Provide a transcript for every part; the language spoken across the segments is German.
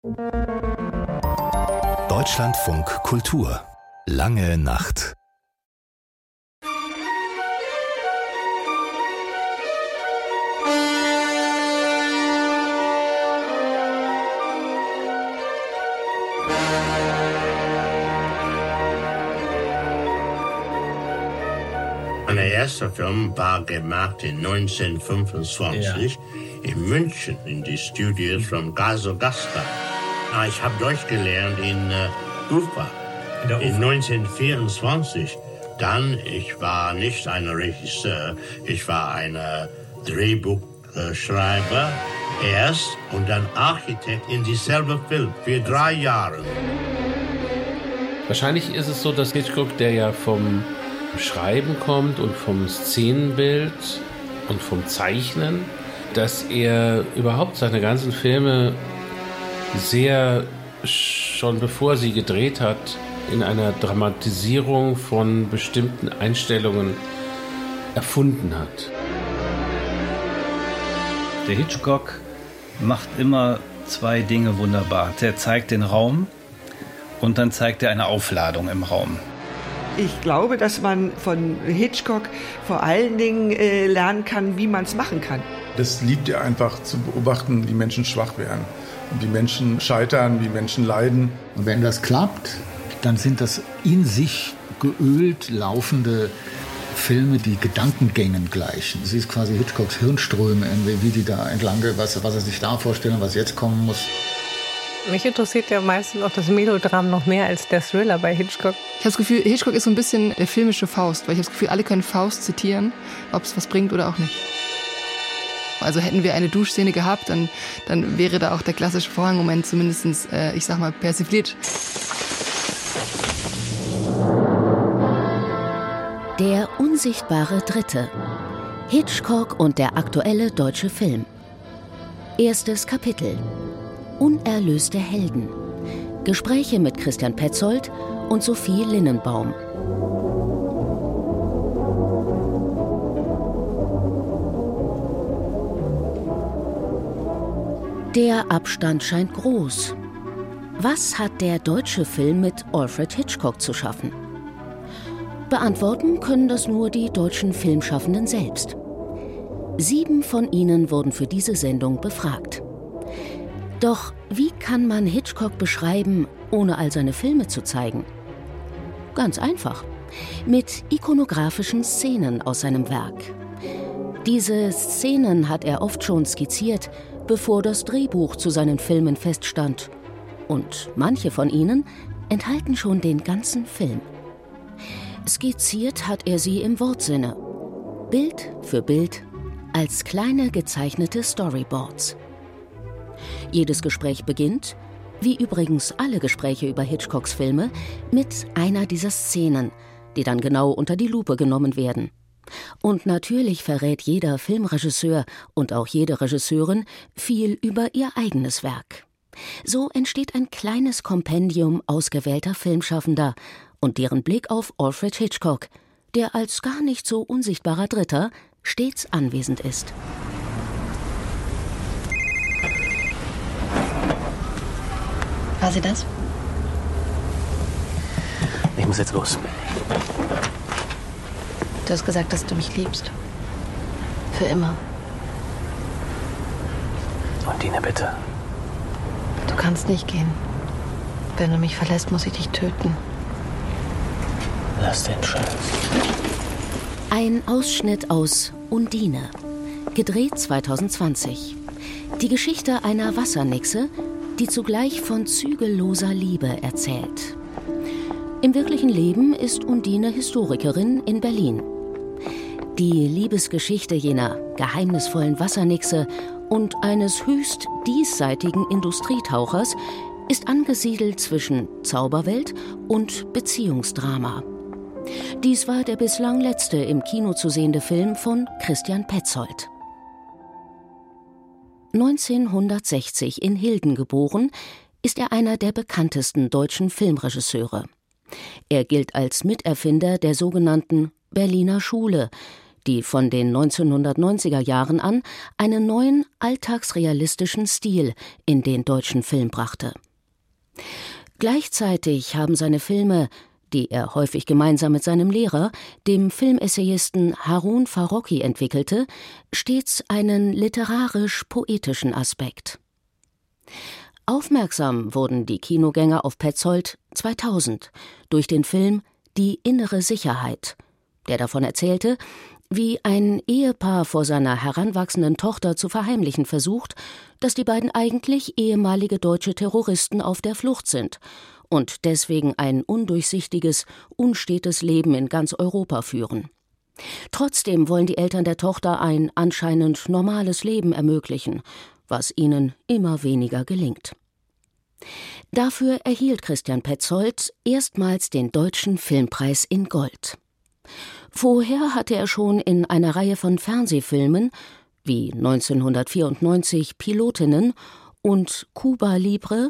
Deutschlandfunk Kultur. Lange Nacht. Mein erster Film war gemacht in 1925 in München in die Studios von Gaso Gaspar. Ich habe Deutsch gelernt in UFA in 1924. Dann, ich war nicht ein Regisseur, ich war ein Drehbuchschreiber erst und dann Architekt in dieselbe Film für 3 Jahre. Wahrscheinlich ist es so, dass Hitchcock, der ja vom Schreiben kommt und vom Szenenbild und vom Zeichnen, dass er überhaupt seine ganzen Filme sehr, schon bevor sie gedreht hat, in einer Dramatisierung von bestimmten Einstellungen erfunden hat. Der Hitchcock macht immer 2 Dinge wunderbar. Er zeigt den Raum und dann zeigt er eine Aufladung im Raum. Ich glaube, dass man von Hitchcock vor allen Dingen lernen kann, wie man es machen kann. Das liebt er einfach zu beobachten, wie Menschen schwach werden, wie Menschen scheitern, wie Menschen leiden. Und wenn das klappt, dann sind das in sich geölt laufende Filme, die Gedankengängen gleichen. Sie ist quasi Hitchcocks Hirnströme, wie die da entlang, was er sich da vorstellen, was jetzt kommen muss. Mich interessiert ja meistens auch das Melodram noch mehr als der Thriller bei Hitchcock. Ich habe das Gefühl, Hitchcock ist so ein bisschen der filmische Faust, weil ich habe das Gefühl, alle können Faust zitieren, ob es was bringt oder auch nicht. Also hätten wir eine Duschszene gehabt, dann wäre da auch der klassische Vorhangmoment zumindest, ich sag mal, persifliert. Der unsichtbare Dritte. Hitchcock und der aktuelle deutsche Film. Erstes Kapitel. Unerlöste Helden. Gespräche mit Christian Petzold und Sophie Linnenbaum. Der Abstand scheint groß. Was hat der deutsche Film mit Alfred Hitchcock zu schaffen? Beantworten können das nur die deutschen Filmschaffenden selbst. 7 von ihnen wurden für diese Sendung befragt. Doch wie kann man Hitchcock beschreiben, ohne all seine Filme zu zeigen? Ganz einfach. Mit ikonografischen Szenen aus seinem Werk. Diese Szenen hat er oft schon skizziert, bevor das Drehbuch zu seinen Filmen feststand. Und manche von ihnen enthalten schon den ganzen Film. Skizziert hat er sie im Wortsinne. Bild für Bild, als kleine gezeichnete Storyboards. Jedes Gespräch beginnt, wie übrigens alle Gespräche über Hitchcocks Filme, mit einer dieser Szenen, die dann genau unter die Lupe genommen werden. Und natürlich verrät jeder Filmregisseur und auch jede Regisseurin viel über ihr eigenes Werk. So entsteht ein kleines Kompendium ausgewählter Filmschaffender und deren Blick auf Alfred Hitchcock, der als gar nicht so unsichtbarer Dritter stets anwesend ist. War sie das? Ich muss jetzt los. Du hast gesagt, dass du mich liebst. Für immer. Undine, bitte. Du kannst nicht gehen. Wenn du mich verlässt, muss ich dich töten. Lass den Scheiß. Ein Ausschnitt aus Undine, gedreht 2020. Die Geschichte einer Wassernixe, die zugleich von zügelloser Liebe erzählt. Im wirklichen Leben ist Undine Historikerin in Berlin. Die Liebesgeschichte jener geheimnisvollen Wassernixe und eines höchst diesseitigen Industrietauchers ist angesiedelt zwischen Zauberwelt und Beziehungsdrama. Dies war der bislang letzte im Kino zu sehende Film von Christian Petzold. 1960 in Hilden geboren, ist er einer der bekanntesten deutschen Filmregisseure. Er gilt als Miterfinder der sogenannten Berliner Schule, die von den 1990er Jahren an einen neuen alltagsrealistischen Stil in den deutschen Film brachte. Gleichzeitig haben seine Filme, die er häufig gemeinsam mit seinem Lehrer, dem Filmessayisten Harun Farocki, entwickelte, stets einen literarisch-poetischen Aspekt. Aufmerksam wurden die Kinogänger auf Petzold 2000 durch den Film »Die innere Sicherheit«, der davon erzählte, wie ein Ehepaar vor seiner heranwachsenden Tochter zu verheimlichen versucht, dass die beiden eigentlich ehemalige deutsche Terroristen auf der Flucht sind und deswegen ein undurchsichtiges, unstetes Leben in ganz Europa führen. Trotzdem wollen die Eltern der Tochter ein anscheinend normales Leben ermöglichen, was ihnen immer weniger gelingt. Dafür erhielt Christian Petzold erstmals den Deutschen Filmpreis in Gold. Vorher hatte er schon in einer Reihe von Fernsehfilmen wie 1994 Pilotinnen und Cuba Libre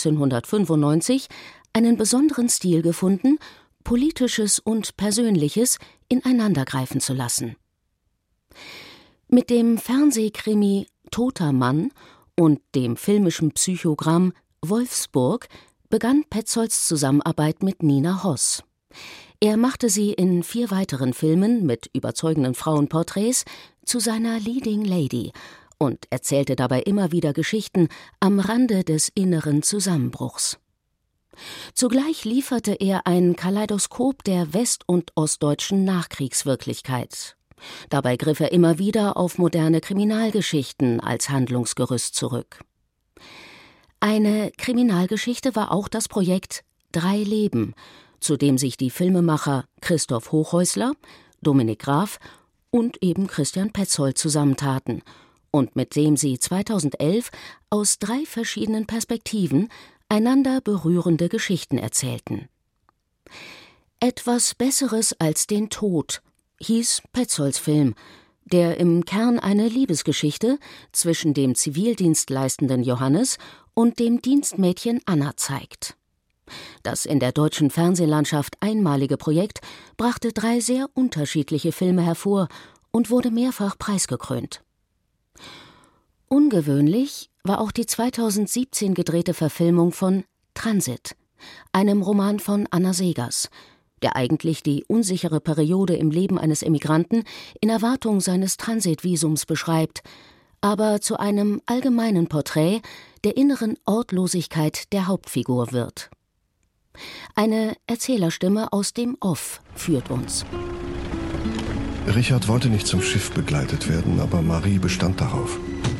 1995 einen besonderen Stil gefunden, Politisches und Persönliches ineinandergreifen zu lassen. Mit dem Fernsehkrimi Toter Mann und dem filmischen Psychogramm Wolfsburg begann Petzolds Zusammenarbeit mit Nina Hoss. Er machte sie in 4 weiteren Filmen mit überzeugenden Frauenporträts zu seiner Leading Lady und erzählte dabei immer wieder Geschichten am Rande des inneren Zusammenbruchs. Zugleich lieferte er ein Kaleidoskop der west- und ostdeutschen Nachkriegswirklichkeit. Dabei griff er immer wieder auf moderne Kriminalgeschichten als Handlungsgerüst zurück. Eine Kriminalgeschichte war auch das Projekt 3 Leben, zu dem sich die Filmemacher Christoph Hochhäusler, Dominik Graf und eben Christian Petzold zusammentaten und mit dem sie 2011 aus 3 verschiedenen Perspektiven einander berührende Geschichten erzählten. Etwas Besseres als den Tod hieß Petzolds Film, der im Kern eine Liebesgeschichte zwischen dem zivildienstleistenden Johannes und dem Dienstmädchen Anna zeigt. Das in der deutschen Fernsehlandschaft einmalige Projekt brachte 3 sehr unterschiedliche Filme hervor und wurde mehrfach preisgekrönt. Ungewöhnlich war auch die 2017 gedrehte Verfilmung von Transit, einem Roman von Anna Segers, der eigentlich die unsichere Periode im Leben eines Emigranten in Erwartung seines Transitvisums beschreibt, aber zu einem allgemeinen Porträt der inneren Ortlosigkeit der Hauptfigur wird. Eine Erzählerstimme aus dem Off führt uns. Richard wollte nicht zum Schiff begleitet werden, aber Marie bestand darauf.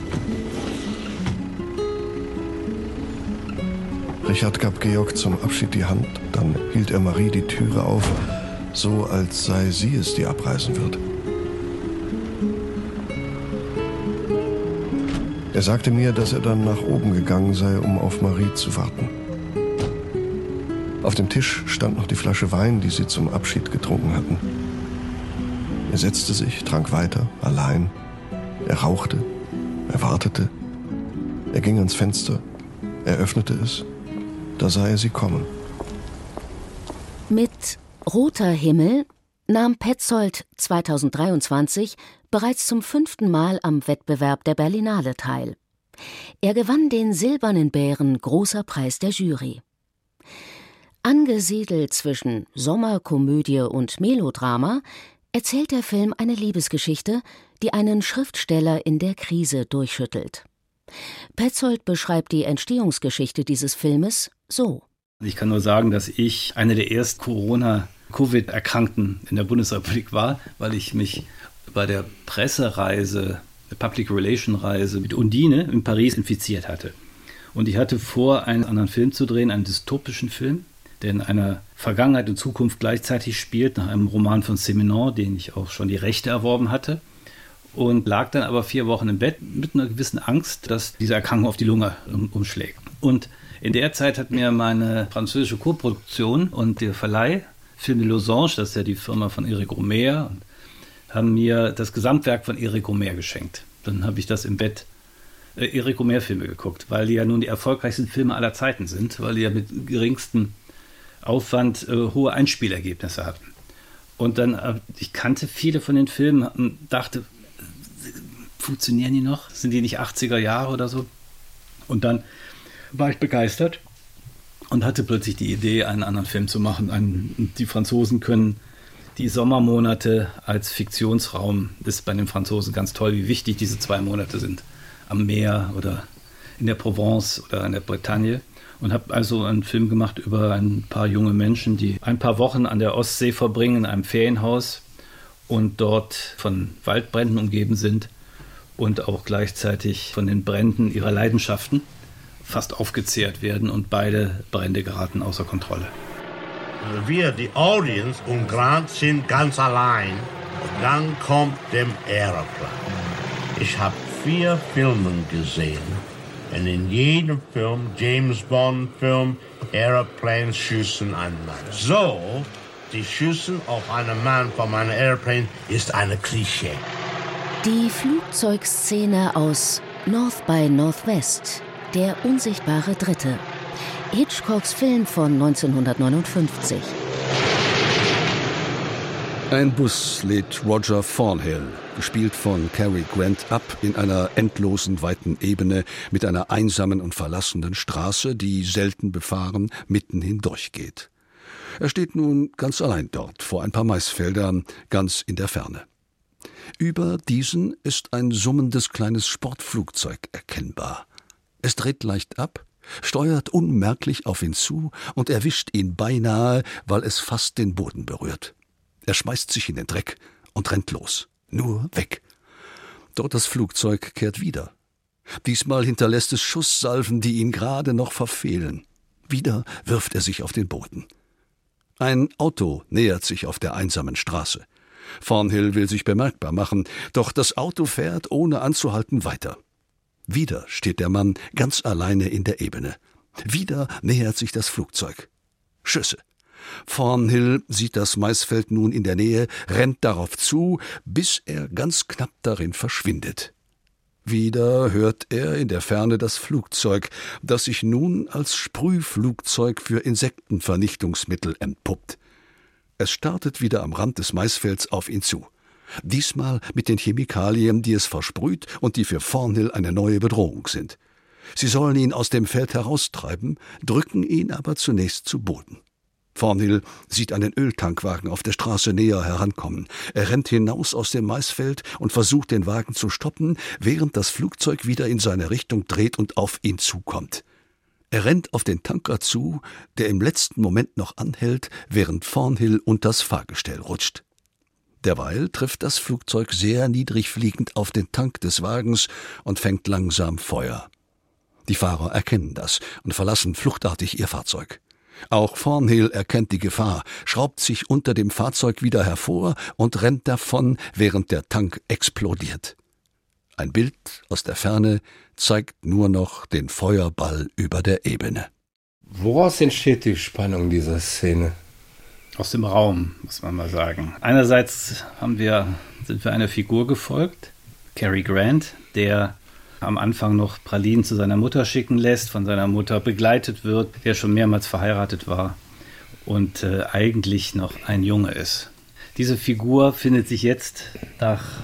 Richard gab Georg zum Abschied die Hand, dann hielt er Marie die Türe auf, so als sei sie es, die abreisen wird. Er sagte mir, dass er dann nach oben gegangen sei, um auf Marie zu warten. Auf dem Tisch stand noch die Flasche Wein, die sie zum Abschied getrunken hatten. Er setzte sich, trank weiter, allein. Er rauchte, er wartete. Er ging ans Fenster, er öffnete es. Da sah er sie kommen. Mit Roter Himmel nahm Petzold 2023 bereits zum 5. Mal am Wettbewerb der Berlinale teil. Er gewann den Silbernen Bären Großer Preis der Jury. Angesiedelt zwischen Sommerkomödie und Melodrama erzählt der Film eine Liebesgeschichte, die einen Schriftsteller in der Krise durchschüttelt. Petzold beschreibt die Entstehungsgeschichte dieses Filmes so. Ich kann nur sagen, dass ich einer der ersten Covid-Erkrankten in der Bundesrepublik war, weil ich mich bei der Pressereise, der Public Relation Reise mit Undine in Paris infiziert hatte. Und ich hatte vor, einen anderen Film zu drehen, einen dystopischen Film, der in einer Vergangenheit und Zukunft gleichzeitig spielt, nach einem Roman von Simenon, den ich auch schon die Rechte erworben hatte. Und lag dann aber 4 Wochen im Bett mit einer gewissen Angst, dass diese Erkrankung auf die Lunge umschlägt. Und in der Zeit hat mir meine französische Koproduktion und der Verleih, Film de Losange, das ist ja die Firma von Éric Rohmer, haben mir das Gesamtwerk von Éric Rohmer geschenkt. Dann habe ich das im Bett Éric Rohmer-Filme geguckt, weil die ja nun die erfolgreichsten Filme aller Zeiten sind, weil die ja mit geringstem Aufwand hohe Einspielergebnisse hatten. Und dann, ich kannte viele von den Filmen und dachte, funktionieren die noch? Sind die nicht 80er Jahre oder so? Und dann war ich begeistert und hatte plötzlich die Idee, einen anderen Film zu machen. Die Franzosen können die Sommermonate als Fiktionsraum, das ist bei den Franzosen ganz toll, wie wichtig diese 2 Monate sind. Am Meer oder in der Provence oder in der Bretagne. Und habe also einen Film gemacht über ein paar junge Menschen, die ein paar Wochen an der Ostsee verbringen, in einem Ferienhaus und dort von Waldbränden umgeben sind und auch gleichzeitig von den Bränden ihrer Leidenschaften fast aufgezehrt werden und beide Brände geraten außer Kontrolle. Wir, die Audience und Grant sind ganz allein. Und dann kommt der Aeroplan. Ich habe 4 Filme gesehen. Und in jedem Film, James Bond Film, Aeroplanes schießen einen Mann. So, die Schüssen auf einen Mann von einem Aeroplane ist eine Klischee. Die Flugzeugszene aus North by Northwest, der unsichtbare Dritte. Hitchcocks Film von 1959. Ein Bus lädt Roger Thornhill, gespielt von Cary Grant, ab in einer endlosen, weiten Ebene mit einer einsamen und verlassenen Straße, die selten befahren mitten hindurchgeht. Er steht nun ganz allein dort, vor ein paar Maisfeldern, ganz in der Ferne. Über diesen ist ein summendes kleines Sportflugzeug erkennbar. Es dreht leicht ab, steuert unmerklich auf ihn zu und erwischt ihn beinahe, weil es fast den Boden berührt. Er schmeißt sich in den Dreck und rennt los. Nur weg. Doch das Flugzeug kehrt wieder. Diesmal hinterlässt es Schusssalven, die ihn gerade noch verfehlen. Wieder wirft er sich auf den Boden. Ein Auto nähert sich auf der einsamen Straße. Thornhill will sich bemerkbar machen, doch das Auto fährt ohne anzuhalten weiter. Wieder steht der Mann ganz alleine in der Ebene. Wieder nähert sich das Flugzeug. Schüsse. Thornhill sieht das Maisfeld nun in der Nähe, rennt darauf zu, bis er ganz knapp darin verschwindet. Wieder hört er in der Ferne das Flugzeug, das sich nun als Sprühflugzeug für Insektenvernichtungsmittel entpuppt. Es startet wieder am Rand des Maisfelds auf ihn zu. Diesmal mit den Chemikalien, die es versprüht und die für Thornhill eine neue Bedrohung sind. Sie sollen ihn aus dem Feld heraustreiben, drücken ihn aber zunächst zu Boden. Thornhill sieht einen Öltankwagen auf der Straße näher herankommen. Er rennt hinaus aus dem Maisfeld und versucht, den Wagen zu stoppen, während das Flugzeug wieder in seine Richtung dreht und auf ihn zukommt. Er rennt auf den Tanker zu, der im letzten Moment noch anhält, während Thornhill unters Fahrgestell rutscht. Derweil trifft das Flugzeug sehr niedrig fliegend auf den Tank des Wagens und fängt langsam Feuer. Die Fahrer erkennen das und verlassen fluchtartig ihr Fahrzeug. Auch Thornhill erkennt die Gefahr, schraubt sich unter dem Fahrzeug wieder hervor und rennt davon, während der Tank explodiert. Ein Bild aus der Ferne zeigt nur noch den Feuerball über der Ebene. Woraus entsteht die Spannung dieser Szene? Aus dem Raum, muss man mal sagen. Einerseits sind wir einer Figur gefolgt, Cary Grant, der am Anfang noch Pralinen zu seiner Mutter schicken lässt, von seiner Mutter begleitet wird, der schon mehrmals verheiratet war und eigentlich noch ein Junge ist. Diese Figur findet sich jetzt nach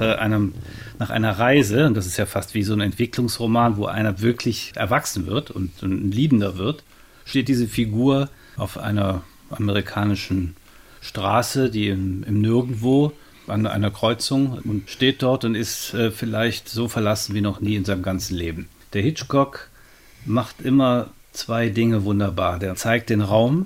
einer Reise, und das ist ja fast wie so ein Entwicklungsroman, wo einer wirklich erwachsen wird und ein Liebender wird, steht diese Figur auf einer amerikanischen Straße, die im Nirgendwo, an einer Kreuzung, und steht dort und ist vielleicht so verlassen wie noch nie in seinem ganzen Leben. Der Hitchcock macht immer 2 Dinge wunderbar. Der zeigt den Raum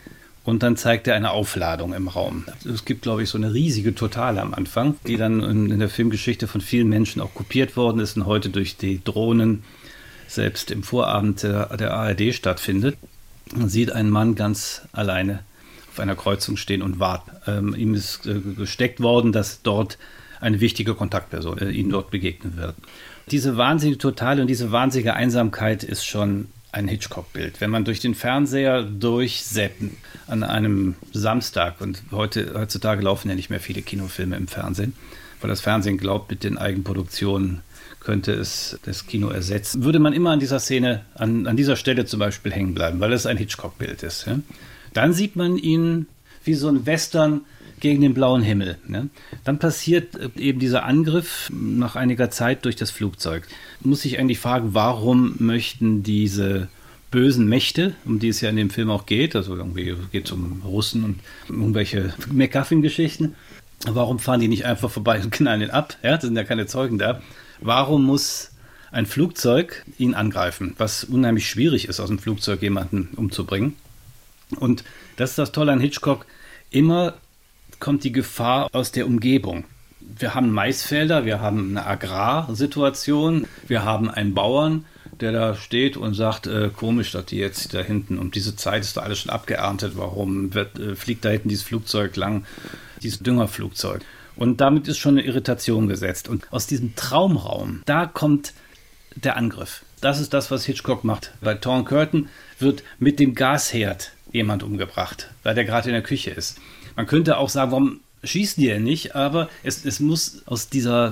und dann zeigt er eine Aufladung im Raum. Es gibt, glaube ich, so eine riesige Totale am Anfang, die dann in der Filmgeschichte von vielen Menschen auch kopiert worden ist und heute durch die Drohnen selbst im Vorabend der ARD stattfindet. Man sieht einen Mann ganz alleine auf einer Kreuzung stehen und warten. Ihm ist gesteckt worden, dass dort eine wichtige Kontaktperson ihm dort begegnen wird. Diese wahnsinnige Totale und diese wahnsinnige Einsamkeit ist schon ein Hitchcock-Bild. Wenn man durch den Fernseher durchsäppen an einem Samstag, und heutzutage laufen ja nicht mehr viele Kinofilme im Fernsehen, weil das Fernsehen glaubt, mit den Eigenproduktionen könnte es das Kino ersetzen, würde man immer an dieser Szene, an dieser Stelle zum Beispiel hängen bleiben, weil es ein Hitchcock-Bild ist. Ja? Dann sieht man ihn wie so ein Western, gegen den blauen Himmel. Ne? Dann passiert eben dieser Angriff nach einiger Zeit durch das Flugzeug. Muss ich eigentlich fragen, warum möchten diese bösen Mächte, um die es ja in dem Film auch geht, also irgendwie geht es um Russen und irgendwelche MacGuffin-Geschichten, warum fahren die nicht einfach vorbei und knallen ihn ab? Ja, da sind ja keine Zeugen da. Warum muss ein Flugzeug ihn angreifen, was unheimlich schwierig ist, aus dem Flugzeug jemanden umzubringen? Und das ist das Tolle an Hitchcock, immer kommt die Gefahr aus der Umgebung. Wir haben Maisfelder, wir haben eine Agrarsituation, wir haben einen Bauern, der da steht und sagt, komisch, dass die jetzt da hinten, um diese Zeit ist da alles schon abgeerntet, warum fliegt da hinten dieses Flugzeug lang, dieses Düngerflugzeug. Und damit ist schon eine Irritation gesetzt. Und aus diesem Traumraum, da kommt der Angriff. Das ist das, was Hitchcock macht. Bei Torn Curtain wird mit dem Gasherd jemand umgebracht, weil der gerade in der Küche ist. Man könnte auch sagen, warum schießen die ja nicht, aber es muss aus dieser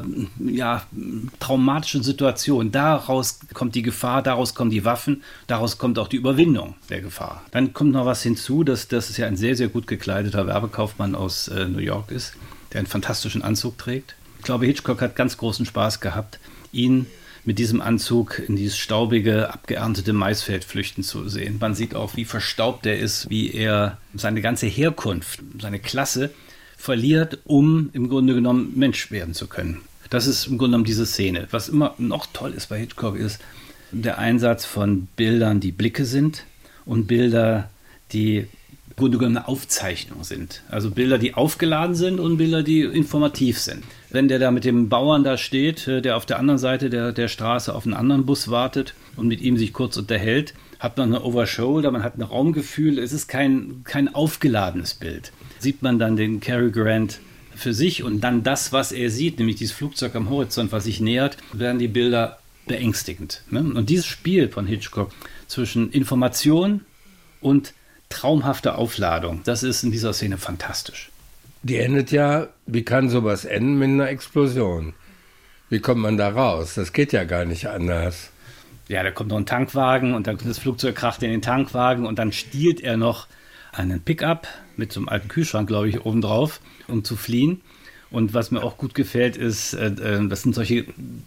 traumatischen Situation, daraus kommt die Gefahr, daraus kommen die Waffen, daraus kommt auch die Überwindung der Gefahr. Dann kommt noch was hinzu, dass es ja ein sehr, sehr gut gekleideter Werbekaufmann aus New York ist, der einen fantastischen Anzug trägt. Ich glaube, Hitchcock hat ganz großen Spaß gehabt, ihn mit diesem Anzug in dieses staubige, abgeerntete Maisfeld flüchten zu sehen. Man sieht auch, wie verstaubt er ist, wie er seine ganze Herkunft, seine Klasse verliert, um im Grunde genommen Mensch werden zu können. Das ist im Grunde genommen diese Szene. Was immer noch toll ist bei Hitchcock, ist der Einsatz von Bildern, die Blicke sind und Bilder, die im Grunde genommen eine Aufzeichnung sind. Also Bilder, die aufgeladen sind und Bilder, die informativ sind. Wenn der da mit dem Bauern da steht, der auf der anderen Seite der Straße auf einen anderen Bus wartet und mit ihm sich kurz unterhält, hat man eine Overshoulder, man hat ein Raumgefühl. Es ist kein aufgeladenes Bild. Sieht man dann den Cary Grant für sich und dann das, was er sieht, nämlich dieses Flugzeug am Horizont, was sich nähert, werden die Bilder beängstigend. Ne? Und dieses Spiel von Hitchcock zwischen Information und traumhafter Aufladung, das ist in dieser Szene fantastisch. Die endet ja, wie kann sowas enden mit einer Explosion? Wie kommt man da raus? Das geht ja gar nicht anders. Ja, da kommt noch ein Tankwagen und dann das Flugzeug kracht in den Tankwagen und dann stiehlt er noch einen Pickup mit so einem alten Kühlschrank, glaube ich, obendrauf, um zu fliehen. Und was mir auch gut gefällt, ist, das sind solche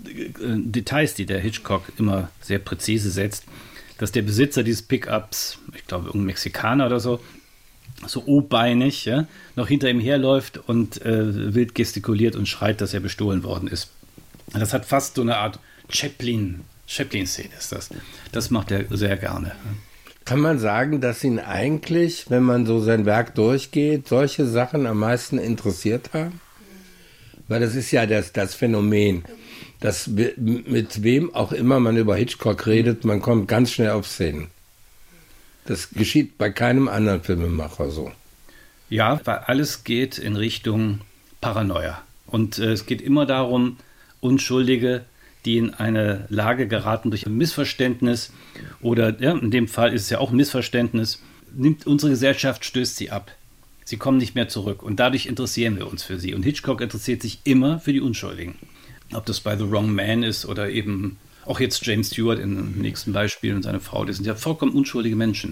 Details, die der Hitchcock immer sehr präzise setzt, dass der Besitzer dieses Pickups, ich glaube, irgendein Mexikaner oder so O-beinig, ja, noch hinter ihm herläuft und wild gestikuliert und schreit, dass er bestohlen worden ist. Das hat fast so eine Art Chaplin-Szene ist das. Das macht er sehr gerne. Kann man sagen, dass ihn eigentlich, wenn man so sein Werk durchgeht, solche Sachen am meisten interessiert haben? Weil das ist ja das Phänomen, dass mit wem auch immer man über Hitchcock redet, man kommt ganz schnell auf Szenen. Das geschieht bei keinem anderen Filmemacher so. Ja, weil alles geht in Richtung Paranoia. Und es geht immer darum, Unschuldige, die in eine Lage geraten durch ein Missverständnis oder in dem Fall ist es ja auch ein Missverständnis, unsere Gesellschaft stößt sie ab. Sie kommen nicht mehr zurück und dadurch interessieren wir uns für sie. Und Hitchcock interessiert sich immer für die Unschuldigen. Ob das bei The Wrong Man ist oder eben auch jetzt James Stewart im nächsten Beispiel und seine Frau, das sind ja vollkommen unschuldige Menschen.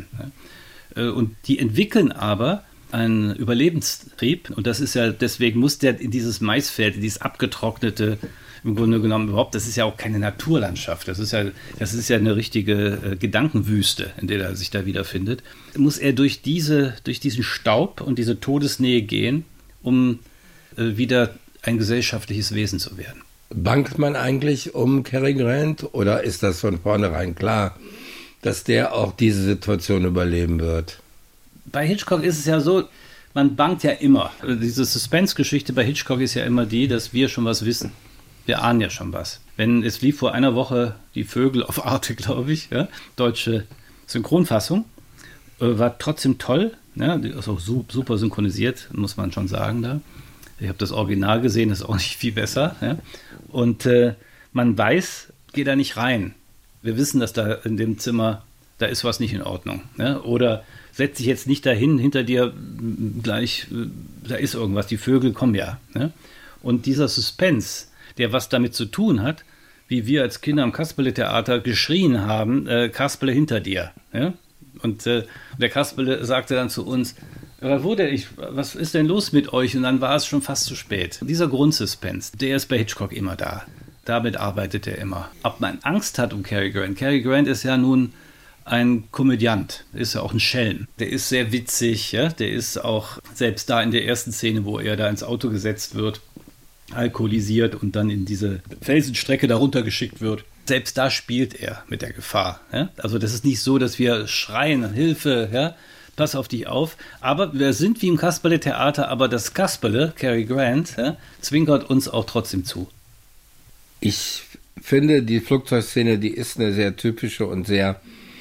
Und die entwickeln aber einen Überlebenstrieb und das ist ja, deswegen muss der in dieses Maisfeld, in dieses abgetrocknete, im Grunde genommen überhaupt, das ist ja auch keine Naturlandschaft, das ist ja eine richtige Gedankenwüste, in der er sich da wiederfindet, muss er durch diesen Staub und diese Todesnähe gehen, um wieder ein gesellschaftliches Wesen zu werden. Bangt man eigentlich um Cary Grant oder ist das von vornherein klar, dass der auch diese Situation überleben wird? Bei Hitchcock ist es ja so, man bangt ja immer. Diese Suspense-Geschichte bei Hitchcock ist ja immer die, dass wir schon was wissen. Wir ahnen ja schon was. Es lief vor einer Woche Die Vögel auf Arte, glaube ich, ja, deutsche Synchronfassung, war trotzdem toll, ja, ist auch super synchronisiert, muss man schon sagen da. Ich habe das Original gesehen, ist auch nicht viel besser. Ja. Und man weiß, geht da nicht rein. Wir wissen, dass da in dem Zimmer, da ist was nicht in Ordnung. Ja. Oder setz dich jetzt nicht dahin, hinter dir gleich, da ist irgendwas, die Vögel kommen ja. Ja. Und dieser Suspense, der was damit zu tun hat, wie wir als Kinder am Kasperle-Theater geschrien haben, Kasperle hinter dir. Ja. Und der Kasperle sagte dann zu uns, Aber was ist denn los mit euch? Und dann war es schon fast zu spät. Dieser Grundsuspense, der ist bei Hitchcock immer da. Damit arbeitet er immer. Ob man Angst hat um Cary Grant. Cary Grant ist ja nun ein Komödiant, ist ja auch ein Schelm. Der ist sehr witzig, ja? Der ist auch selbst da in der ersten Szene, wo er da ins Auto gesetzt wird, alkoholisiert und dann in diese Felsenstrecke darunter geschickt wird. Selbst da spielt er mit der Gefahr. Ja? Also das ist nicht so, dass wir schreien, Hilfe, ja? Pass auf dich auf. Aber wir sind wie im Kasperle-Theater, aber das Kasperle, Cary Grant, ja, zwinkert uns auch trotzdem zu. Ich finde, die Flugzeugszene, die ist eine sehr typische und sehr,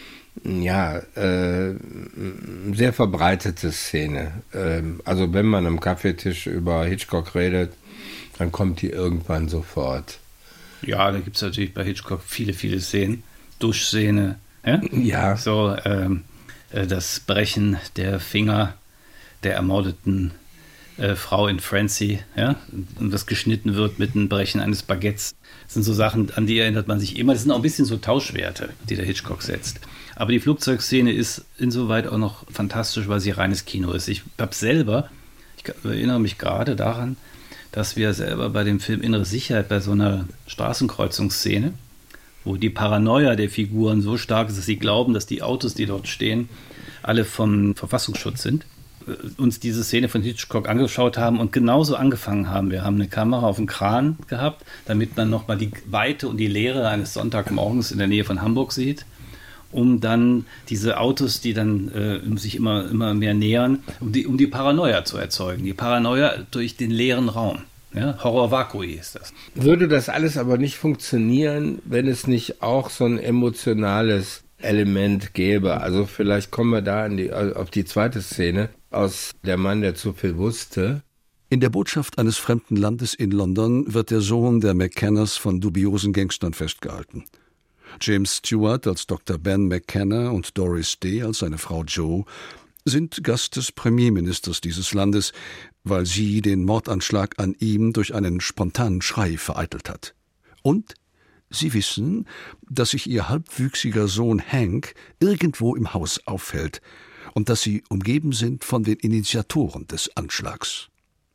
sehr verbreitete Szene. Also wenn man am Kaffeetisch über Hitchcock redet, dann kommt die irgendwann sofort. Ja, da gibt es natürlich bei Hitchcock viele, viele Szenen. Duschszene, ja. So, das Brechen der Finger der ermordeten Frau in Francie, ja, und das geschnitten wird mit dem Brechen eines Baguettes. Das sind so Sachen, an die erinnert man sich immer. Das sind auch ein bisschen so Tauschwerte, die der Hitchcock setzt. Aber die Flugzeugszene ist insoweit auch noch fantastisch, weil sie reines Kino ist. Ich erinnere mich gerade daran, dass wir selber bei dem Film Innere Sicherheit, bei so einer Straßenkreuzungsszene, wo die Paranoia der Figuren so stark ist, dass sie glauben, dass die Autos, die dort stehen, alle vom Verfassungsschutz sind, uns diese Szene von Hitchcock angeschaut haben und genauso angefangen haben. Wir haben eine Kamera auf dem Kran gehabt, damit man nochmal die Weite und die Leere eines Sonntagmorgens in der Nähe von Hamburg sieht, um dann diese Autos, die dann sich immer mehr nähern, um die Paranoia zu erzeugen. Die Paranoia durch den leeren Raum. Ja, Horror Vacui ist das. Würde das alles aber nicht funktionieren, wenn es nicht auch so ein emotionales Element gäbe? Also vielleicht kommen wir da auf die zweite Szene aus Der Mann, der zu viel wusste. In der Botschaft eines fremden Landes in London wird der Sohn der McKenners von dubiosen Gangstern festgehalten. James Stewart als Dr. Ben McKenna und Doris Day als seine Frau Jo sind Gast des Premierministers dieses Landes, weil sie den Mordanschlag an ihm durch einen spontanen Schrei vereitelt hat. Und sie wissen, dass sich ihr halbwüchsiger Sohn Hank irgendwo im Haus aufhält und dass sie umgeben sind von den Initiatoren des Anschlags.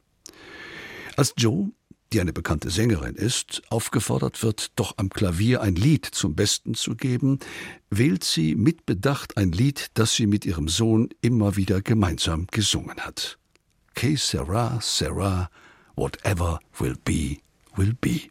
Als Joe, die eine bekannte Sängerin ist, aufgefordert wird, doch am Klavier ein Lied zum Besten zu geben, wählt sie mit Bedacht ein Lied, das sie mit ihrem Sohn immer wieder gemeinsam gesungen hat. Que sera, sera, whatever will be, will be.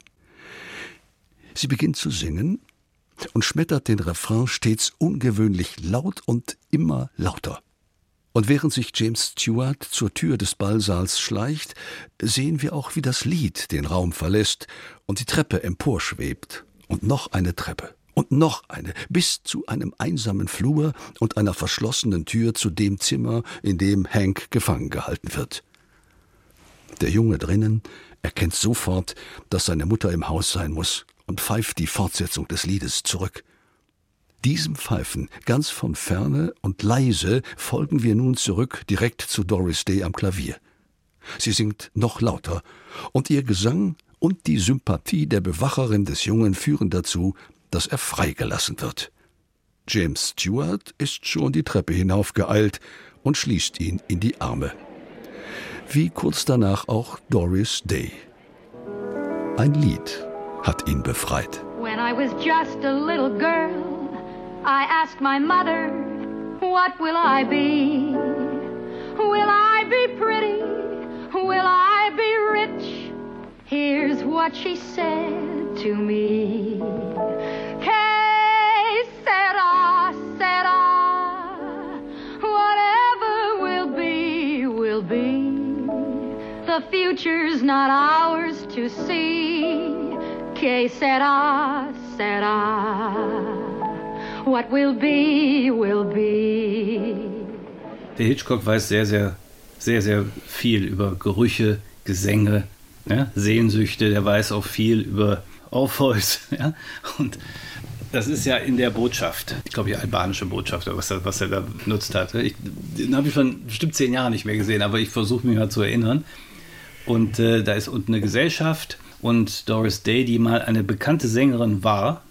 Sie beginnt zu singen und schmettert den Refrain stets ungewöhnlich laut und immer lauter. Und während sich James Stewart zur Tür des Ballsaals schleicht, sehen wir auch, wie das Lied den Raum verlässt und die Treppe emporschwebt. Und noch eine Treppe und noch eine, bis zu einem einsamen Flur und einer verschlossenen Tür zu dem Zimmer, in dem Hank gefangen gehalten wird. Der Junge drinnen erkennt sofort, dass seine Mutter im Haus sein muss und pfeift die Fortsetzung des Liedes zurück. Diesem Pfeifen, ganz von ferne und leise, folgen wir nun zurück direkt zu Doris Day am Klavier. Sie singt noch lauter, und ihr Gesang und die Sympathie der Bewacherin des Jungen führen dazu, dass er freigelassen wird. James Stewart ist schon die Treppe hinaufgeeilt und schließt ihn in die Arme. Wie kurz danach auch Doris Day. Ein Lied hat ihn befreit. When I was just a little girl, I asked my mother, what will I be? Will I be pretty? Will I be rich? Here's what she said to me. Que sera, sera, whatever will be, will be. The future's not ours to see. Que sera, sera. What will be, will be. Der Hitchcock weiß sehr, sehr, sehr, sehr viel über Gerüche, Gesänge, ja, Sehnsüchte. Der weiß auch viel über Orpheus. Ja? Und das ist ja in der Botschaft, ich glaube die albanische Botschaft, was er da benutzt hat. Den habe ich schon bestimmt 10 Jahre nicht mehr gesehen, aber ich versuche mich mal zu erinnern. Und da ist unten eine Gesellschaft und Doris Day, die mal eine bekannte Sängerin war,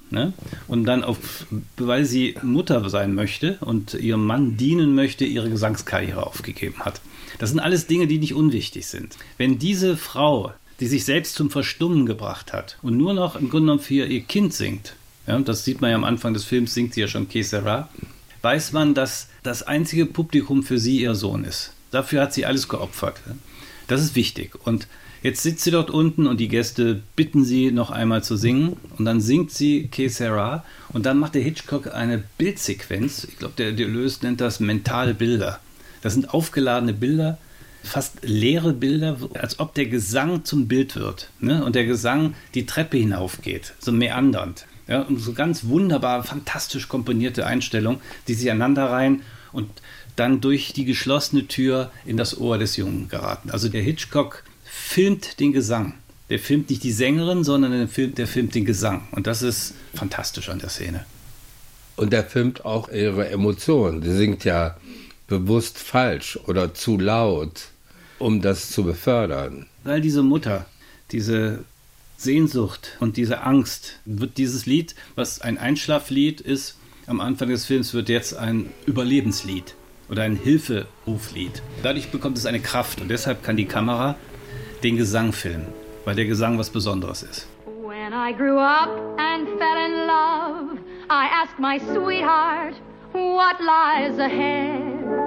ne? Und dann, weil sie Mutter sein möchte und ihrem Mann dienen möchte, ihre Gesangskarriere aufgegeben hat. Das sind alles Dinge, die nicht unwichtig sind. Wenn diese Frau, die sich selbst zum Verstummen gebracht hat und nur noch im Grunde genommen für ihr Kind singt, ja, das sieht man ja am Anfang des Films, singt sie ja schon Que Sera, weiß man, dass das einzige Publikum für sie ihr Sohn ist. Dafür hat sie alles geopfert. Das ist wichtig. Und jetzt sitzt sie dort unten und die Gäste bitten sie, noch einmal zu singen. Und dann singt sie Que Sera und dann macht der Hitchcock eine Bildsequenz. Ich glaube, der Deleuze nennt das mentale Bilder. Das sind aufgeladene Bilder, fast leere Bilder, als ob der Gesang zum Bild wird, ne? Und der Gesang die Treppe hinaufgeht, so meandernd. Ja? Und so ganz wunderbar, fantastisch komponierte Einstellungen, die sich aneinanderreihen und dann durch die geschlossene Tür in das Ohr des Jungen geraten. Also der Hitchcock filmt den Gesang. Der filmt nicht die Sängerin, sondern der filmt den Gesang. Und das ist fantastisch an der Szene. Und er filmt auch ihre Emotionen. Sie singt ja bewusst falsch oder zu laut, um das zu befördern. Weil diese Mutter, diese Sehnsucht und diese Angst, wird dieses Lied, was ein Einschlaflied ist, am Anfang des Films wird jetzt ein Überlebenslied oder ein Hilferuflied. Dadurch bekommt es eine Kraft und deshalb kann die Kamera den Gesang filmen, weil der Gesang was Besonderes ist. When I grew up and fell in love, I asked my sweetheart, what lies ahead?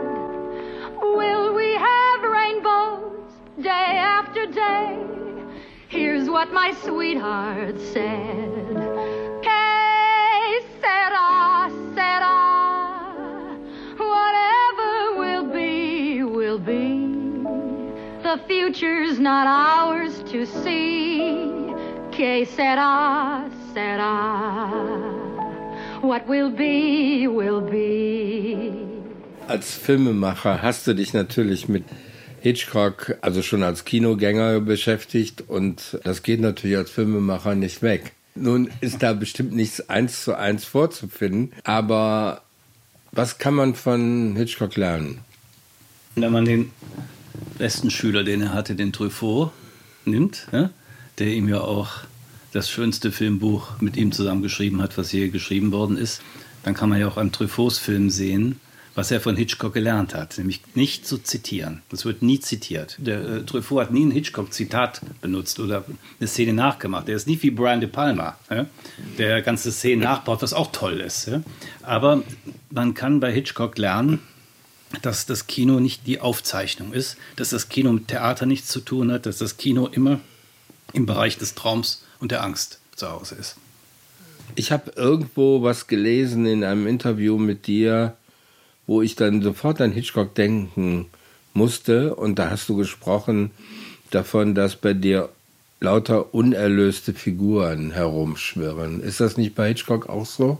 Will we have rainbows day after day? Here's what my sweetheart said. Que sera, sera. Whatever will be, will be. The future's not ours to see. Que sera, sera. What will be, will be. Als Filmemacher hast du dich natürlich mit Hitchcock, also schon als Kinogänger beschäftigt und das geht natürlich als Filmemacher nicht weg. Nun ist da bestimmt nichts 1:1 vorzufinden, aber was kann man von Hitchcock lernen? Wenn man den besten Schüler, den er hatte, den Truffaut, nimmt, ja, der ihm ja auch das schönste Filmbuch mit ihm zusammen geschrieben hat, was je geschrieben worden ist, dann kann man ja auch an Truffauts Film sehen, was er von Hitchcock gelernt hat, nämlich nicht zu zitieren. Das wird nie zitiert. Der Truffaut hat nie ein Hitchcock-Zitat benutzt oder eine Szene nachgemacht. Der ist nicht wie Brian De Palma, ja, der ganze Szenen nachbaut, was auch toll ist. Ja. Aber man kann bei Hitchcock lernen, dass das Kino nicht die Aufzeichnung ist, dass das Kino mit Theater nichts zu tun hat, dass das Kino immer im Bereich des Traums und der Angst zu Hause ist. Ich habe irgendwo was gelesen in einem Interview mit dir, wo ich dann sofort an Hitchcock denken musste. Und da hast du gesprochen davon, dass bei dir lauter unerlöste Figuren herumschwirren. Ist das nicht bei Hitchcock auch so?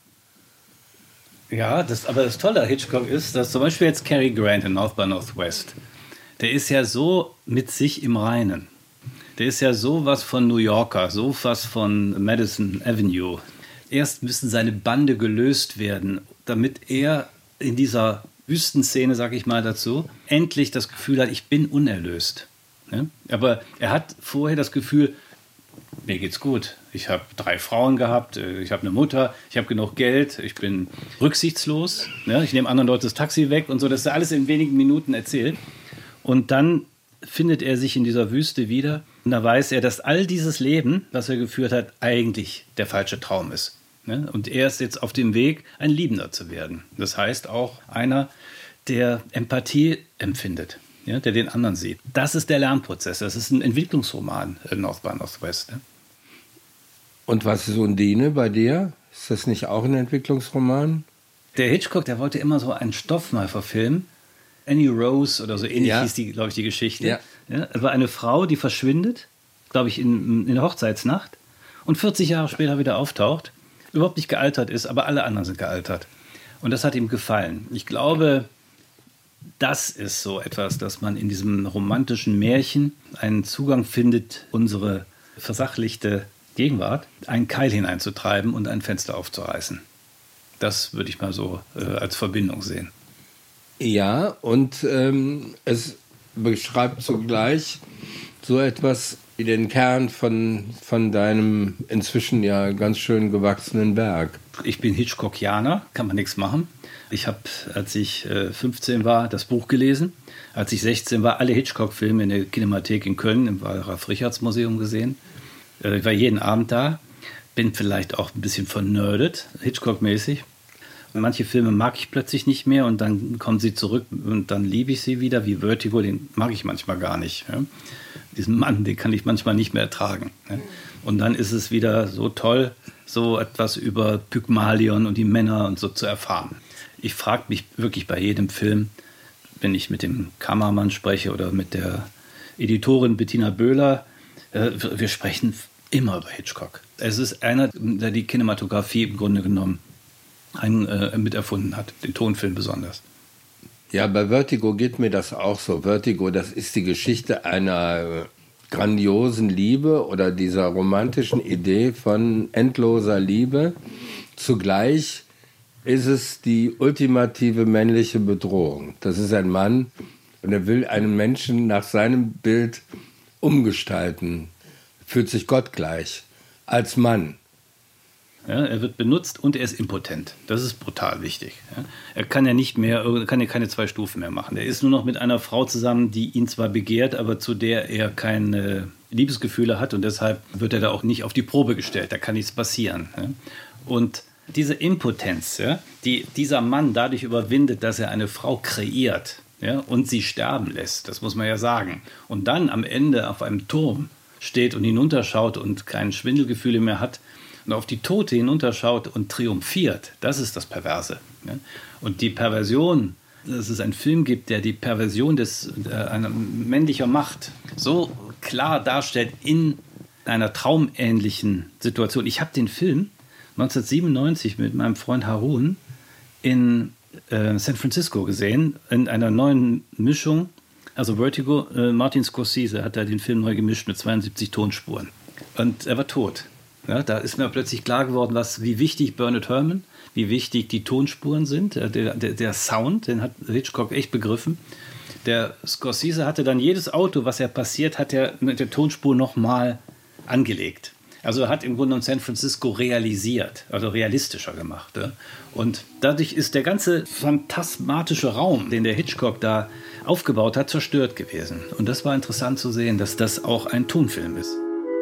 Ja, aber das Tolle an Hitchcock ist, dass zum Beispiel jetzt Cary Grant in North by Northwest, der ist ja so mit sich im Reinen. Der ist ja sowas von New Yorker, sowas von Madison Avenue. Erst müssen seine Bande gelöst werden, damit er in dieser Wüstenszene, sag ich mal dazu, endlich das Gefühl hat, ich bin unerlöst. Ja? Aber er hat vorher das Gefühl, mir geht's gut. Ich habe 3 Frauen gehabt, ich habe eine Mutter, ich habe genug Geld, ich bin rücksichtslos, ja? Ich nehme anderen Leuten das Taxi weg und so. Das ist alles in wenigen Minuten erzählt. Und dann findet er sich in dieser Wüste wieder und da weiß er, dass all dieses Leben, was er geführt hat, eigentlich der falsche Traum ist. Und er ist jetzt auf dem Weg, ein Liebender zu werden. Das heißt auch einer, der Empathie empfindet, ja, der den anderen sieht. Das ist der Lernprozess. Das ist ein Entwicklungsroman, North by Northwest. Ne? Und was ist Undine bei dir? Ist das nicht auch ein Entwicklungsroman? Der Hitchcock, der wollte immer so einen Stoff mal verfilmen. Annie Rose oder so ähnlich hieß die, glaube ich, die Geschichte. Ja. Ja, es war eine Frau, die verschwindet, glaube ich, in der Hochzeitsnacht und 40 Jahre später wieder auftaucht. Überhaupt nicht gealtert ist, aber alle anderen sind gealtert. Und das hat ihm gefallen. Ich glaube, das ist so etwas, dass man in diesem romantischen Märchen einen Zugang findet, unsere versachlichte Gegenwart, einen Keil hineinzutreiben und ein Fenster aufzureißen. Das würde ich mal so als Verbindung sehen. Ja, und es beschreibt zugleich so etwas, wie den Kern von deinem inzwischen ja ganz schön gewachsenen Werk. Ich bin Hitchcockianer, kann man nichts machen. Ich habe, als ich 15 war, das Buch gelesen. Als ich 16 war, alle Hitchcock-Filme in der Kinemathek in Köln im Ralf-Richartz-Museum gesehen. Ich war jeden Abend da, bin vielleicht auch ein bisschen vernördet, Hitchcock-mäßig. Manche Filme mag ich plötzlich nicht mehr und dann kommen sie zurück und dann liebe ich sie wieder, wie Vertigo, den mag ich manchmal gar nicht. Ja. Diesen Mann, den kann ich manchmal nicht mehr ertragen. Ja. Und dann ist es wieder so toll, so etwas über Pygmalion und die Männer und so zu erfahren. Ich frage mich wirklich bei jedem Film, wenn ich mit dem Kameramann spreche oder mit der Editorin Bettina Böhler, wir sprechen immer über Hitchcock. Es ist einer, der die Kinematografie im Grunde genommen miterfunden hat, den Tonfilm besonders. Ja, bei Vertigo geht mir das auch so. Vertigo, das ist die Geschichte einer grandiosen Liebe oder dieser romantischen Idee von endloser Liebe. Zugleich ist es die ultimative männliche Bedrohung. Das ist ein Mann und er will einen Menschen nach seinem Bild umgestalten, fühlt sich gottgleich als Mann. Ja, er wird benutzt und er ist impotent. Das ist brutal wichtig. Ja. Er kann ja keine 2 Stufen mehr machen. Er ist nur noch mit einer Frau zusammen, die ihn zwar begehrt, aber zu der er keine Liebesgefühle hat und deshalb wird er da auch nicht auf die Probe gestellt. Da kann nichts passieren. Ja. Und diese Impotenz, ja, die dieser Mann dadurch überwindet, dass er eine Frau kreiert, ja, und sie sterben lässt, das muss man ja sagen, und dann am Ende auf einem Turm steht und hinunterschaut und keine Schwindelgefühle mehr hat, und auf die Tote hinunterschaut und triumphiert, das ist das Perverse. Ja? Und die Perversion, dass es einen Film gibt, der die Perversion einer männlicher Macht so klar darstellt in einer traumähnlichen Situation. Ich habe den Film 1997 mit meinem Freund Harun in San Francisco gesehen, in einer neuen Mischung. Also Vertigo, Martin Scorsese hat da den Film neu gemischt mit 72 Tonspuren. Und er war tot. Ja, da ist mir plötzlich klar geworden, wie wichtig Bernard Herrmann, wie wichtig die Tonspuren sind. Der Sound, den hat Hitchcock echt begriffen. Der Scorsese hatte dann jedes Auto, was er passiert, hat er mit der Tonspur nochmal angelegt. Also er hat im Grunde genommen San Francisco realisiert, also realistischer gemacht. Ja. Und dadurch ist der ganze phantasmatische Raum, den der Hitchcock da aufgebaut hat, zerstört gewesen. Und das war interessant zu sehen, dass das auch ein Tonfilm ist.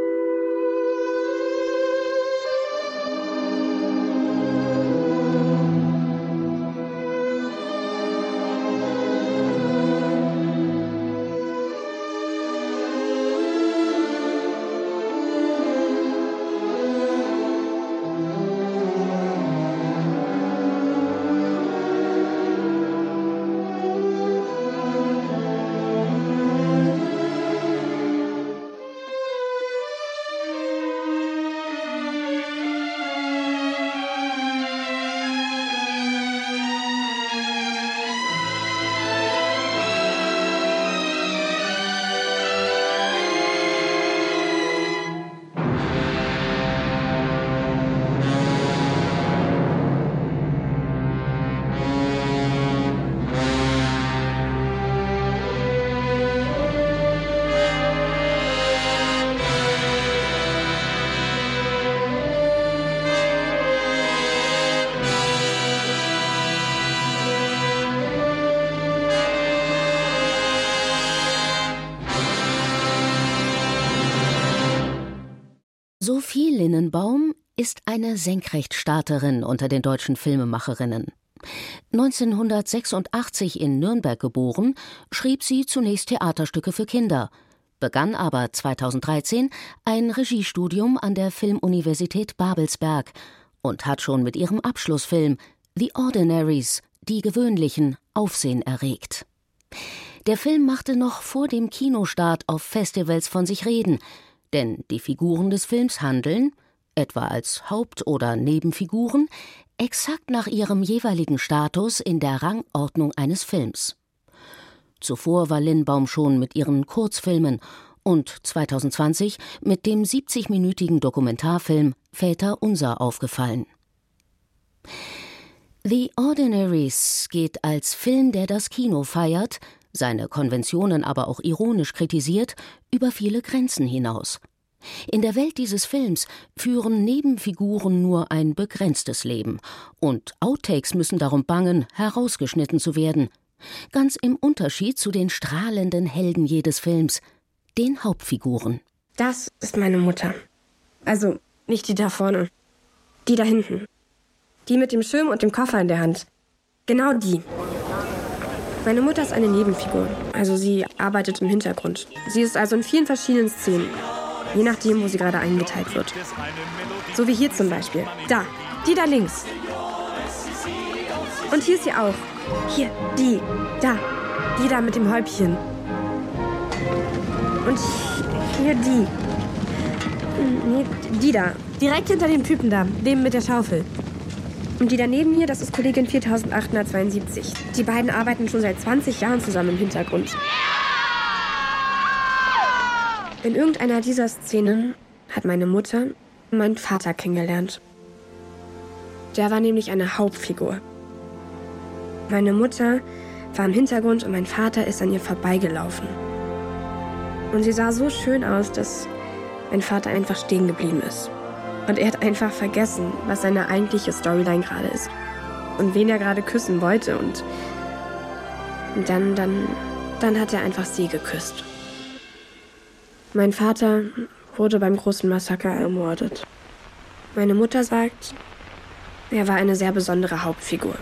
Sophie Linnenbaum ist eine Senkrechtstarterin unter den deutschen Filmemacherinnen. 1986 in Nürnberg geboren, schrieb sie zunächst Theaterstücke für Kinder, begann aber 2013 ein Regiestudium an der Filmuniversität Babelsberg und hat schon mit ihrem Abschlussfilm The Ordinaries, die Gewöhnlichen, Aufsehen erregt. Der Film machte noch vor dem Kinostart auf Festivals von sich reden, denn die Figuren des Films handeln, etwa als Haupt- oder Nebenfiguren, exakt nach ihrem jeweiligen Status in der Rangordnung eines Films. Zuvor war Linnenbaum schon mit ihren Kurzfilmen und 2020 mit dem 70-minütigen Dokumentarfilm Väter unser aufgefallen. The Ordinaries geht als Film, der das Kino feiert, seine Konventionen aber auch ironisch kritisiert, über viele Grenzen hinaus. In der Welt dieses Films führen Nebenfiguren nur ein begrenztes Leben und Outtakes müssen darum bangen, herausgeschnitten zu werden. Ganz im Unterschied zu den strahlenden Helden jedes Films, den Hauptfiguren. Das ist meine Mutter. Also nicht die da vorne, die da hinten. Die mit dem Schirm und dem Koffer in der Hand. Genau die. Meine Mutter ist eine Nebenfigur, also sie arbeitet im Hintergrund. Sie ist also in vielen verschiedenen Szenen. Je nachdem, wo sie gerade eingeteilt wird. So wie hier zum Beispiel. Da, die da links. Und hier ist sie auch. Hier, die da mit dem Häubchen. Und hier die. Nee, die da. Direkt hinter dem Typen da, dem mit der Schaufel. Und die daneben hier, das ist Kollegin 4872. Die beiden arbeiten schon seit 20 Jahren zusammen im Hintergrund. In irgendeiner dieser Szenen hat meine Mutter meinen Vater kennengelernt. Der war nämlich eine Hauptfigur. Meine Mutter war im Hintergrund und mein Vater ist an ihr vorbeigelaufen. Und sie sah so schön aus, dass mein Vater einfach stehen geblieben ist. Und er hat einfach vergessen, was seine eigentliche Storyline gerade ist. Und wen er gerade küssen wollte. Und dann hat er einfach sie geküsst. Mein Vater wurde beim großen Massaker ermordet. Meine Mutter sagt, er war eine sehr besondere Hauptfigur.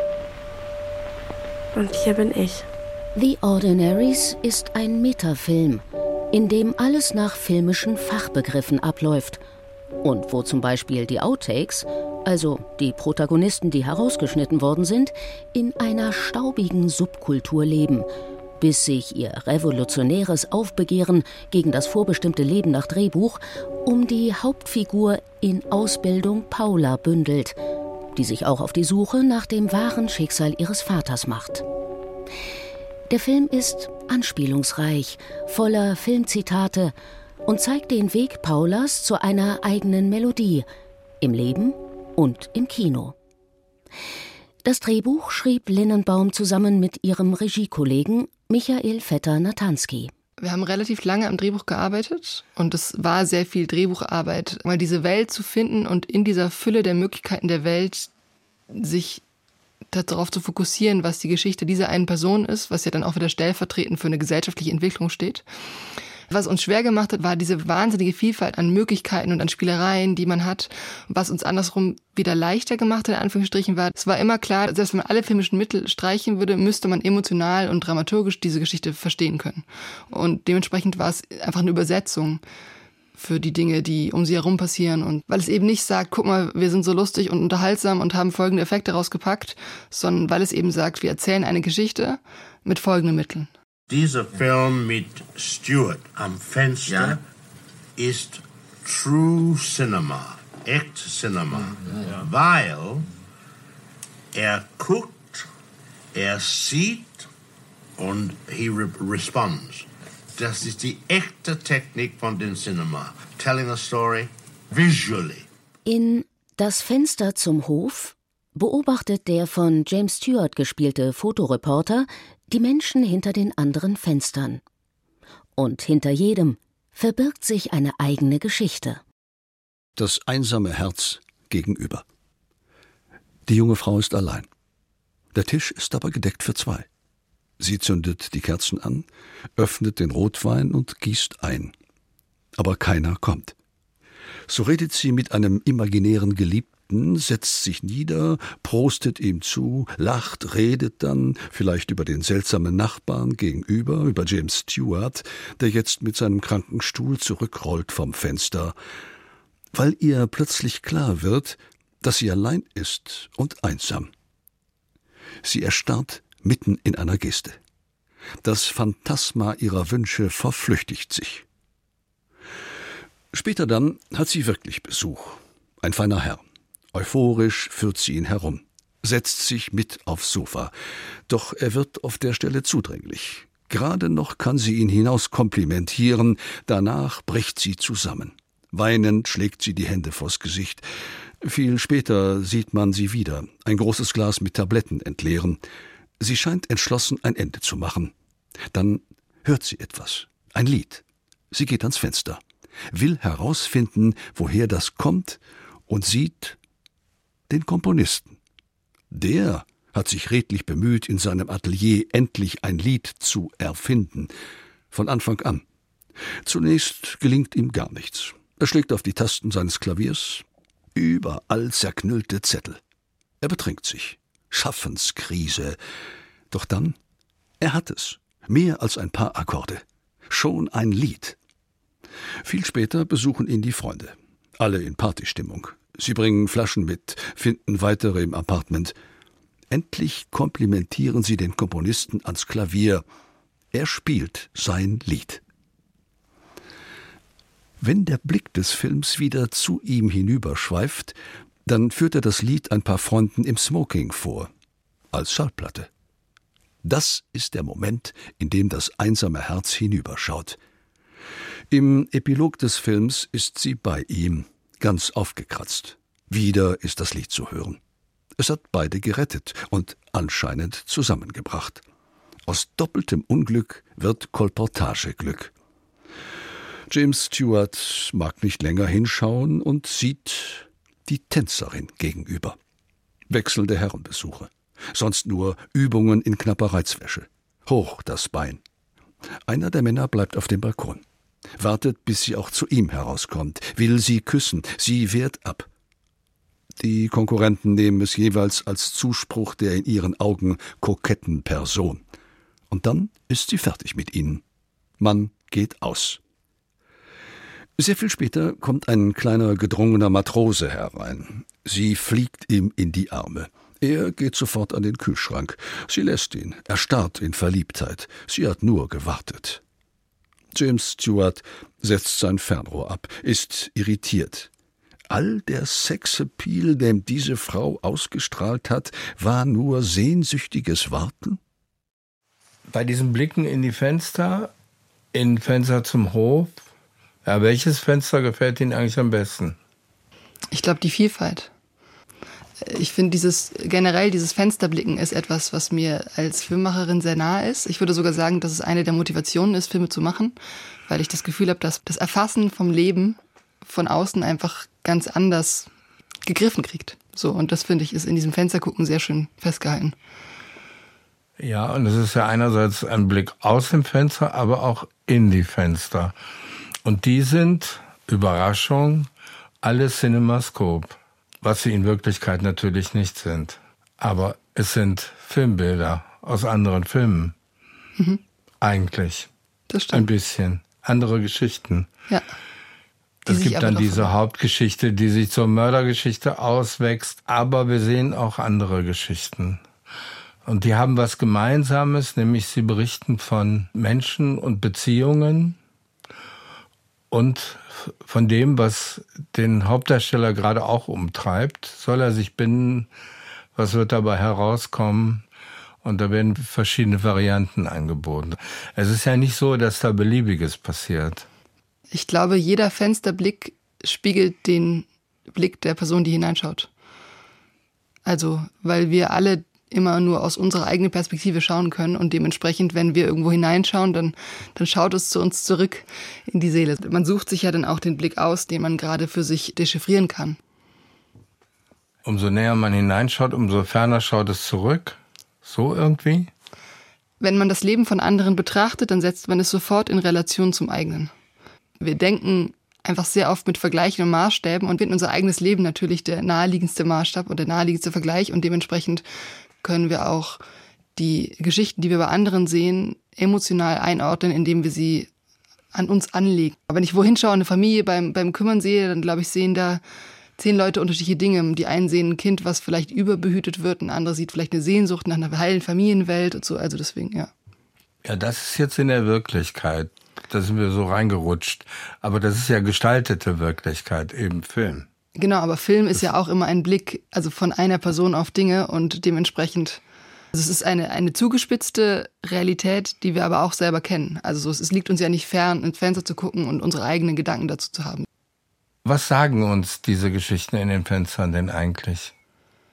Und hier bin ich. The Ordinaries ist ein Metafilm, in dem alles nach filmischen Fachbegriffen abläuft und wo zum Beispiel die Outtakes, also die Protagonisten, die herausgeschnitten worden sind, in einer staubigen Subkultur leben, bis sich ihr revolutionäres Aufbegehren gegen das vorbestimmte Leben nach Drehbuch um die Hauptfigur in Ausbildung Paula bündelt, die sich auch auf die Suche nach dem wahren Schicksal ihres Vaters macht. Der Film ist anspielungsreich, voller Filmzitate und zeigt den Weg Paulas zu einer eigenen Melodie, im Leben und im Kino. Das Drehbuch schrieb Linnenbaum zusammen mit ihrem Regiekollegen Michael Vetter-Natanski. Wir haben relativ lange am Drehbuch gearbeitet und es war sehr viel Drehbucharbeit, mal diese Welt zu finden und in dieser Fülle der Möglichkeiten der Welt sich darauf zu fokussieren, was die Geschichte dieser einen Person ist, was ja dann auch wieder stellvertretend für eine gesellschaftliche Entwicklung steht. Was uns schwer gemacht hat, war diese wahnsinnige Vielfalt an Möglichkeiten und an Spielereien, die man hat. Was uns andersrum wieder leichter gemacht hat, in Anführungsstrichen, war, es war immer klar, selbst wenn man alle filmischen Mittel streichen würde, müsste man emotional und dramaturgisch diese Geschichte verstehen können. Und dementsprechend war es einfach eine Übersetzung für die Dinge, die um sie herum passieren. Und weil es eben nicht sagt, guck mal, wir sind so lustig und unterhaltsam und haben folgende Effekte rausgepackt, sondern weil es eben sagt, wir erzählen eine Geschichte mit folgenden Mitteln. Dieser Film mit Stewart am Fenster ist True Cinema, echt Cinema, weil er guckt, er sieht und he responds. Das ist die echte Technik von dem Cinema, telling a story visually. In Das Fenster zum Hof beobachtet der von James Stewart gespielte Fotoreporter die Menschen hinter den anderen Fenstern. Und hinter jedem verbirgt sich eine eigene Geschichte. Das einsame Herz gegenüber. Die junge Frau ist allein. Der Tisch ist aber gedeckt für zwei. Sie zündet die Kerzen an, öffnet den Rotwein und gießt ein. Aber keiner kommt. So redet sie mit einem imaginären Geliebten, setzt sich nieder, prostet ihm zu, lacht, redet dann, vielleicht über den seltsamen Nachbarn gegenüber, über James Stewart, der jetzt mit seinem kranken Stuhl zurückrollt vom Fenster, weil ihr plötzlich klar wird, dass sie allein ist und einsam. Sie erstarrt mitten in einer Geste. Das Phantasma ihrer Wünsche verflüchtigt sich. Später dann hat sie wirklich Besuch. Ein feiner Herr. Euphorisch führt sie ihn herum, setzt sich mit aufs Sofa. Doch er wird auf der Stelle zudringlich. Gerade noch kann sie ihn hinaus komplimentieren, danach bricht sie zusammen. Weinend schlägt sie die Hände vors Gesicht. Viel später sieht man sie wieder, ein großes Glas mit Tabletten entleeren. Sie scheint entschlossen, ein Ende zu machen. Dann hört sie etwas, ein Lied. Sie geht ans Fenster, will herausfinden, woher das kommt und sieht den Komponisten. Der hat sich redlich bemüht, in seinem Atelier endlich ein Lied zu erfinden. Von Anfang an. Zunächst gelingt ihm gar nichts. Er schlägt auf die Tasten seines Klaviers. Überall zerknüllte Zettel. Er betrinkt sich. Schaffenskrise. Doch dann, er hat es. Mehr als ein paar Akkorde. Schon ein Lied. Viel später besuchen ihn die Freunde. Alle in Partystimmung. Sie bringen Flaschen mit, finden weitere im Appartement. Endlich komplimentieren sie den Komponisten ans Klavier. Er spielt sein Lied. Wenn der Blick des Films wieder zu ihm hinüberschweift, dann führt er das Lied ein paar Freunden im Smoking vor, als Schallplatte. Das ist der Moment, in dem das einsame Herz hinüberschaut. Im Epilog des Films ist sie bei ihm, ganz aufgekratzt. Wieder ist das Lied zu hören. Es hat beide gerettet und anscheinend zusammengebracht. Aus doppeltem Unglück wird Kolportageglück. James Stewart mag nicht länger hinschauen und sieht die Tänzerin gegenüber. Wechselnde Herrenbesuche. Sonst nur Übungen in knapper Reizwäsche. Hoch das Bein. Einer der Männer bleibt auf dem Balkon. Wartet, bis sie auch zu ihm herauskommt. Will sie küssen. Sie wehrt ab. Die Konkurrenten nehmen es jeweils als Zuspruch der in ihren Augen koketten Person. Und dann ist sie fertig mit ihnen. Man geht aus. Sehr viel später kommt ein kleiner, gedrungener Matrose herein. Sie fliegt ihm in die Arme. Er geht sofort an den Kühlschrank. Sie lässt ihn, erstarrt in Verliebtheit. Sie hat nur gewartet. James Stewart setzt sein Fernrohr ab, ist irritiert. All der Sexappeal, den diese Frau ausgestrahlt hat, war nur sehnsüchtiges Warten? Bei diesen Blicken in die Fenster, in Fenster zum Hof, ja, welches Fenster gefällt Ihnen eigentlich am besten? Ich glaube, die Vielfalt. Ich finde, dieses Fensterblicken ist etwas, was mir als Filmemacherin sehr nahe ist. Ich würde sogar sagen, dass es eine der Motivationen ist, Filme zu machen, weil ich das Gefühl habe, dass das Erfassen vom Leben von außen einfach ganz anders gegriffen kriegt. So, und das, finde ich, ist in diesem Fenstergucken sehr schön festgehalten. Ja, und es ist ja einerseits ein Blick aus dem Fenster, aber auch in die Fenster. Und die sind, Überraschung, alle CinemaScope, was sie in Wirklichkeit natürlich nicht sind. Aber es sind Filmbilder aus anderen Filmen. Mhm. Eigentlich. Das stimmt. Ein bisschen. Andere Geschichten. Ja. Es gibt dann diese Hauptgeschichte, die sich zur Mördergeschichte auswächst, aber wir sehen auch andere Geschichten. Und die haben was Gemeinsames, nämlich sie berichten von Menschen und Beziehungen und von dem, was den Hauptdarsteller gerade auch umtreibt. Soll er sich binden? Was wird dabei herauskommen? Und da werden verschiedene Varianten angeboten. Es ist ja nicht so, dass da Beliebiges passiert. Ich glaube, jeder Fensterblick spiegelt den Blick der Person, die hineinschaut. Also, weil wir alle immer nur aus unserer eigenen Perspektive schauen können und dementsprechend, wenn wir irgendwo hineinschauen, dann schaut es zu uns zurück in die Seele. Man sucht sich ja dann auch den Blick aus, den man gerade für sich dechiffrieren kann. Umso näher man hineinschaut, umso ferner schaut es zurück. So irgendwie? Wenn man das Leben von anderen betrachtet, dann setzt man es sofort in Relation zum eigenen. Wir denken einfach sehr oft mit Vergleichen und Maßstäben und finden unser eigenes Leben natürlich der naheliegendste Maßstab und der naheliegendste Vergleich und dementsprechend können wir auch die Geschichten, die wir bei anderen sehen, emotional einordnen, indem wir sie an uns anlegen. Aber wenn ich wohin schaue, eine Familie beim Kümmern sehe, dann glaube ich, sehen da 10 Leute unterschiedliche Dinge. Die einen sehen ein Kind, was vielleicht überbehütet wird, ein anderer sieht vielleicht eine Sehnsucht nach einer heilen Familienwelt und so. Also deswegen, ja. Ja, das ist jetzt in der Wirklichkeit. Da sind wir so reingerutscht. Aber das ist ja gestaltete Wirklichkeit, eben Film. Genau, aber Film ist ja auch immer ein Blick, also von einer Person auf Dinge und dementsprechend, also es ist eine zugespitzte Realität, die wir aber auch selber kennen. Also es liegt uns ja nicht fern, ins Fenster zu gucken und unsere eigenen Gedanken dazu zu haben. Was sagen uns diese Geschichten in den Fenstern denn eigentlich?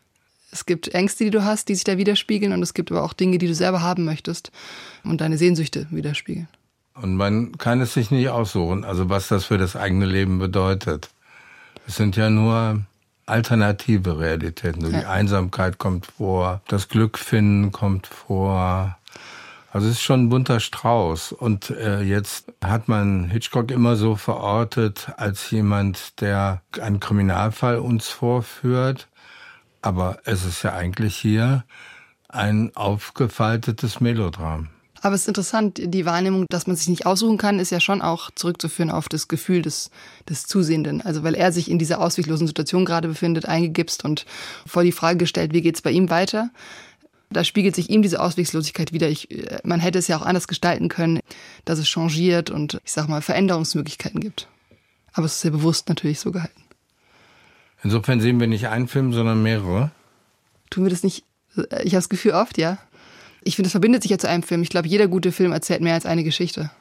Es gibt Ängste, die du hast, die sich da widerspiegeln, und es gibt aber auch Dinge, die du selber haben möchtest und deine Sehnsüchte widerspiegeln. Und man kann es sich nicht aussuchen, also was das für das eigene Leben bedeutet. Es sind ja nur alternative Realitäten. Die Einsamkeit kommt vor, das Glück finden kommt vor. Also es ist schon ein bunter Strauß. Und jetzt hat man Hitchcock immer so verortet als jemand, der einen Kriminalfall uns vorführt. Aber es ist ja eigentlich hier ein aufgefaltetes Melodram. Aber es ist interessant, die Wahrnehmung, dass man sich nicht aussuchen kann, ist ja schon auch zurückzuführen auf das Gefühl des Zusehenden. Also weil er sich in dieser ausweglosen Situation gerade befindet, eingegipst und vor die Frage gestellt, wie geht's bei ihm weiter? Da spiegelt sich ihm diese Ausweglosigkeit wider. Man hätte es ja auch anders gestalten können, dass es changiert und, ich sag mal, Veränderungsmöglichkeiten gibt. Aber es ist sehr bewusst natürlich so gehalten. Insofern sehen wir nicht einen Film, sondern mehrere. Tun wir das nicht? Ich habe das Gefühl oft, ja. Ich finde, es verbindet sich ja zu einem Film. Ich glaube, jeder gute Film erzählt mehr als eine Geschichte.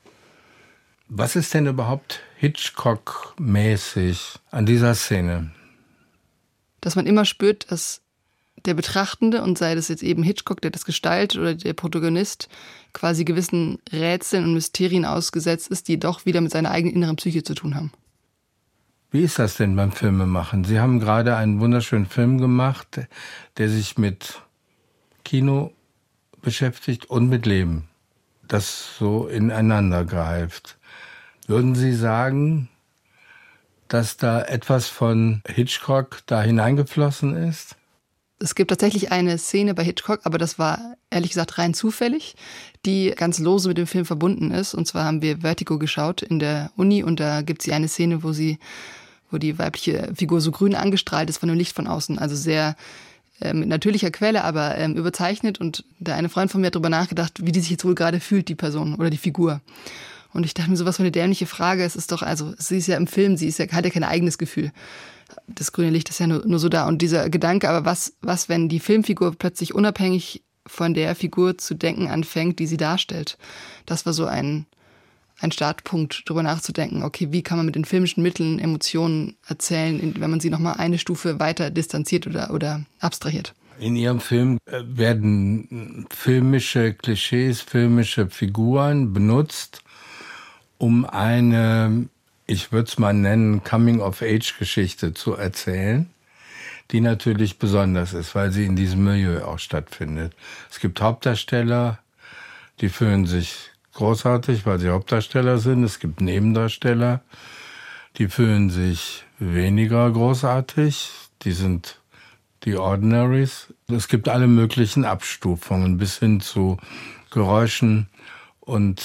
Was ist denn überhaupt Hitchcock-mäßig an dieser Szene? Dass man immer spürt, dass der Betrachtende, und sei das jetzt eben Hitchcock, der das gestaltet, oder der Protagonist, quasi gewissen Rätseln und Mysterien ausgesetzt ist, die doch wieder mit seiner eigenen inneren Psyche zu tun haben. Wie ist das denn beim Filmemachen? Sie haben gerade einen wunderschönen Film gemacht, der sich mit Kino beschäftigt und mit Leben, das so ineinander greift. Würden Sie sagen, dass da etwas von Hitchcock da hineingeflossen ist? Es gibt tatsächlich eine Szene bei Hitchcock, aber das war ehrlich gesagt rein zufällig, die ganz lose mit dem Film verbunden ist. Und zwar haben wir Vertigo geschaut in der Uni, und da gibt es eine Szene, wo die weibliche Figur so grün angestrahlt ist von dem Licht von außen. Also sehr mit natürlicher Quelle, aber überzeichnet. Und der eine Freund von mir hat darüber nachgedacht, wie die sich jetzt wohl gerade fühlt, die Person oder die Figur. Und ich dachte mir, sowas für eine dämliche Frage. Es ist doch, also sie ist ja im Film, hat ja kein eigenes Gefühl. Das grüne Licht ist ja nur so da. Und dieser Gedanke, aber was, wenn die Filmfigur plötzlich unabhängig von der Figur zu denken anfängt, die sie darstellt? Das war so ein Startpunkt, darüber nachzudenken, okay, wie kann man mit den filmischen Mitteln Emotionen erzählen, wenn man sie nochmal eine Stufe weiter distanziert oder abstrahiert. In Ihrem Film werden filmische Klischees, filmische Figuren benutzt, um eine, ich würde es mal nennen, Coming-of-Age-Geschichte zu erzählen, die natürlich besonders ist, weil sie in diesem Milieu auch stattfindet. Es gibt Hauptdarsteller, die fühlen sich großartig, weil sie Hauptdarsteller sind. Es gibt Nebendarsteller, die fühlen sich weniger großartig. Die sind die Ordinaries. Es gibt alle möglichen Abstufungen bis hin zu Geräuschen und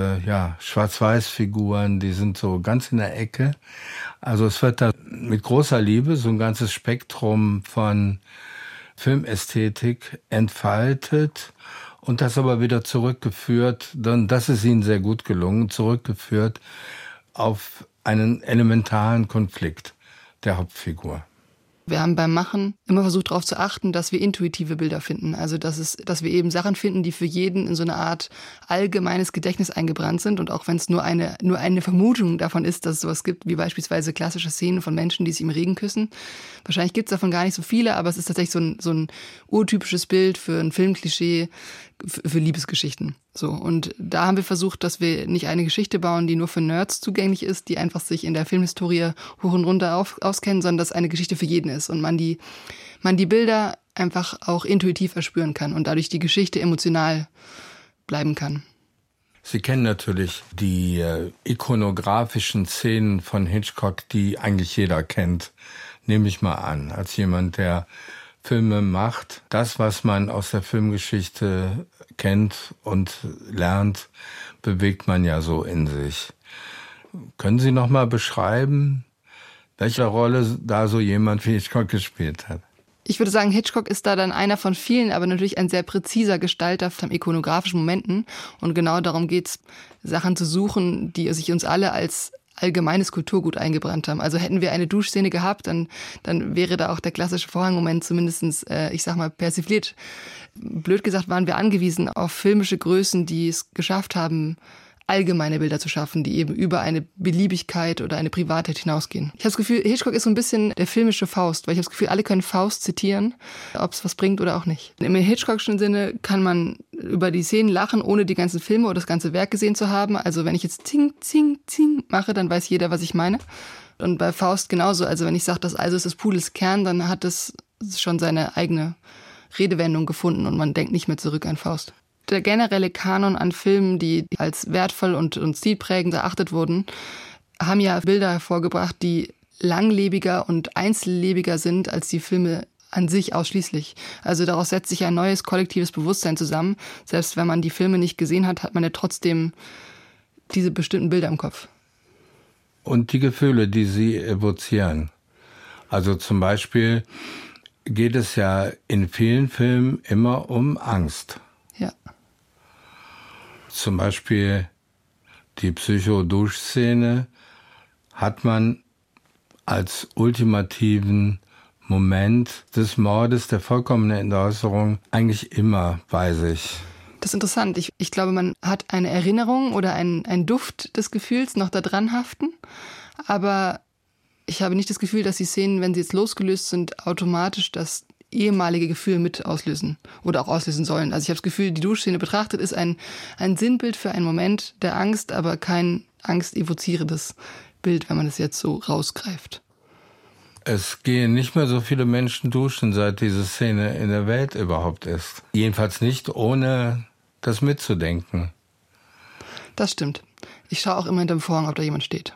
Schwarz-Weiß-Figuren, die sind so ganz in der Ecke. Also es wird da mit großer Liebe so ein ganzes Spektrum von Filmästhetik entfaltet. Und das aber wieder zurückgeführt, dann das ist ihnen sehr gut gelungen, zurückgeführt auf einen elementaren Konflikt der Hauptfigur. Wir haben beim Machen immer versucht, darauf zu achten, dass wir intuitive Bilder finden. Also dass wir eben Sachen finden, die für jeden in so eine Art allgemeines Gedächtnis eingebrannt sind. Und auch wenn es nur eine Vermutung davon ist, dass es sowas gibt, wie beispielsweise klassische Szenen von Menschen, die sich im Regen küssen. Wahrscheinlich gibt es davon gar nicht so viele, aber es ist tatsächlich so ein urtypisches Bild für ein Filmklischee, für Liebesgeschichten. So, und da haben wir versucht, dass wir nicht eine Geschichte bauen, die nur für Nerds zugänglich ist, die einfach sich in der Filmhistorie hoch und runter auskennen, sondern dass eine Geschichte für jeden ist und man die Bilder einfach auch intuitiv erspüren kann und dadurch die Geschichte emotional bleiben kann. Sie kennen natürlich die ikonografischen Szenen von Hitchcock, die eigentlich jeder kennt, nehme ich mal an, als jemand, der Filme macht. Das, was man aus der Filmgeschichte kennt und lernt, bewegt man ja so in sich. Können Sie noch mal beschreiben, welche Rolle da so jemand wie Hitchcock gespielt hat? Ich würde sagen, Hitchcock ist da dann einer von vielen, aber natürlich ein sehr präziser Gestalter von ikonografischen Momenten. Und genau darum geht's, Sachen zu suchen, die sich uns alle als allgemeines Kulturgut eingebrannt haben. Also hätten wir eine Duschszene gehabt, dann wäre da auch der klassische Vorhangmoment zumindest, persifliert. Blöd gesagt waren wir angewiesen auf filmische Größen, die es geschafft haben, allgemeine Bilder zu schaffen, die eben über eine Beliebigkeit oder eine Privatheit hinausgehen. Ich habe das Gefühl, Hitchcock ist so ein bisschen der filmische Faust, weil ich habe das Gefühl, alle können Faust zitieren, ob es was bringt oder auch nicht. Im Hitchcockschen Sinne kann man über die Szenen lachen, ohne die ganzen Filme oder das ganze Werk gesehen zu haben. Also wenn ich jetzt Zing, Zing, Zing mache, dann weiß jeder, was ich meine. Und bei Faust genauso. Also wenn ich sage, das Also ist des Pudels Kern, dann hat es schon seine eigene Redewendung gefunden und man denkt nicht mehr zurück an Faust. Der generelle Kanon an Filmen, die als wertvoll und stilprägend erachtet wurden, haben ja Bilder hervorgebracht, die langlebiger und einzellebiger sind als die Filme an sich ausschließlich. Also daraus setzt sich ein neues kollektives Bewusstsein zusammen. Selbst wenn man die Filme nicht gesehen hat, hat man ja trotzdem diese bestimmten Bilder im Kopf. Und die Gefühle, die sie evozieren. Also zum Beispiel geht es ja in vielen Filmen immer um Angst. Ja. Zum Beispiel die Psycho-Duschszene hat man als ultimativen Moment des Mordes, der vollkommenen Entäußerung, eigentlich immer bei sich. Das ist interessant. Ich glaube, man hat eine Erinnerung oder einen Duft des Gefühls noch da dran haften. Aber ich habe nicht das Gefühl, dass die Szenen, wenn sie jetzt losgelöst sind, automatisch das ehemalige Gefühl mit auslösen oder auch auslösen sollen. Also ich habe das Gefühl, die Duschszene betrachtet ist ein Sinnbild für einen Moment der Angst, aber kein angstevozierendes Bild, wenn man es jetzt so rausgreift. Es gehen nicht mehr so viele Menschen duschen, seit diese Szene in der Welt überhaupt ist. Jedenfalls nicht, ohne das mitzudenken. Das stimmt. Ich schaue auch immer hinterm Vorhang, ob da jemand steht.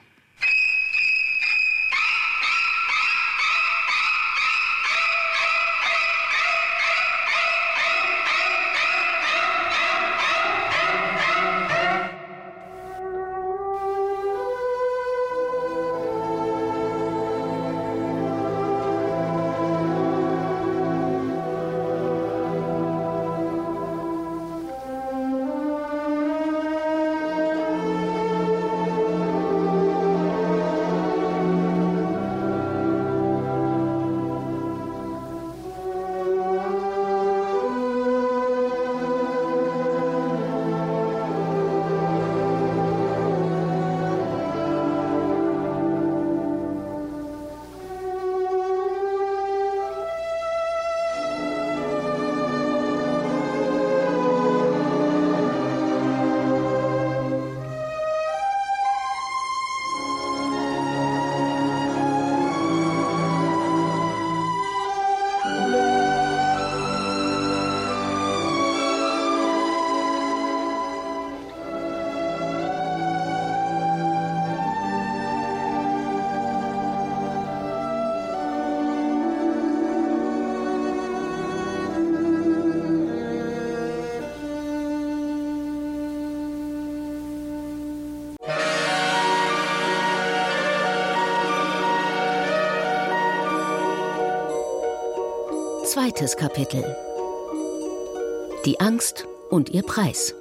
Zweites Kapitel. Die Angst und ihr Preis.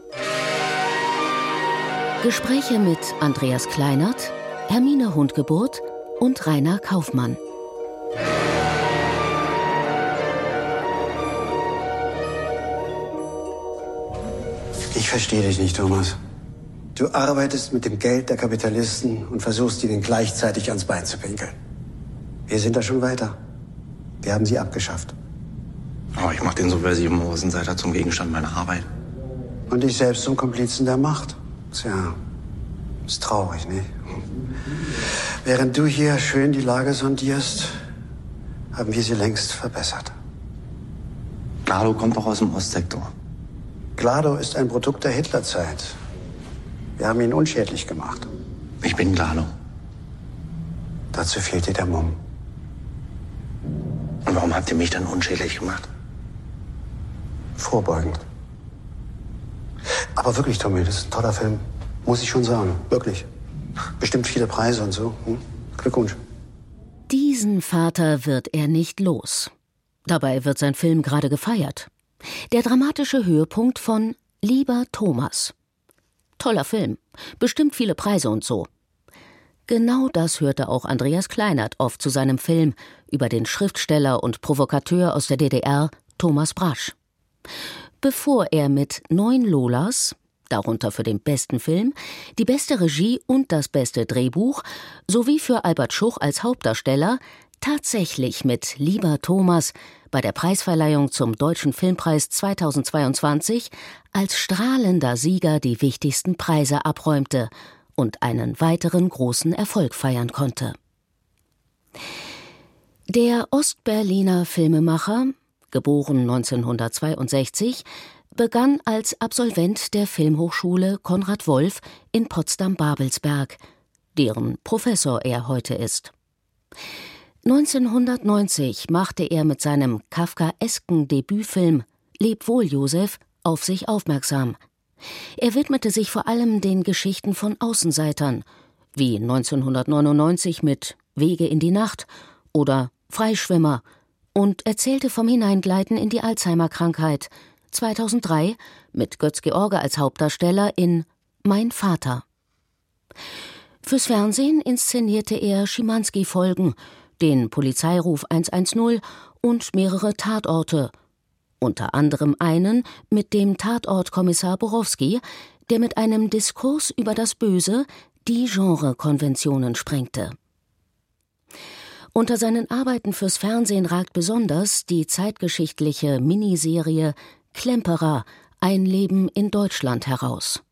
Gespräche mit Andreas Kleinert, Hermine Hundgeburt und Rainer Kaufmann. Ich verstehe dich nicht, Thomas. Du arbeitest mit dem Geld der Kapitalisten und versuchst, ihnen gleichzeitig ans Bein zu pinkeln. Wir sind da schon weiter. Wir haben sie abgeschafft. Aber ich mache den subversiven Außenseiter zum Gegenstand meiner Arbeit. Und dich selbst zum Komplizen der Macht. Tja, ist traurig, nicht? Während du hier schön die Lage sondierst, haben wir sie längst verbessert. Glado kommt doch aus dem Ostsektor. Glado ist ein Produkt der Hitlerzeit. Wir haben ihn unschädlich gemacht. Ich bin Glado. Dazu fehlt dir der Mumm. Und warum habt ihr mich dann unschädlich gemacht? Vorbeugend. Aber wirklich, Tommy, das ist ein toller Film. Muss ich schon sagen. Wirklich. Bestimmt viele Preise und so. Glückwunsch. Diesen Vater wird er nicht los. Dabei wird sein Film gerade gefeiert. Der dramatische Höhepunkt von Lieber Thomas. Toller Film. Bestimmt viele Preise und so. Genau das hörte auch Andreas Kleinert oft zu seinem Film über den Schriftsteller und Provokateur aus der DDR, Thomas Brasch. Bevor er mit 9 Lolas, darunter für den besten Film, die beste Regie und das beste Drehbuch, sowie für Albert Schuch als Hauptdarsteller, tatsächlich mit Lieber Thomas bei der Preisverleihung zum Deutschen Filmpreis 2022 als strahlender Sieger die wichtigsten Preise abräumte und einen weiteren großen Erfolg feiern konnte. Der Ostberliner Filmemacher, geboren 1962, begann als Absolvent der Filmhochschule Konrad Wolf in Potsdam-Babelsberg, deren Professor er heute ist. 1990 machte er mit seinem kafkaesken Debütfilm »Leb wohl, Josef« auf sich aufmerksam. Er widmete sich vor allem den Geschichten von Außenseitern, wie 1999 mit »Wege in die Nacht« oder »Freischwimmer«, und erzählte vom Hineingleiten in die Alzheimer-Krankheit, 2003 mit Götz-George als Hauptdarsteller in »Mein Vater«. Fürs Fernsehen inszenierte er Schimanski-Folgen, den Polizeiruf 110 und mehrere Tatorte, unter anderem einen mit dem Tatortkommissar Borowski, der mit einem Diskurs über das Böse die Genrekonventionen sprengte. Unter seinen Arbeiten fürs Fernsehen ragt besonders die zeitgeschichtliche Miniserie »Klemperer – Ein Leben in Deutschland« heraus.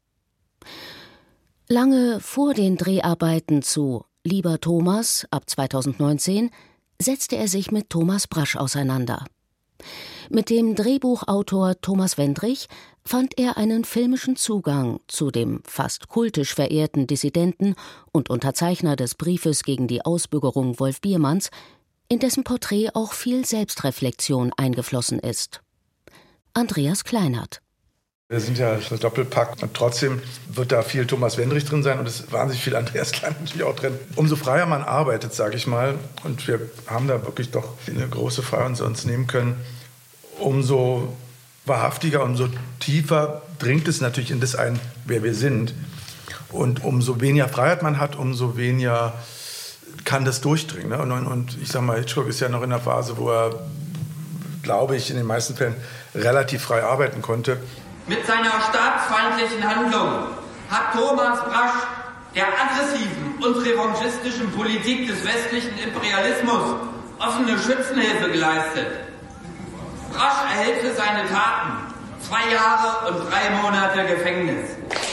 Lange vor den Dreharbeiten zu »Lieber Thomas« ab 2019 setzte er sich mit Thomas Brasch auseinander. Mit dem Drehbuchautor Thomas Wendrich fand er einen filmischen Zugang zu dem fast kultisch verehrten Dissidenten und Unterzeichner des Briefes gegen die Ausbürgerung Wolf Biermanns, in dessen Porträt auch viel Selbstreflexion eingeflossen ist. Andreas Kleinert. Wir sind ja das Doppelpack und trotzdem wird da viel Thomas Wendrich drin sein und es ist wahnsinnig viel Andreas Kleinert natürlich auch drin. Umso freier man arbeitet, sage ich mal, und wir haben da wirklich doch eine große Freiheit uns nehmen können, umso wahrhaftiger, umso tiefer dringt es natürlich in das ein, wer wir sind. Und umso weniger Freiheit man hat, umso weniger kann das durchdringen. Ne? Und ich sage mal, Hitchcock ist ja noch in der Phase, wo er, glaube ich, in den meisten Fällen relativ frei arbeiten konnte. Mit seiner staatsfeindlichen Handlung hat Thomas Brasch der aggressiven und revanchistischen Politik des westlichen Imperialismus offene Schützenhilfe geleistet. Brasch erhält für seine Taten 2 Jahre und 3 Monate Gefängnis.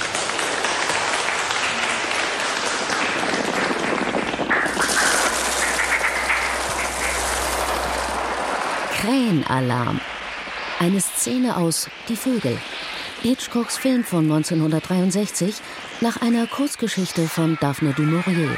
Krähenalarm. Eine Szene aus »Die Vögel«. Hitchcocks Film von 1963 nach einer Kurzgeschichte von Daphne du Maurier.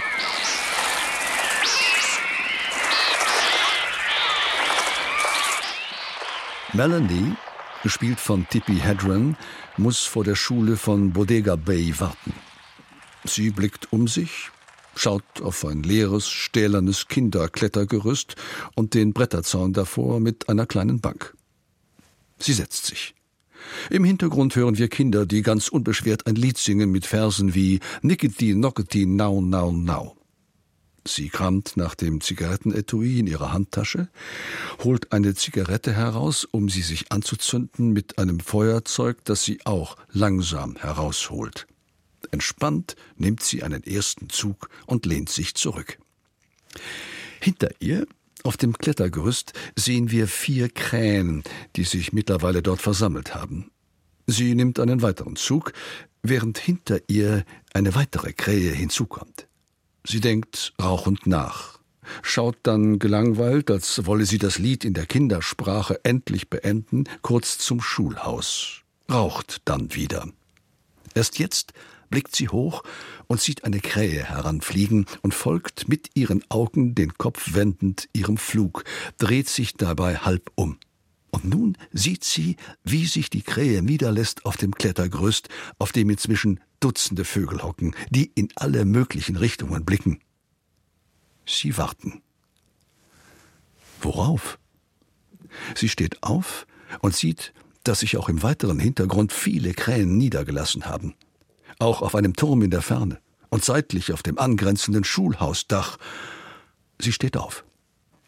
Melanie, gespielt von Tippi Hedren, muss vor der Schule von Bodega Bay warten. Sie blickt um sich, schaut auf ein leeres, stählernes Kinderklettergerüst und den Bretterzaun davor mit einer kleinen Bank. Sie setzt sich. Im Hintergrund hören wir Kinder, die ganz unbeschwert ein Lied singen mit Versen wie »Nickety, Nockety, Now, Now, Now«. Sie kramt nach dem Zigarettenetui in ihrer Handtasche, holt eine Zigarette heraus, um sie sich anzuzünden mit einem Feuerzeug, das sie auch langsam herausholt. Entspannt nimmt sie einen ersten Zug und lehnt sich zurück. Hinter ihr, auf dem Klettergerüst, sehen wir 4 Krähen, die sich mittlerweile dort versammelt haben. Sie nimmt einen weiteren Zug, während hinter ihr eine weitere Krähe hinzukommt. Sie denkt rauchend nach, schaut dann gelangweilt, als wolle sie das Lied in der Kindersprache endlich beenden, kurz zum Schulhaus, raucht dann wieder. Erst jetzt blickt sie hoch und sieht eine Krähe heranfliegen und folgt mit ihren Augen, den Kopf wendend, ihrem Flug, dreht sich dabei halb um. Und nun sieht sie, wie sich die Krähe niederlässt auf dem Klettergerüst, auf dem inzwischen Dutzende Vögel hocken, die in alle möglichen Richtungen blicken. Sie warten. Worauf? Sie steht auf und sieht, dass sich auch im weiteren Hintergrund viele Krähen niedergelassen haben. Auch auf einem Turm in der Ferne und seitlich auf dem angrenzenden Schulhausdach. Sie steht auf.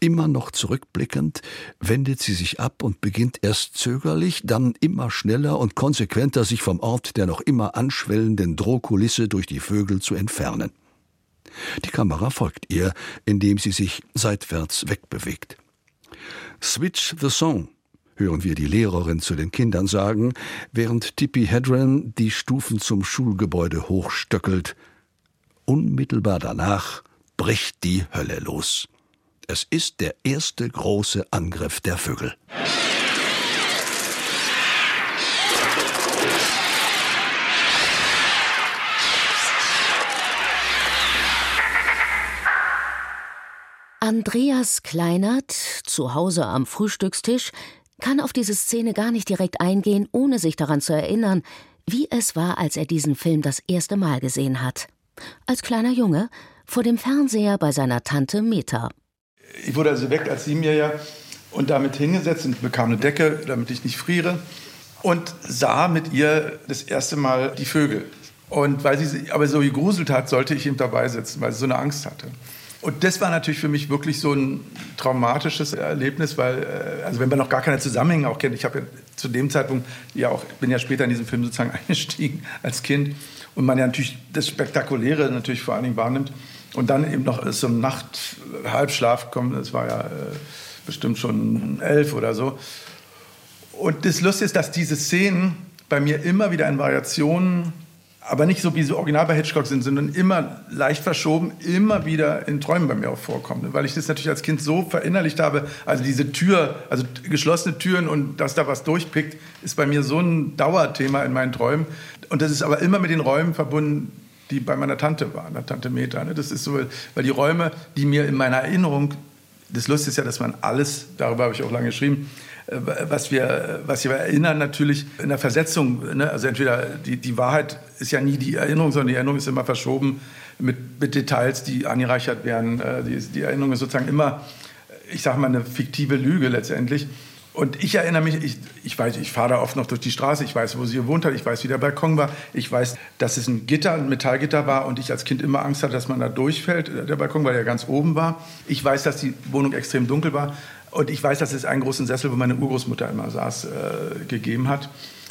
Immer noch zurückblickend wendet sie sich ab und beginnt erst zögerlich, dann immer schneller und konsequenter sich vom Ort der noch immer anschwellenden Drohkulisse durch die Vögel zu entfernen. Die Kamera folgt ihr, indem sie sich seitwärts wegbewegt. Switch the song, hören wir die Lehrerin zu den Kindern sagen, während Tippi Hedren die Stufen zum Schulgebäude hochstöckelt. Unmittelbar danach bricht die Hölle los. Es ist der erste große Angriff der Vögel. Andreas Kleinert, zu Hause am Frühstückstisch, kann auf diese Szene gar nicht direkt eingehen, ohne sich daran zu erinnern, wie es war, als er diesen Film das erste Mal gesehen hat. Als kleiner Junge vor dem Fernseher bei seiner Tante Meta. Ich wurde also weg als 7-Jähriger und damit hingesetzt und bekam eine Decke, damit ich nicht friere. Und sah mit ihr das erste Mal die Vögel. Und weil sie sich aber so gegruselt hat, sollte ich ihm dabei sitzen, weil sie so eine Angst hatte. Und das war natürlich für mich wirklich so ein traumatisches Erlebnis, weil, also wenn man noch gar keine Zusammenhänge auch kennt, ich habe ja zu dem Zeitpunkt bin ja später in diesen Film sozusagen eingestiegen als Kind und man ja natürlich das Spektakuläre natürlich vor allen Dingen wahrnimmt und dann eben noch so im Nacht-Halbschlaf kommt, das war ja bestimmt schon 11 oder so. Und das Lustige ist, dass diese Szenen bei mir immer wieder in Variationen, aber nicht so wie so original bei Hitchcock sind, sondern immer leicht verschoben, immer wieder in Träumen bei mir auch vorkommen. Weil ich das natürlich als Kind so verinnerlicht habe, also diese Tür, also geschlossene Türen und dass da was durchpickt, ist bei mir so ein Dauerthema in meinen Träumen. Und das ist aber immer mit den Räumen verbunden, die bei meiner Tante waren, der Tante Meta. Das ist so, weil die Räume, die mir in meiner Erinnerung, das Lustige ist ja, dass man alles, darüber habe ich auch lange geschrieben, was wir erinnern natürlich in der Versetzung, ne? Also entweder die Wahrheit ist ja nie die Erinnerung, sondern die Erinnerung ist immer verschoben mit Details, die angereichert werden. Die Erinnerung ist sozusagen immer, ich sage mal, eine fiktive Lüge letztendlich. Und ich erinnere mich, ich weiß, ich fahre da oft noch durch die Straße, ich weiß, wo sie gewohnt hat, ich weiß, wie der Balkon war, ich weiß, dass es ein Metallgitter war und ich als Kind immer Angst hatte, dass man da durchfällt, der Balkon, weil der ganz oben war. Ich weiß, dass die Wohnung extrem dunkel war. Und ich weiß, dass es einen großen Sessel, wo meine Urgroßmutter immer saß, gegeben hat.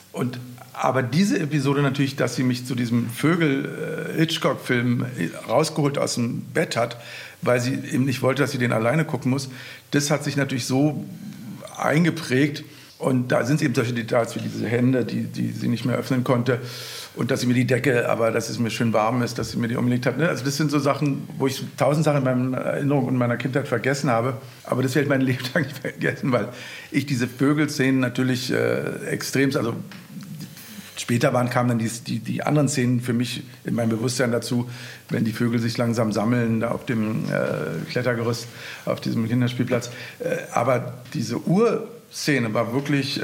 Aber diese Episode natürlich, dass sie mich zu diesem Vögel-Hitchcock-Film rausgeholt aus dem Bett hat, weil sie eben nicht wollte, dass sie den alleine gucken muss, das hat sich natürlich so eingeprägt. Und da sind es eben solche Details wie diese Hände, die sie nicht mehr öffnen konnte. Und dass sie mir die Decke, aber dass es mir schön warm ist, dass sie mir die umgelegt hat. Also das sind so Sachen, wo ich 1000 Sachen in meiner Erinnerung und meiner Kindheit vergessen habe. Aber das werde ich mein Leben lang nicht vergessen, weil ich diese Vögelszenen natürlich extrem, also später kamen dann die anderen Szenen für mich in meinem Bewusstsein dazu, wenn die Vögel sich langsam sammeln, da auf dem Klettergerüst, auf diesem Kinderspielplatz. Aber diese Urszene war wirklich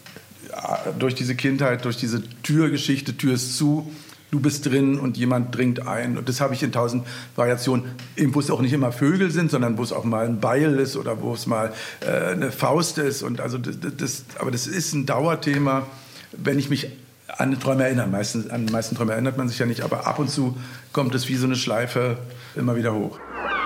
durch diese Kindheit, durch diese Türgeschichte, Tür ist zu, du bist drin und jemand dringt ein. Und das habe ich in 1000 Variationen, wo es auch nicht immer Vögel sind, sondern wo es auch mal ein Beil ist oder wo es mal eine Faust ist. Und also aber das ist ein Dauerthema, wenn ich mich an Träume erinnere. An die meisten Träume erinnert man sich ja nicht, aber ab und zu kommt es wie so eine Schleife immer wieder hoch.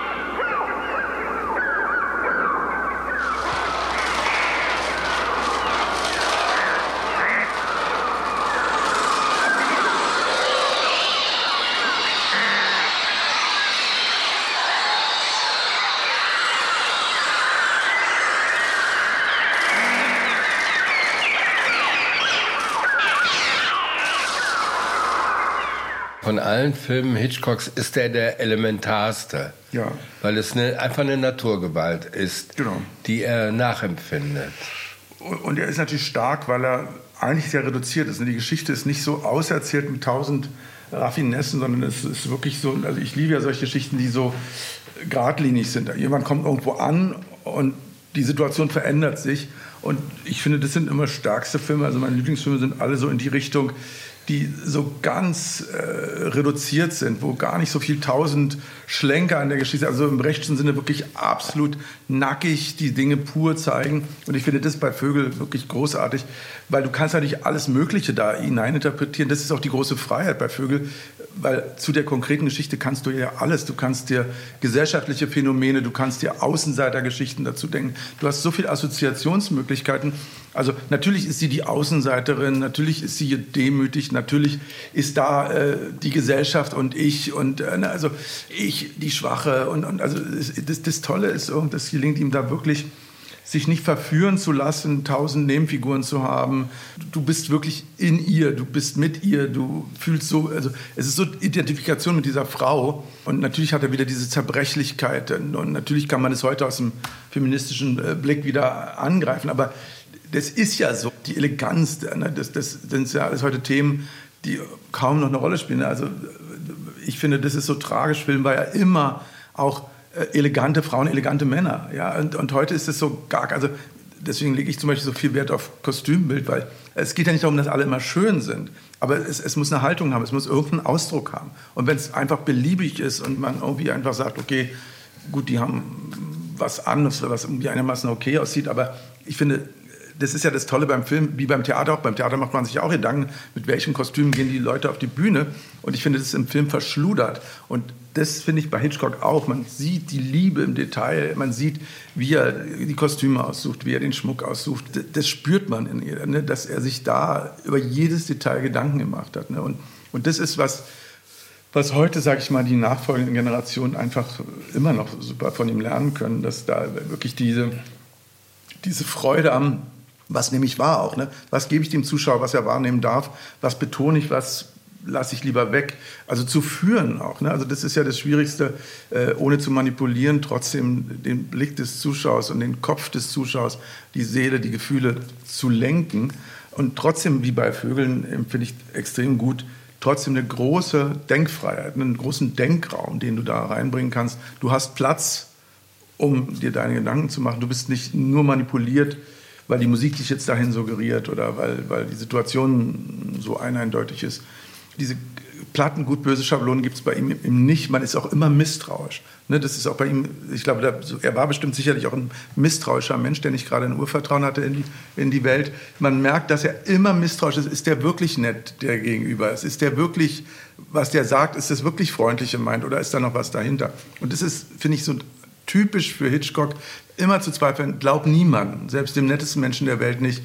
Von allen Filmen Hitchcocks ist der elementarste. Ja. Weil es einfach eine Naturgewalt ist, genau, die er nachempfindet. Und er ist natürlich stark, weil er eigentlich sehr reduziert ist. Und die Geschichte ist nicht so auserzählt mit 1000 Raffinessen, sondern es ist wirklich so, also ich liebe ja solche Geschichten, die so geradlinig sind. Jemand kommt irgendwo an und die Situation verändert sich. Und ich finde, das sind immer stärkste Filme. Also meine Lieblingsfilme sind alle so in die Richtung, die so ganz reduziert sind, wo gar nicht so viel 1000 Schlenker an der Geschichte, also im rechten Sinne wirklich absolut nackig die Dinge pur zeigen. Und ich finde das bei Vögel wirklich großartig, weil du kannst ja nicht alles Mögliche da hineininterpretieren. Das ist auch die große Freiheit bei Vögel. weil zu der konkreten Geschichte kannst du ja alles. Du kannst dir gesellschaftliche Phänomene, du kannst dir Außenseitergeschichten dazu denken. Du hast so viele Assoziationsmöglichkeiten. Also natürlich ist sie die Außenseiterin, natürlich ist sie demütig, natürlich ist da die Gesellschaft und ich und also ich, die Schwache. Und also das Tolle ist, das gelingt ihm da wirklich, sich nicht verführen zu lassen, 1000 Nebenfiguren zu haben. Du bist wirklich in ihr, du bist mit ihr, du fühlst so, also es ist so Identifikation mit dieser Frau. Und natürlich hat er wieder diese Zerbrechlichkeit. Und natürlich kann man es heute aus dem feministischen Blick wieder angreifen. Aber das ist ja so, die Eleganz, das sind ja alles heute Themen, die kaum noch eine Rolle spielen. Also ich finde, das ist so tragisch. Film war ja immer auch elegante Frauen, elegante Männer. Ja? Und heute ist es so gar, also deswegen lege ich zum Beispiel so viel Wert auf Kostümbild, weil es geht ja nicht darum, dass alle immer schön sind, aber es muss eine Haltung haben, es muss irgendeinen Ausdruck haben. Und wenn es einfach beliebig ist und man irgendwie einfach sagt, okay, gut, die haben was an, was irgendwie einigermaßen okay aussieht, aber ich finde, das ist ja das Tolle beim Film, wie beim Theater auch. Beim Theater macht man sich auch Gedanken, mit welchen Kostümen gehen die Leute auf die Bühne. Und ich finde, das ist im Film verschludert. Und das finde ich bei Hitchcock auch. Man sieht die Liebe im Detail. Man sieht, wie er die Kostüme aussucht, wie er den Schmuck aussucht. Das spürt man in ihr, ne? Dass er sich da über jedes Detail Gedanken gemacht hat. Ne? Und das ist was heute, sage ich mal, die nachfolgenden Generationen einfach immer noch super von ihm lernen können. Dass da wirklich diese Freude am, was nehme ich wahr auch, ne? Was gebe ich dem Zuschauer, was er wahrnehmen darf, was betone ich, was lasse ich lieber weg. Also zu führen auch. Ne? Also das ist ja das Schwierigste, ohne zu manipulieren, trotzdem den Blick des Zuschauers und den Kopf des Zuschauers, die Seele, die Gefühle zu lenken. Und trotzdem, wie bei Vögeln, empfinde ich extrem gut, trotzdem eine große Denkfreiheit, einen großen Denkraum, den du da reinbringen kannst. Du hast Platz, um dir deine Gedanken zu machen. Du bist nicht nur manipuliert, weil die Musik dich jetzt dahin suggeriert oder weil die Situation so eindeutig ist. Diese platten, gut-böse Schablonen gibt es bei ihm eben nicht. Man ist auch immer misstrauisch. Ne, das ist auch bei ihm, ich glaube, er war bestimmt sicherlich auch ein misstrauischer Mensch, der nicht gerade ein Urvertrauen hatte in die Welt. Man merkt, dass er immer misstrauisch ist. Ist der wirklich nett, der Gegenüber? Ist der wirklich, was der sagt, ist das wirklich freundlich gemeint oder ist da noch was dahinter? Und das ist, finde ich, so typisch für Hitchcock, immer zu zweifeln, glaubt niemandem, selbst dem nettesten Menschen der Welt nicht,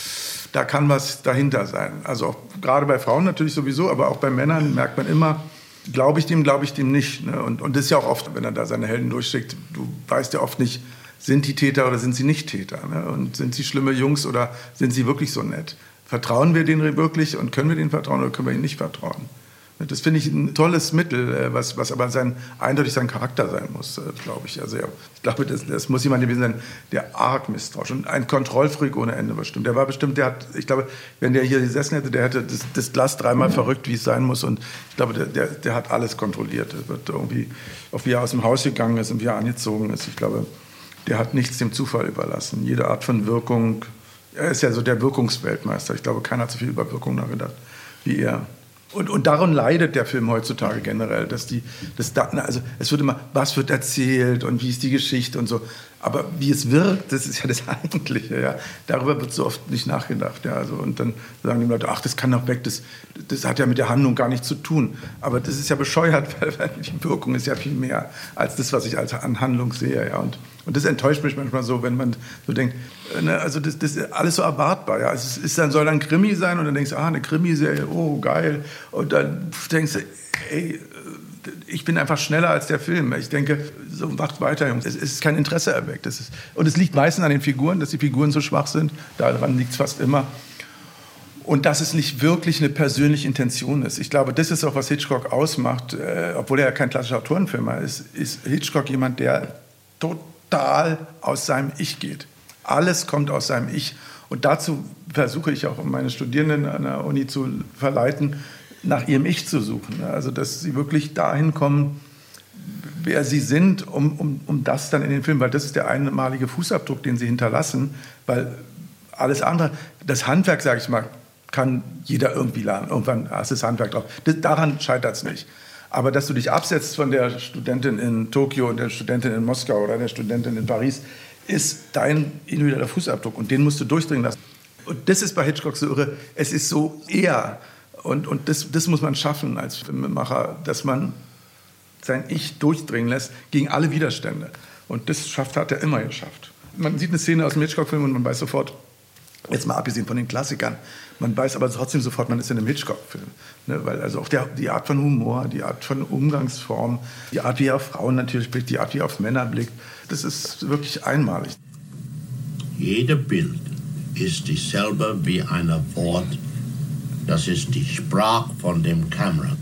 da kann was dahinter sein. Also auch, gerade bei Frauen natürlich sowieso, aber auch bei Männern merkt man immer, glaube ich dem nicht. Ne? Und das ist ja auch oft, wenn er da seine Helden durchschickt, du weißt ja oft nicht, sind die Täter oder sind sie nicht Täter? Ne? Und sind sie schlimme Jungs oder sind sie wirklich so nett? Vertrauen wir denen wirklich und können wir denen vertrauen oder können wir ihnen nicht vertrauen? Das finde ich ein tolles Mittel, was aber eindeutig sein Charakter sein muss, glaube ich. Also ich glaube, das muss jemand gewesen sein, der arg misstrauisch und ein Kontrollfreak ohne Ende bestimmt. Ich glaube, wenn der hier gesessen hätte, der hätte das Glas dreimal verrückt, wie es sein muss. Und ich glaube, der hat alles kontrolliert. Der wird irgendwie, auch wie er aus dem Haus gegangen ist und wie er angezogen ist. Ich glaube, der hat nichts dem Zufall überlassen. Jede Art von Wirkung, er ist ja so der Wirkungsweltmeister. Ich glaube, keiner hat so viel über Wirkung nachgedacht wie er. Und daran leidet der Film heutzutage generell, also es wird immer, was wird erzählt und wie ist die Geschichte und so. Aber wie es wirkt, das ist ja das Eigentliche. Ja. Darüber wird so oft nicht nachgedacht. Ja. Also, und dann sagen die Leute, ach, das kann doch weg, das hat ja mit der Handlung gar nichts zu tun. Aber das ist ja bescheuert, weil die Wirkung ist ja viel mehr als das, was ich an Handlung sehe. Ja. Und das enttäuscht mich manchmal so, wenn man so denkt, also das ist alles so erwartbar. Ja. Es soll dann ein Krimi sein und dann denkst du, eine Krimiserie, oh geil. Und dann denkst du, ey, ich bin einfach schneller als der Film. Ich denke, so macht weiter, Jungs. Es ist kein Interesse erweckt. Und es liegt meistens an den Figuren, dass die Figuren so schwach sind. Daran liegt es fast immer. Und dass es nicht wirklich eine persönliche Intention ist. Ich glaube, das ist auch, was Hitchcock ausmacht. Obwohl er ja kein klassischer Autorenfilmer ist Hitchcock jemand, der total aus seinem Ich geht. Alles kommt aus seinem Ich. Und dazu versuche ich auch, meine Studierenden an der Uni zu verleiten, nach ihrem Ich zu suchen. Also, dass sie wirklich dahin kommen, wer sie sind, um das dann in den Film, weil das ist der einmalige Fußabdruck, den sie hinterlassen, weil alles andere, das Handwerk, sage ich mal, kann jeder irgendwie lernen. Irgendwann hast du das Handwerk drauf. Daran scheitert es nicht. Aber dass du dich absetzt von der Studentin in Tokio und der Studentin in Moskau oder der Studentin in Paris, ist dein individueller Fußabdruck und den musst du durchdringen lassen. Und das ist bei Hitchcock so irre. Es ist so er. Und das muss man schaffen als Filmemacher, dass man sein Ich durchdringen lässt gegen alle Widerstände. Und das hat er immer geschafft. Man sieht eine Szene aus dem Hitchcock-Film und man weiß sofort, jetzt mal abgesehen von den Klassikern, man weiß aber trotzdem sofort, man ist in einem Hitchcock-Film. Ne? Weil also auch die Art von Humor, die Art von Umgangsform, die Art, wie er auf Frauen natürlich blickt, die Art, wie er auf Männer blickt, das ist wirklich einmalig. Jeder Bild ist dieselbe wie ein Wort. Das ist die Sprache von dem Kamera.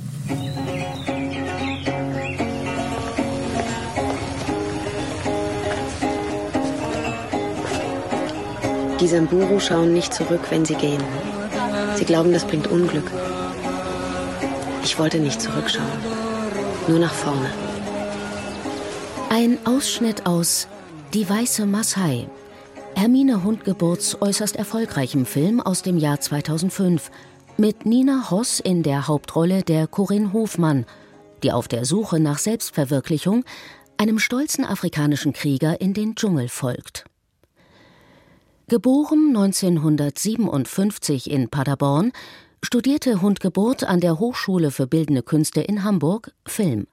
Die Samburu schauen nicht zurück, wenn sie gehen. Sie glauben, das bringt Unglück. Ich wollte nicht zurückschauen, nur nach vorne. Ein Ausschnitt aus Die weiße Maasai, Hermine Hundgeburts äußerst erfolgreichem Film aus dem Jahr 2005, mit Nina Hoss in der Hauptrolle der Corinne Hofmann, die auf der Suche nach Selbstverwirklichung einem stolzen afrikanischen Krieger in den Dschungel folgt. Geboren 1957 in Paderborn, studierte Hundgeburt an der Hochschule für Bildende Künste in Hamburg Film.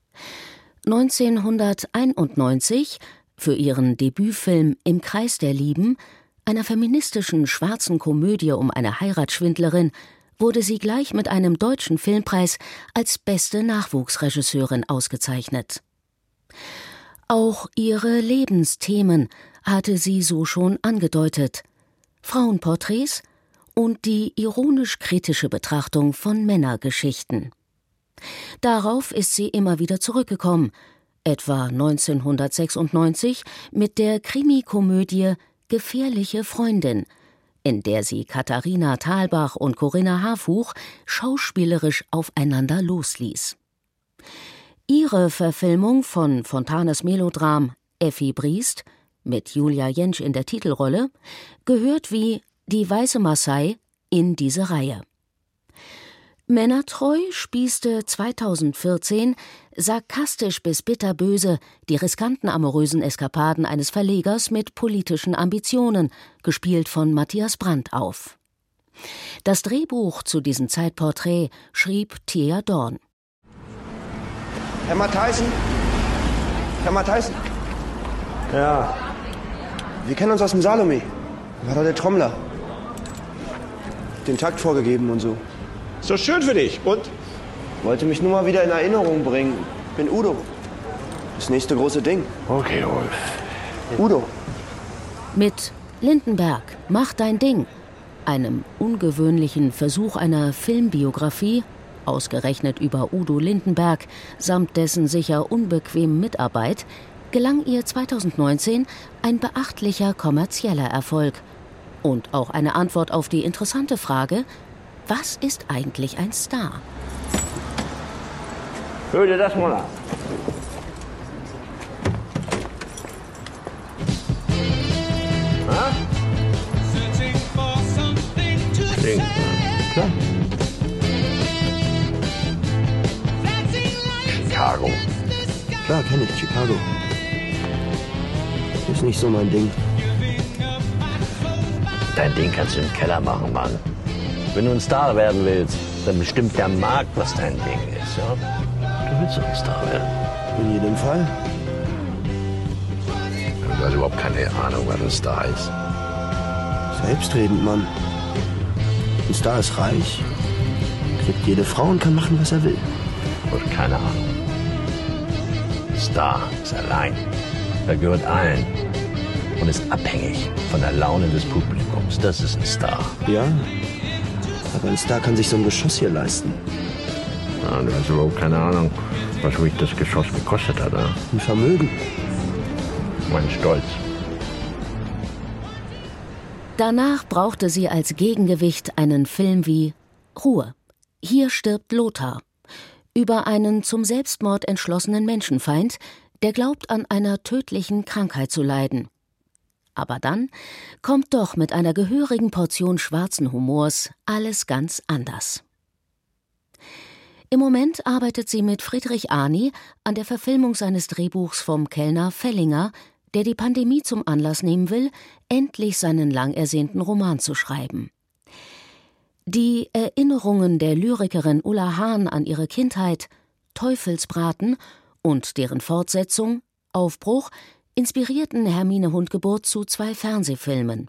1991 für ihren Debütfilm Im Kreis der Lieben, einer feministischen schwarzen Komödie um eine Heiratsschwindlerin, wurde sie gleich mit einem deutschen Filmpreis als beste Nachwuchsregisseurin ausgezeichnet. Auch ihre Lebensthemen hatte sie so schon angedeutet: Frauenporträts und die ironisch-kritische Betrachtung von Männergeschichten. Darauf ist sie immer wieder zurückgekommen, etwa 1996 mit der Krimikomödie Gefährliche Freundin, in der sie Katharina Thalbach und Corinna Harfuch schauspielerisch aufeinander losließ. Ihre Verfilmung von Fontanes Melodram Effi Briest mit Julia Jentsch in der Titelrolle gehört wie Die weiße Maasai in diese Reihe. Männertreu spießte 2014 sarkastisch bis bitterböse die riskanten amorösen Eskapaden eines Verlegers mit politischen Ambitionen, gespielt von Matthias Brandt, auf. Das Drehbuch zu diesem Zeitporträt schrieb Thea Dorn. Herr Matthijssen? Herr Matthijssen? Ja. Wir kennen uns aus dem Salome. War da der Trommler. Den Takt vorgegeben und so. Ist doch schön für dich. Und? Wollte mich nur mal wieder in Erinnerung bringen. Bin Udo. Das nächste große Ding. Okay, Rolf. Udo. Mit Lindenberg, Mach dein Ding, einem ungewöhnlichen Versuch einer Filmbiografie, ausgerechnet über Udo Lindenberg, samt dessen sicher unbequemen Mitarbeit, gelang ihr 2019 ein beachtlicher kommerzieller Erfolg. Und auch eine Antwort auf die interessante Frage: Was ist eigentlich ein Star? Hör dir das mal an. Stinkt, klar. Chicago. Klar, kenne ich Chicago. Ist nicht so mein Ding. Dein Ding kannst du im Keller machen, Mann. Wenn du ein Star werden willst, dann bestimmt der Markt, was dein Ding ist, ja? Du willst doch ein Star werden. In jedem Fall. Du hast überhaupt keine Ahnung, was ein Star ist. Selbstredend, Mann. Ein Star ist reich, kriegt jede Frau und kann machen, was er will. Und keine Ahnung. Ein Star ist allein. Er gehört allen. Und ist abhängig von der Laune des Publikums. Das ist ein Star. Ja, aber ein Star kann sich so ein Geschoss hier leisten. Ja, du hast überhaupt keine Ahnung, was mich das Geschoss gekostet hat. Ja? Ein Vermögen. Mein Stolz. Danach brauchte sie als Gegengewicht einen Film wie Ruhe. Hier stirbt Lothar. Über einen zum Selbstmord entschlossenen Menschenfeind, der glaubt, an einer tödlichen Krankheit zu leiden. Aber dann kommt doch mit einer gehörigen Portion schwarzen Humors alles ganz anders. Im Moment arbeitet sie mit Friedrich Arni an der Verfilmung seines Drehbuchs vom Kellner Fellinger, der die Pandemie zum Anlass nehmen will, endlich seinen lang ersehnten Roman zu schreiben. Die Erinnerungen der Lyrikerin Ulla Hahn an ihre Kindheit, Teufelsbraten und deren Fortsetzung, Aufbruch, inspirierten Hermine Hundgeburt zu 2 Fernsehfilmen.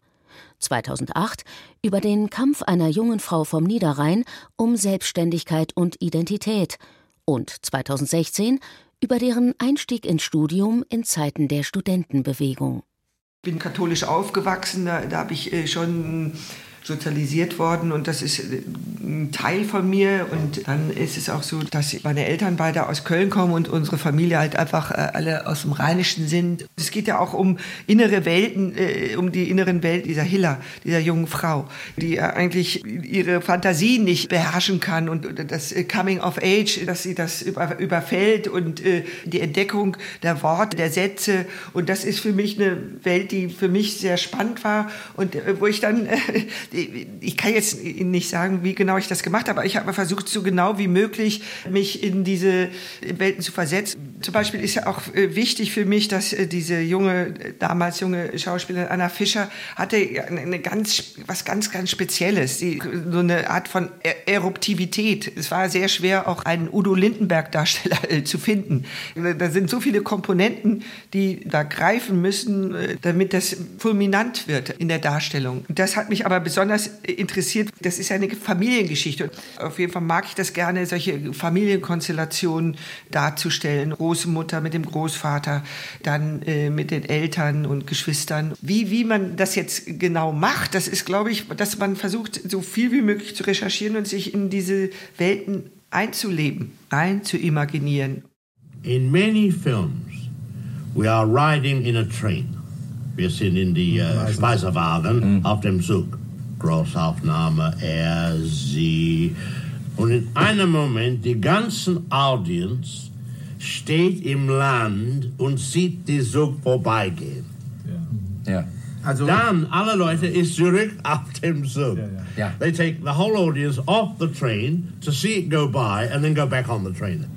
2008 über den Kampf einer jungen Frau vom Niederrhein um Selbstständigkeit und Identität und 2016 über deren Einstieg ins Studium in Zeiten der Studentenbewegung. Ich bin katholisch aufgewachsen, da habe ich schon sozialisiert worden und das ist ein Teil von mir. Und dann ist es auch so, dass meine Eltern beide aus Köln kommen und unsere Familie halt einfach alle aus dem Rheinischen sind. Es geht ja auch um innere Welten, um die inneren Welten dieser Hilla, dieser jungen Frau, die eigentlich ihre Fantasie nicht beherrschen kann und das Coming of Age, dass sie das überfällt und die Entdeckung der Worte, der Sätze. Und das ist für mich eine Welt, die für mich sehr spannend war und wo ich dann ich kann jetzt nicht sagen, wie genau ich das gemacht habe, aber ich habe versucht, so genau wie möglich mich in diese Welten zu versetzen. Zum Beispiel ist ja auch wichtig für mich, dass diese damals junge Schauspielerin Anna Fischer hatte was ganz Spezielles, so eine Art von Eruptivität. Es war sehr schwer, auch einen Udo Lindenberg-Darsteller zu finden. Da sind so viele Komponenten, die da greifen müssen, damit das fulminant wird in der Darstellung. Und das hat mich aber besonders interessiert. Das ist ja eine Familiengeschichte. Auf jeden Fall mag ich das gerne, solche Familienkonstellationen darzustellen. Großmutter mit dem Großvater, dann mit den Eltern und Geschwistern. Wie man das jetzt genau macht, das ist, glaube ich, dass man versucht, so viel wie möglich zu recherchieren und sich in diese Welten einzuleben, einzuimaginieren. In many films, we are riding in a train. Wir sind in die Speisewagen auf dem Zug. Großaufnahme, sie. Und in einem Moment, die ganze Audience steht im Land und sieht die Zug vorbeigehen. Ja. Also dann, alle Leute ist zurück auf dem Zug. Ja. They take the whole audience off the train to see it go by and then go back on the train.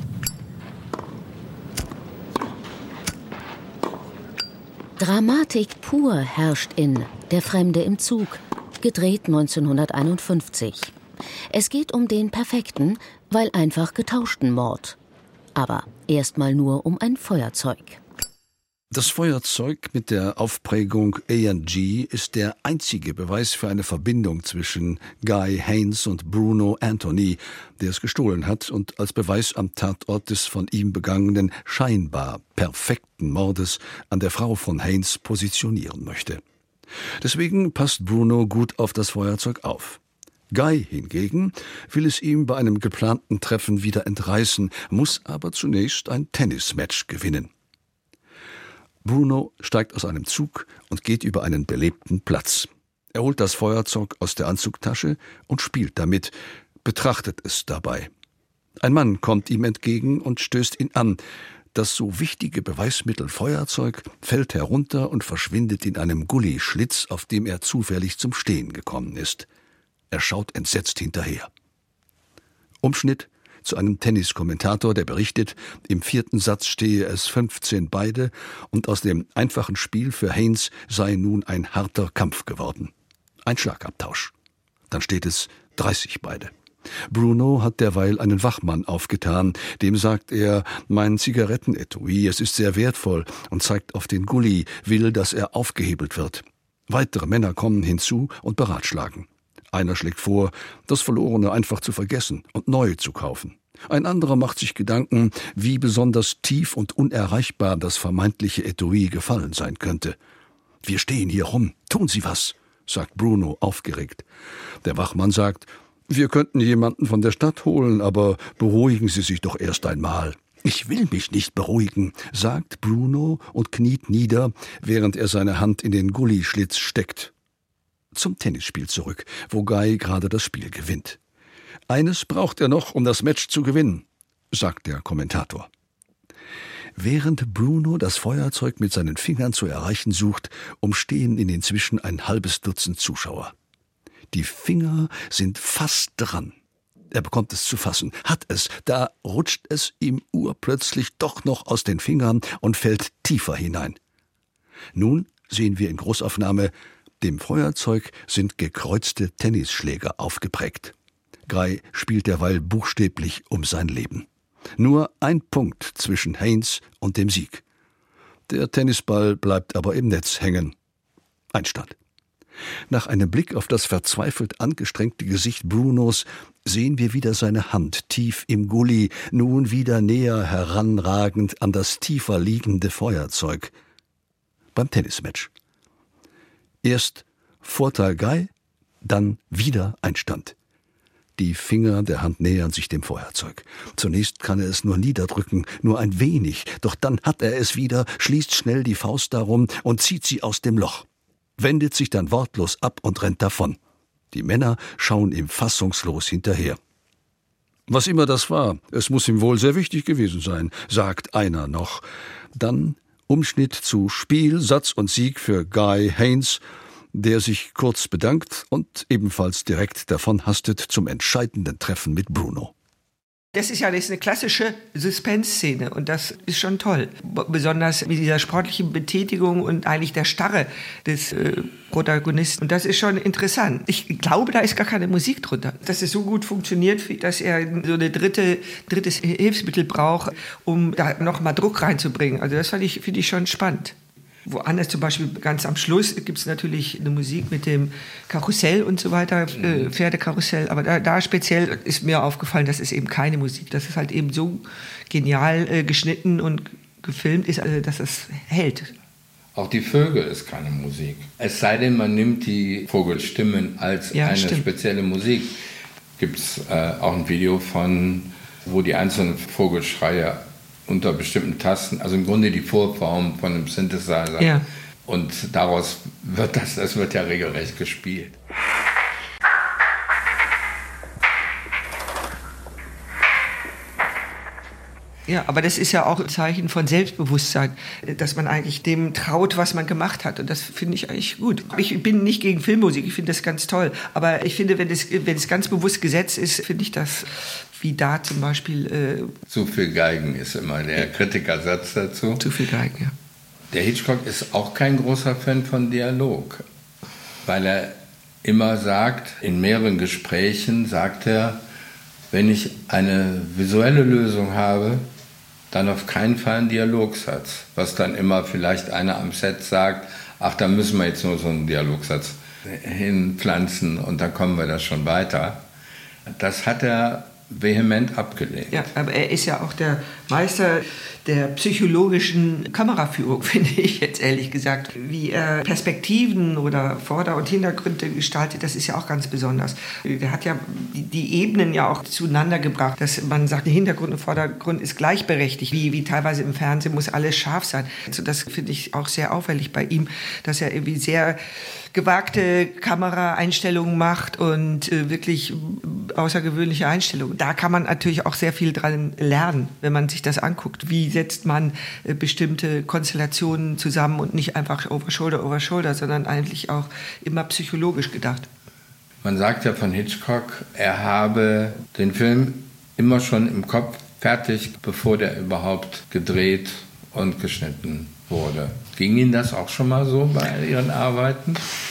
Dramatik pur herrscht in Der Fremde im Zug, gedreht 1951. Es geht um den perfekten, weil einfach getauschten Mord. Aber erstmal nur um ein Feuerzeug. Das Feuerzeug mit der Aufprägung A&G ist der einzige Beweis für eine Verbindung zwischen Guy Haines und Bruno Anthony, der es gestohlen hat und als Beweis am Tatort des von ihm begangenen scheinbar perfekten Mordes an der Frau von Haines positionieren möchte. Deswegen passt Bruno gut auf das Feuerzeug auf. Guy hingegen will es ihm bei einem geplanten Treffen wieder entreißen, muss aber zunächst ein Tennismatch gewinnen. Bruno steigt aus einem Zug und geht über einen belebten Platz. Er holt das Feuerzeug aus der Anzugtasche und spielt damit, betrachtet es dabei. Ein Mann kommt ihm entgegen und stößt ihn an. Das so wichtige Beweismittel Feuerzeug fällt herunter und verschwindet in einem Gullyschlitz, auf dem er zufällig zum Stehen gekommen ist. Er schaut entsetzt hinterher. Umschnitt zu einem Tenniskommentator, der berichtet, im 4. Satz stehe es 15 beide und aus dem einfachen Spiel für Haines sei nun ein harter Kampf geworden. Ein Schlagabtausch. Dann steht es 30 beide. Bruno hat derweil einen Wachmann aufgetan. Dem sagt er, mein Zigarettenetui, es ist sehr wertvoll, und zeigt auf den Gully, will, dass er aufgehebelt wird. Weitere Männer kommen hinzu und beratschlagen. Einer schlägt vor, das Verlorene einfach zu vergessen und neu zu kaufen. Ein anderer macht sich Gedanken, wie besonders tief und unerreichbar das vermeintliche Etui gefallen sein könnte. Wir stehen hier rum, tun Sie was, sagt Bruno aufgeregt. Der Wachmann sagt, wir könnten jemanden von der Stadt holen, aber beruhigen Sie sich doch erst einmal. Ich will mich nicht beruhigen, sagt Bruno und kniet nieder, während er seine Hand in den Gullyschlitz steckt. Zum Tennisspiel zurück, wo Guy gerade das Spiel gewinnt. Eines braucht er noch, um das Match zu gewinnen, sagt der Kommentator. Während Bruno das Feuerzeug mit seinen Fingern zu erreichen sucht, umstehen ihn inzwischen ein halbes Dutzend Zuschauer. Die Finger sind fast dran. Er bekommt es zu fassen, hat es, da rutscht es ihm urplötzlich doch noch aus den Fingern und fällt tiefer hinein. Nun sehen wir in Großaufnahme, Dem Feuerzeug sind gekreuzte Tennisschläger aufgeprägt. Guy spielt derweil buchstäblich um sein Leben. Nur ein Punkt zwischen Haynes und dem Sieg. Der Tennisball bleibt aber im Netz hängen. Einstand. Nach einem Blick auf das verzweifelt angestrengte Gesicht Brunos sehen wir wieder seine Hand tief im Gully, nun wieder näher heranragend an das tiefer liegende Feuerzeug. Beim Tennismatch. Erst Vorteil Guy, dann wieder Einstand. Die Finger der Hand nähern sich dem Feuerzeug. Zunächst kann er es nur niederdrücken, nur ein wenig, doch dann hat er es wieder, schließt schnell die Faust darum und zieht sie aus dem Loch. Wendet sich dann wortlos ab und rennt davon. Die Männer schauen ihm fassungslos hinterher. Was immer das war, es muss ihm wohl sehr wichtig gewesen sein, sagt einer noch. Dann Umschnitt zu Spiel, Satz und Sieg für Guy Haynes, der sich kurz bedankt und ebenfalls direkt davon hastet zum entscheidenden Treffen mit Bruno. Das ist eine klassische Suspense-Szene und das ist schon toll. Besonders mit dieser sportlichen Betätigung und eigentlich der Starre des Protagonisten. Und das ist schon interessant. Ich glaube, da ist gar keine Musik drunter. Dass es so gut funktioniert, dass er so ein drittes Hilfsmittel braucht, um da nochmal Druck reinzubringen. Also das finde ich schon spannend. Woanders, zum Beispiel ganz am Schluss, gibt es natürlich eine Musik mit dem Karussell und so weiter, Pferdekarussell. Aber da speziell ist mir aufgefallen, das ist eben keine Musik. Das ist halt eben so genial geschnitten und gefilmt ist, dass es hält. Auch die Vögel ist keine Musik. Es sei denn, man nimmt die Vogelstimmen als eine spezielle Musik. Gibt es auch ein Video von, wo die einzelnen Vogelschreie unter bestimmten Tasten, also im Grunde die Vorform von einem Synthesizer. Ja. Und daraus wird das wird ja regelrecht gespielt. Ja, aber das ist ja auch ein Zeichen von Selbstbewusstsein, dass man eigentlich dem traut, was man gemacht hat. Und das finde ich eigentlich gut. Ich bin nicht gegen Filmmusik, ich finde das ganz toll. Aber ich finde, wenn es ganz bewusst gesetzt ist, finde ich das, wie da zum Beispiel... Zu viel Geigen ist immer der Kritikersatz dazu. Zu viel Geigen, ja. Der Hitchcock ist auch kein großer Fan von Dialog, weil er immer sagt, in mehreren Gesprächen sagt er, wenn ich eine visuelle Lösung habe, dann auf keinen Fall ein Dialogsatz. Was dann immer vielleicht einer am Set sagt, ach, da müssen wir jetzt nur so einen Dialogsatz hinpflanzen und dann kommen wir da schon weiter. Das hat er vehement abgelehnt. Ja, aber er ist ja auch der Meister der psychologischen Kameraführung, finde ich jetzt ehrlich gesagt. Wie er Perspektiven oder Vorder- und Hintergründe gestaltet, das ist ja auch ganz besonders. Der hat ja die Ebenen ja auch zueinander gebracht, dass man sagt, der Hintergrund und Vordergrund ist gleichberechtigt. Wie teilweise im Fernsehen muss alles scharf sein. Also das finde ich auch sehr auffällig bei ihm, dass er irgendwie sehr gewagte Kameraeinstellungen macht und wirklich außergewöhnliche Einstellungen. Da kann man natürlich auch sehr viel dran lernen, wenn man sich das anguckt. Wie setzt man bestimmte Konstellationen zusammen und nicht einfach over shoulder, sondern eigentlich auch immer psychologisch gedacht. Man sagt ja von Hitchcock, er habe den Film immer schon im Kopf fertig, bevor der überhaupt gedreht und geschnitten wurde. Ging Ihnen das auch schon mal so bei Ihren Arbeiten?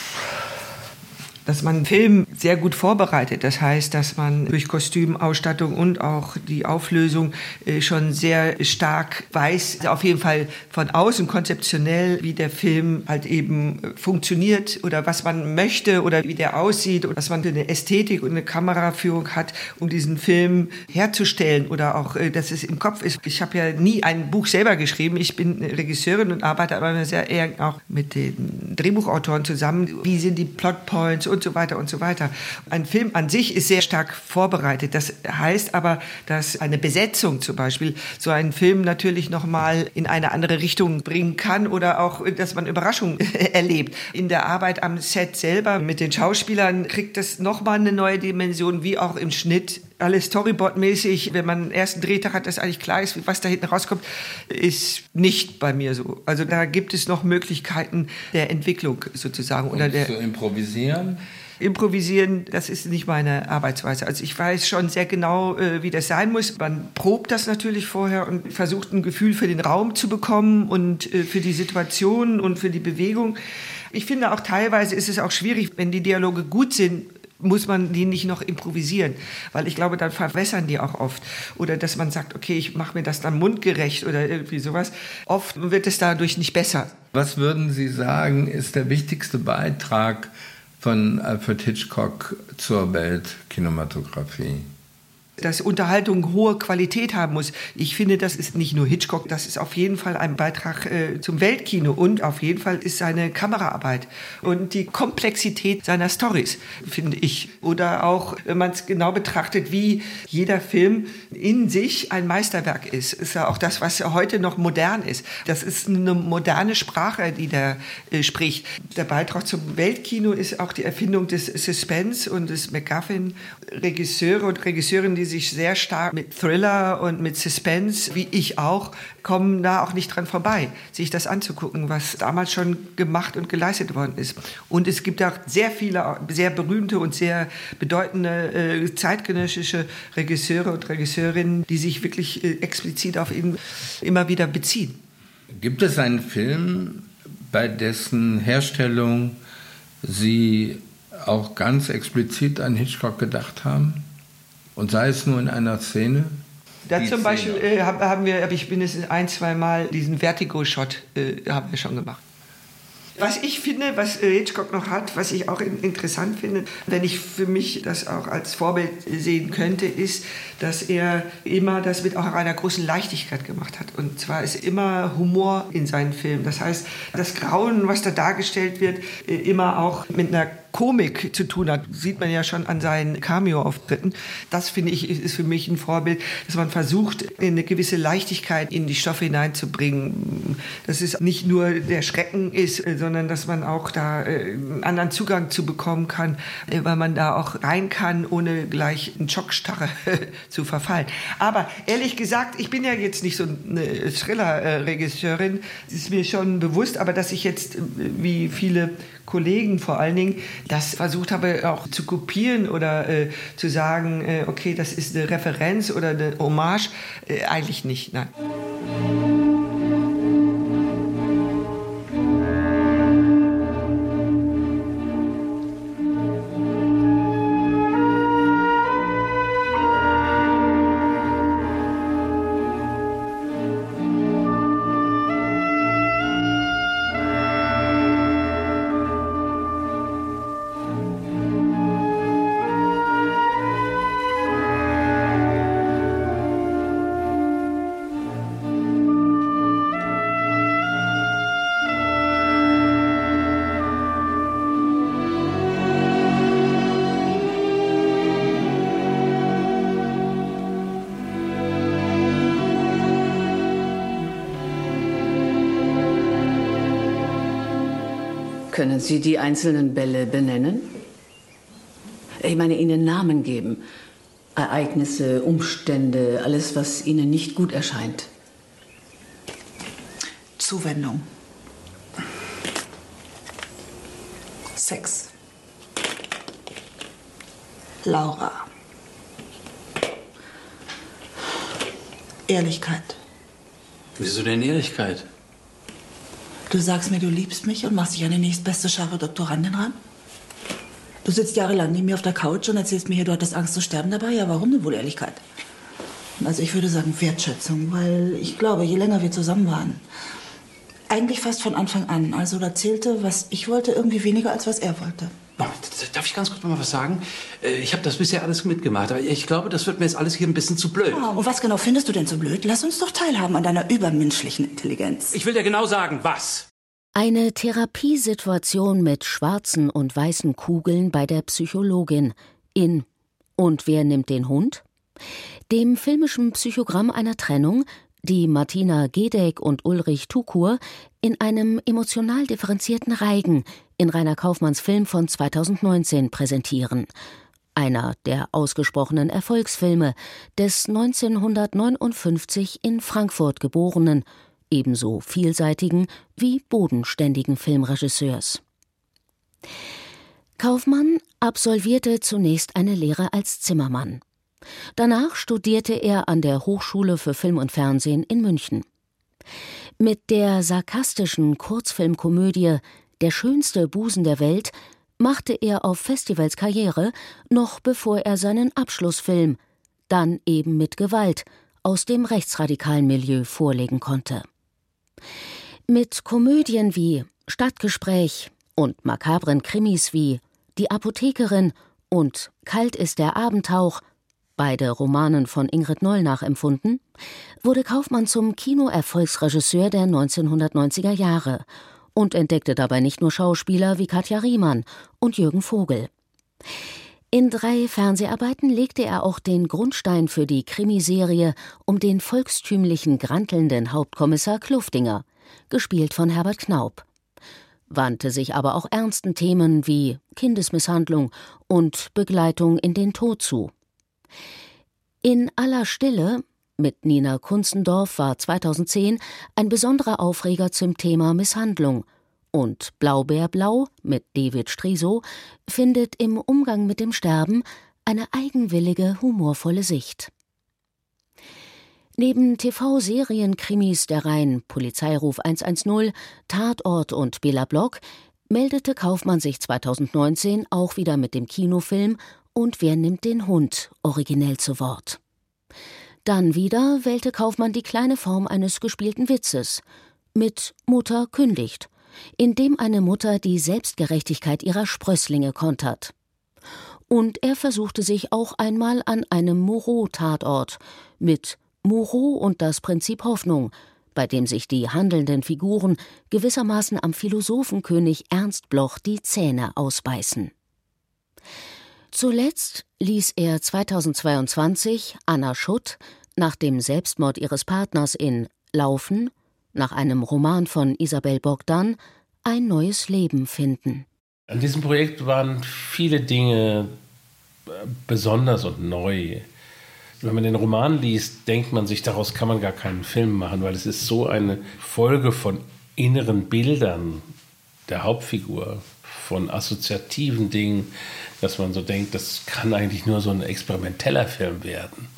Dass man einen Film sehr gut vorbereitet. Das heißt, dass man durch Kostümausstattung und auch die Auflösung schon sehr stark weiß, auf jeden Fall von außen konzeptionell, wie der Film halt eben funktioniert oder was man möchte oder wie der aussieht und was man für eine Ästhetik und eine Kameraführung hat, um diesen Film herzustellen oder auch, dass es im Kopf ist. Ich habe ja nie ein Buch selber geschrieben. Ich bin Regisseurin und arbeite aber sehr eng auch mit den Drehbuchautoren zusammen. Wie sind die Plotpoints und so weiter und so weiter. Ein Film an sich ist sehr stark vorbereitet. Das heißt aber, dass eine Besetzung zum Beispiel so einen Film natürlich nochmal in eine andere Richtung bringen kann oder auch, dass man Überraschungen erlebt. In der Arbeit am Set selber mit den Schauspielern kriegt das nochmal eine neue Dimension, wie auch im Schnitt. Alles Storyboard-mäßig, wenn man einen ersten Drehtag hat, dass eigentlich klar ist, was da hinten rauskommt, ist nicht bei mir so. Also da gibt es noch Möglichkeiten der Entwicklung sozusagen. Und zu improvisieren? Improvisieren, das ist nicht meine Arbeitsweise. Also ich weiß schon sehr genau, wie das sein muss. Man probt das natürlich vorher und versucht ein Gefühl für den Raum zu bekommen und für die Situation und für die Bewegung. Ich finde auch teilweise ist es auch schwierig, wenn die Dialoge gut sind, muss man die nicht noch improvisieren, weil ich glaube, dann verwässern die auch oft. Oder dass man sagt, okay, ich mache mir das dann mundgerecht oder irgendwie sowas. Oft wird es dadurch nicht besser. Was würden Sie sagen, ist der wichtigste Beitrag von Alfred Hitchcock zur Weltkinematografie? Dass Unterhaltung hohe Qualität haben muss. Ich finde, das ist nicht nur Hitchcock, das ist auf jeden Fall ein Beitrag zum Weltkino und auf jeden Fall ist seine Kameraarbeit und die Komplexität seiner Storys, finde ich. Oder auch, wenn man es genau betrachtet, wie jeder Film in sich ein Meisterwerk ist. Ist ja auch das, was heute noch modern ist. Das ist eine moderne Sprache, die da spricht. Der Beitrag zum Weltkino ist auch die Erfindung des Suspense und des MacGuffin. Regisseure und Regisseurinnen, die sich sehr stark mit Thriller und mit Suspense, wie ich auch, kommen da auch nicht dran vorbei, sich das anzugucken, was damals schon gemacht und geleistet worden ist. Und es gibt auch sehr viele, sehr berühmte und sehr bedeutende zeitgenössische Regisseure und Regisseurinnen, die sich wirklich explizit auf ihn immer wieder beziehen. Gibt es einen Film, bei dessen Herstellung Sie auch ganz explizit an Hitchcock gedacht haben? Und sei es nur in einer Szene? Da zum Beispiel habe ich mindestens 1-2 Mal diesen Vertigo-Shot haben wir schon gemacht. Was ich finde, was Hitchcock noch hat, was ich auch interessant finde, wenn ich für mich das auch als Vorbild sehen könnte, ist, dass er immer das mit auch einer großen Leichtigkeit gemacht hat. Und zwar ist immer Humor in seinen Filmen. Das heißt, das Grauen, was da dargestellt wird, immer auch mit einer Komik zu tun hat. Sieht man ja schon an seinen Cameo-Auftritten. Das, finde ich, ist für mich ein Vorbild, dass man versucht, eine gewisse Leichtigkeit in die Stoffe hineinzubringen. Dass es nicht nur der Schrecken ist, sondern dass man auch da einen anderen Zugang zu bekommen kann, weil man da auch rein kann, ohne gleich in Schockstarre zu verfallen. Aber ehrlich gesagt, ich bin ja jetzt nicht so eine Thriller-Regisseurin, das ist mir schon bewusst, aber dass ich jetzt, wie viele Kollegen vor allen Dingen, das versucht habe auch zu kopieren oder zu sagen, okay, das ist eine Referenz oder eine Hommage, eigentlich nicht, nein. Können Sie die einzelnen Bälle benennen? Ich meine, ihnen Namen geben. Ereignisse, Umstände, alles, was Ihnen nicht gut erscheint. Zuwendung. Sex. Laura. Ehrlichkeit. Wieso denn Ehrlichkeit? Du sagst mir, du liebst mich und machst dich an die nächstbeste scharfe Doktorandin ran? Du sitzt jahrelang neben mir auf der Couch und erzählst mir hier, du hattest Angst zu sterben dabei. Ja, warum denn wohl Ehrlichkeit? Also ich würde sagen Wertschätzung, weil ich glaube, je länger wir zusammen waren, eigentlich fast von Anfang an, also da zählte, was ich wollte, irgendwie weniger, als was er wollte. Darf ich ganz kurz mal was sagen? Ich habe das bisher alles mitgemacht, aber ich glaube, das wird mir jetzt alles hier ein bisschen zu blöd. Ja, und was genau findest du denn so blöd? Lass uns doch teilhaben an deiner übermenschlichen Intelligenz. Ich will dir genau sagen, was. Eine Therapiesituation mit schwarzen und weißen Kugeln bei der Psychologin in Und wer nimmt den Hund? Dem filmischen Psychogramm einer Trennung, die Martina Gedeck und Ulrich Tukur in einem emotional differenzierten Reigen in Rainer Kaufmanns Film von 2019 präsentieren. Einer der ausgesprochenen Erfolgsfilme des 1959 in Frankfurt geborenen, ebenso vielseitigen wie bodenständigen Filmregisseurs. Kaufmann absolvierte zunächst eine Lehre als Zimmermann. Danach studierte er an der Hochschule für Film und Fernsehen in München. Mit der sarkastischen Kurzfilmkomödie Der schönste Busen der Welt, machte er auf Festivals Karriere, noch bevor er seinen Abschlussfilm, dann eben mit Gewalt, aus dem rechtsradikalen Milieu vorlegen konnte. Mit Komödien wie Stadtgespräch und makabren Krimis wie Die Apothekerin und Kalt ist der Abendhauch, beide Romanen von Ingrid Noll nachempfunden, wurde Kaufmann zum Kinoerfolgsregisseur der 1990er Jahre und entdeckte dabei nicht nur Schauspieler wie Katja Riemann und Jürgen Vogel. In 3 Fernseharbeiten legte er auch den Grundstein für die Krimiserie um den volkstümlichen, grantelnden Hauptkommissar Kluftinger, gespielt von Herbert Knaub, wandte sich aber auch ernsten Themen wie Kindesmisshandlung und Begleitung in den Tod zu. In aller Stille mit Nina Kunzendorf war 2010 ein besonderer Aufreger zum Thema Misshandlung, und Blaubeerblau mit David Strisow findet im Umgang mit dem Sterben eine eigenwillige, humorvolle Sicht. Neben TV-Serien-Krimis der Reihen Polizeiruf 110, Tatort und Bela Block meldete Kaufmann sich 2019 auch wieder mit dem Kinofilm Und wer nimmt den Hund originell zu Wort. Dann wieder wählte Kaufmann die kleine Form eines gespielten Witzes mit Mutter kündigt, in dem eine Mutter die Selbstgerechtigkeit ihrer Sprösslinge kontert. Und er versuchte sich auch einmal an einem Moreau-Tatort mit Moreau und das Prinzip Hoffnung, bei dem sich die handelnden Figuren gewissermaßen am Philosophenkönig Ernst Bloch die Zähne ausbeißen. Zuletzt ließ er 2022 Anna Schutt nach dem Selbstmord ihres Partners in Laufen, nach einem Roman von Isabel Bogdan, ein neues Leben finden. An diesem Projekt waren viele Dinge besonders und neu. Wenn man den Roman liest, denkt man sich, daraus kann man gar keinen Film machen, weil es ist so eine Folge von inneren Bildern der Hauptfigur, von assoziativen Dingen, dass man so denkt, das kann eigentlich nur so ein experimenteller Film werden.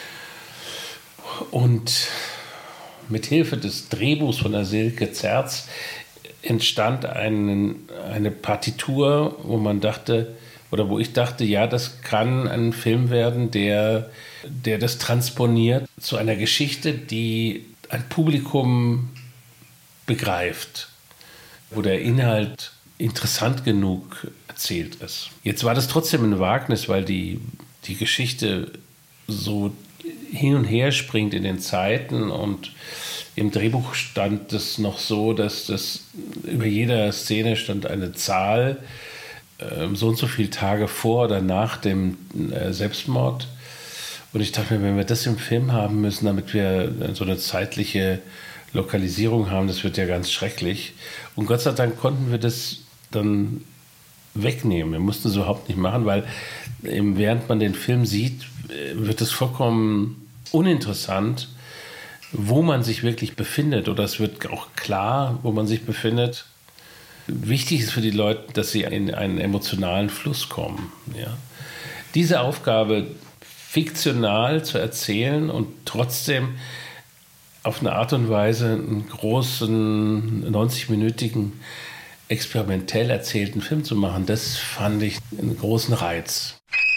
Und mit Hilfe des Drehbuchs von der Silke Zerz entstand eine Partitur, wo ich dachte, ja, das kann ein Film werden, der das transponiert zu einer Geschichte, die ein Publikum begreift, wo der Inhalt interessant genug erzählt ist. Jetzt war das trotzdem ein Wagnis, weil die Geschichte so hin und her springt in den Zeiten, und im Drehbuch stand es noch so, dass das über jeder Szene stand eine Zahl, so und so viele Tage vor oder nach dem Selbstmord. Und ich dachte mir, wenn wir das im Film haben müssen, damit wir so eine zeitliche Lokalisierung haben, das wird ja ganz schrecklich. Und Gott sei Dank konnten wir das dann wegnehmen. Wir mussten es überhaupt nicht machen, weil während man den Film sieht, wird es vollkommen uninteressant, wo man sich wirklich befindet. Oder es wird auch klar, wo man sich befindet. Wichtig ist für die Leute, dass sie in einen emotionalen Fluss kommen. Ja. Diese Aufgabe, fiktional zu erzählen und trotzdem auf eine Art und Weise einen großen, 90-minütigen, experimentell erzählten Film zu machen, das fand ich einen großen Reiz.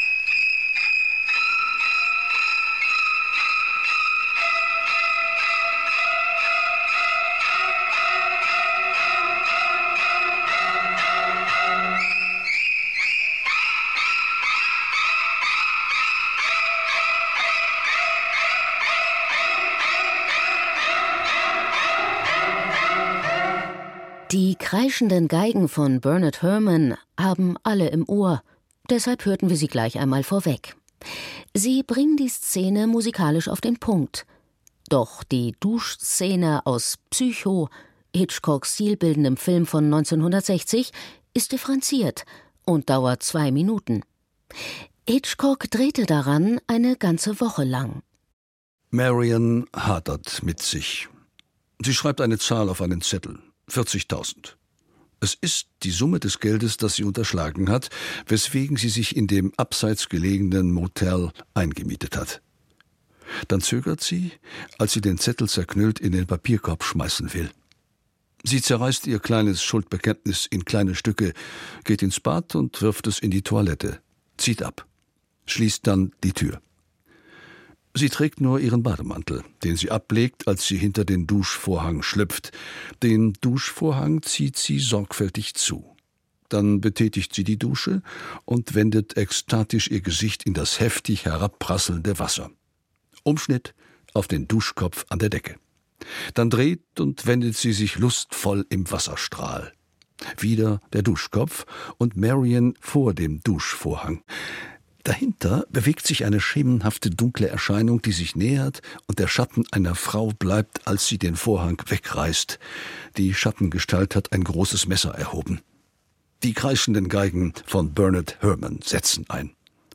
Die kreischenden Geigen von Bernard Herrmann haben alle im Ohr, deshalb hörten wir sie gleich einmal vorweg. Sie bringen die Szene musikalisch auf den Punkt. Doch die Duschszene aus Psycho, Hitchcocks stilbildendem Film von 1960, ist differenziert und dauert 2 Minuten. Hitchcock drehte daran eine ganze Woche lang. Marion hadert mit sich. Sie schreibt eine Zahl auf einen Zettel. 40.000. Es ist die Summe des Geldes, das sie unterschlagen hat, weswegen sie sich in dem abseits gelegenen Motel eingemietet hat. Dann zögert sie, als sie den Zettel zerknüllt in den Papierkorb schmeißen will. Sie zerreißt ihr kleines Schuldbekenntnis in kleine Stücke, geht ins Bad und wirft es in die Toilette, zieht ab, schließt dann die Tür. Sie trägt nur ihren Bademantel, den sie ablegt, als sie hinter den Duschvorhang schlüpft. Den Duschvorhang zieht sie sorgfältig zu. Dann betätigt sie die Dusche und wendet ekstatisch ihr Gesicht in das heftig herabprasselnde Wasser. Umschnitt auf den Duschkopf an der Decke. Dann dreht und wendet sie sich lustvoll im Wasserstrahl. Wieder der Duschkopf und Marion vor dem Duschvorhang. Dahinter bewegt sich eine schemenhafte dunkle Erscheinung, die sich nähert und der Schatten einer Frau bleibt, als sie den Vorhang wegreißt. Die Schattengestalt hat ein großes Messer erhoben. Die kreischenden Geigen von Bernard Herrmann setzen ein.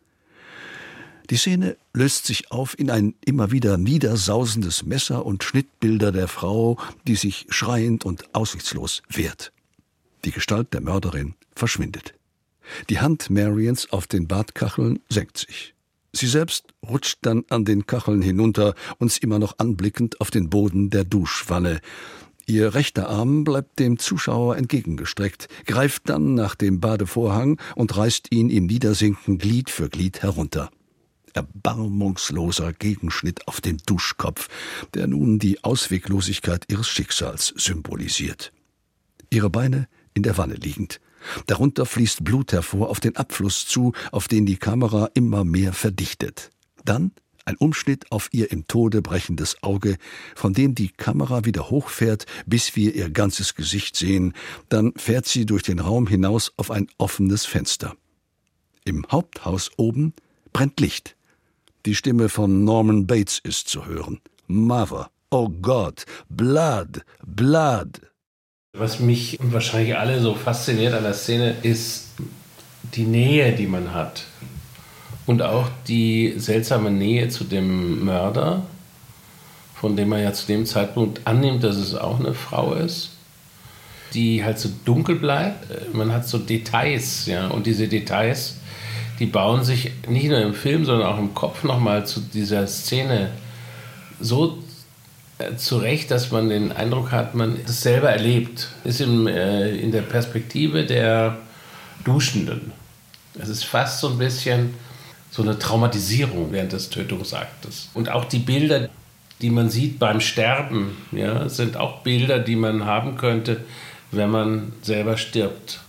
Die Szene löst sich auf in ein immer wieder niedersausendes Messer und Schnittbilder der Frau, die sich schreiend und aussichtslos wehrt. Die Gestalt der Mörderin verschwindet. Die Hand Marions auf den Badkacheln senkt sich. Sie selbst rutscht dann an den Kacheln hinunter, uns immer noch anblickend auf den Boden der Duschwanne. Ihr rechter Arm bleibt dem Zuschauer entgegengestreckt, greift dann nach dem Badevorhang und reißt ihn im Niedersinken Glied für Glied herunter. Erbarmungsloser Gegenschnitt auf den Duschkopf, der nun die Ausweglosigkeit ihres Schicksals symbolisiert. Ihre Beine in der Wanne liegend. Darunter fließt Blut hervor auf den Abfluss zu, auf den die Kamera immer mehr verdichtet. Dann ein Umschnitt auf ihr im Tode brechendes Auge, von dem die Kamera wieder hochfährt, bis wir ihr ganzes Gesicht sehen. Dann fährt sie durch den Raum hinaus auf ein offenes Fenster. Im Haupthaus oben brennt Licht. Die Stimme von Norman Bates ist zu hören. Mother, oh God, Blood, Blood. Was mich und wahrscheinlich alle so fasziniert an der Szene ist die Nähe, die man hat. Und auch die seltsame Nähe zu dem Mörder, von dem man ja zu dem Zeitpunkt annimmt, dass es auch eine Frau ist, die halt so dunkel bleibt. Man hat so Details, ja, und diese Details, die bauen sich nicht nur im Film, sondern auch im Kopf nochmal zu dieser Szene so zurecht, dass man den Eindruck hat, man das selber erlebt. Ist in der Perspektive der Duschenden. Es ist fast so ein bisschen so eine Traumatisierung während des Tötungsaktes. Und auch die Bilder, die man sieht beim Sterben, ja, sind auch Bilder, die man haben könnte, wenn man selber stirbt.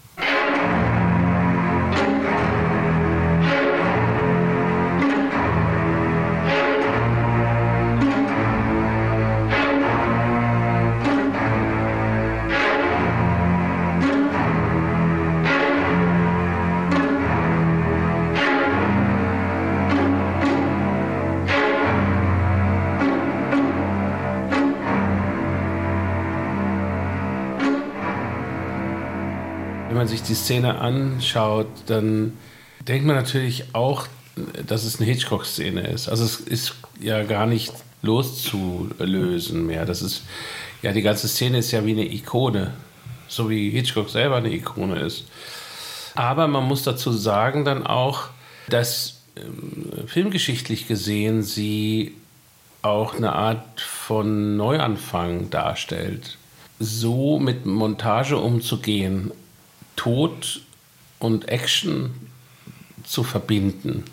Wenn man sich die Szene anschaut, dann denkt man natürlich auch, dass es eine Hitchcock-Szene ist. Also es ist ja gar nicht loszulösen mehr. Das ist, ja, die ganze Szene ist ja wie eine Ikone, so wie Hitchcock selber eine Ikone ist. Aber man muss dazu sagen dann auch, dass filmgeschichtlich gesehen sie auch eine Art von Neuanfang darstellt. So mit Montage umzugehen, Tod und Action zu verbinden,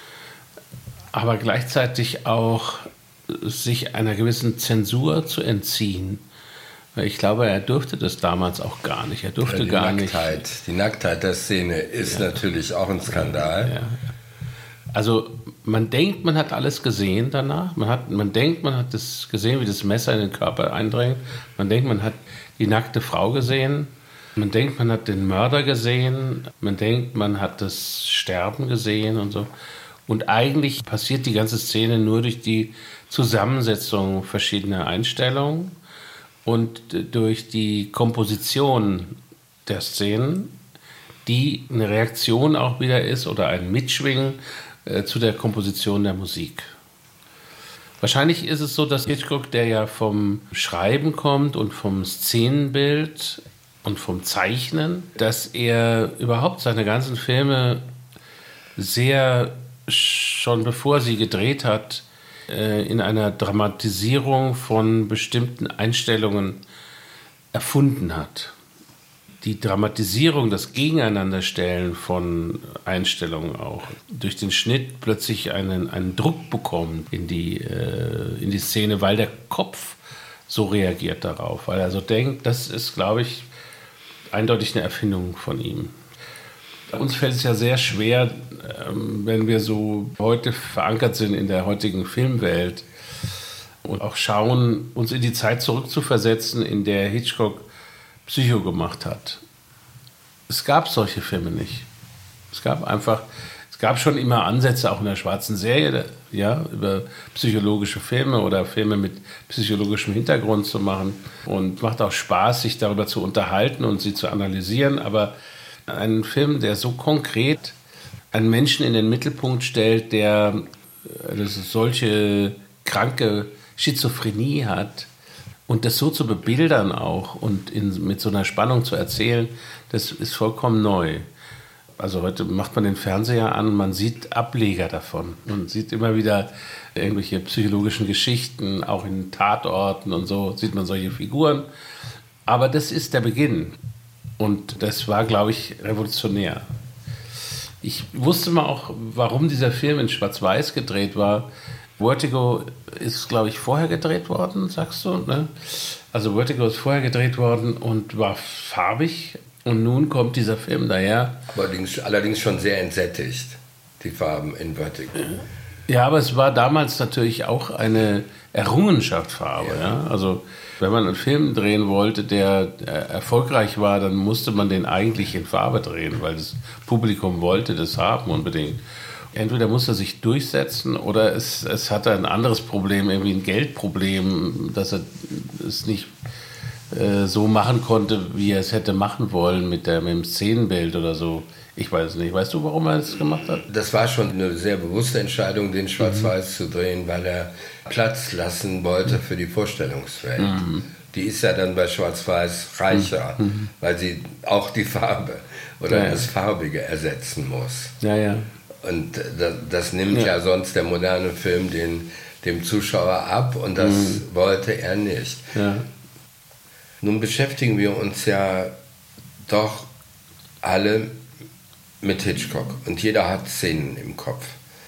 aber gleichzeitig auch sich einer gewissen Zensur zu entziehen. Ich glaube, er durfte das damals auch gar nicht. Er durfte gar nicht. Die Nacktheit der Szene ist natürlich auch ein Skandal. Ja. Also man denkt, man hat alles gesehen danach. Man denkt, man hat das gesehen, wie das Messer in den Körper eindringt. Man denkt, man hat die nackte Frau gesehen. Man denkt, man hat den Mörder gesehen, man denkt, man hat das Sterben gesehen und so. Und eigentlich passiert die ganze Szene nur durch die Zusammensetzung verschiedener Einstellungen und durch die Komposition der Szenen, die eine Reaktion auch wieder ist oder ein Mitschwingen zu der Komposition der Musik. Wahrscheinlich ist es so, dass Hitchcock, der ja vom Schreiben kommt und vom Szenenbild und vom Zeichnen, dass er überhaupt seine ganzen Filme sehr, schon bevor sie gedreht hat, in einer Dramatisierung von bestimmten Einstellungen erfunden hat. Die Dramatisierung, das Gegeneinanderstellen von Einstellungen auch, durch den Schnitt plötzlich einen Druck bekommt in die Szene, weil der Kopf so reagiert darauf, weil er so denkt, das ist, glaube ich, eindeutig eine Erfindung von ihm. Uns fällt es ja sehr schwer, wenn wir so heute verankert sind in der heutigen Filmwelt und auch schauen, uns in die Zeit zurückzuversetzen, in der Hitchcock Psycho gemacht hat. Es gab solche Filme nicht. Es gab schon immer Ansätze, auch in der schwarzen Serie, ja, über psychologische Filme oder Filme mit psychologischem Hintergrund zu machen. Und macht auch Spaß, sich darüber zu unterhalten und sie zu analysieren. Aber ein Film, der so konkret einen Menschen in den Mittelpunkt stellt, der solche kranke Schizophrenie hat, und das so zu bebildern auch und mit so einer Spannung zu erzählen, das ist vollkommen neu. Also heute macht man den Fernseher an, man sieht Ableger davon. Man sieht immer wieder irgendwelche psychologischen Geschichten, auch in Tatorten und so sieht man solche Figuren. Aber das ist der Beginn. Und das war, glaube ich, revolutionär. Ich wusste mal auch, warum dieser Film in Schwarz-Weiß gedreht war. Vertigo ist, glaube ich, vorher gedreht worden, sagst du, ne? Also Vertigo ist vorher gedreht worden und war farbig. Und nun kommt dieser Film daher. Allerdings schon sehr entsättigt, die Farben in Vertigo. Ja, aber es war damals natürlich auch eine Errungenschaft, Farbe. Ja. Also wenn man einen Film drehen wollte, der erfolgreich war, dann musste man den eigentlich in Farbe drehen, weil das Publikum wollte das haben unbedingt. Entweder musste er sich durchsetzen oder es hatte ein anderes Problem, irgendwie ein Geldproblem, dass er es nicht so machen konnte, wie er es hätte machen wollen mit dem Szenenbild oder so. Ich weiß es nicht. Weißt du, warum er es gemacht hat? Das war schon eine sehr bewusste Entscheidung, den Schwarz-Weiß zu drehen, weil er Platz lassen wollte für die Vorstellungswelt. Die ist ja dann bei Schwarz-Weiß reicher, weil sie auch die Farbe oder das Farbige ersetzen muss. Ja, ja. Und das nimmt ja sonst der moderne Film dem Zuschauer ab und das wollte er nicht. Ja. Nun beschäftigen wir uns ja doch alle mit Hitchcock und jeder hat Szenen im Kopf.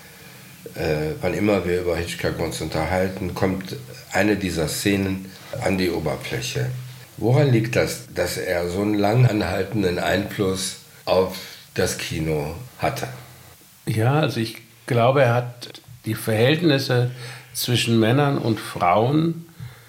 Wann immer wir über Hitchcock uns unterhalten, kommt eine dieser Szenen an die Oberfläche. Woran liegt das, dass er so einen lang anhaltenden Einfluss auf das Kino hatte? Ja, also ich glaube, er hat die Verhältnisse zwischen Männern und Frauen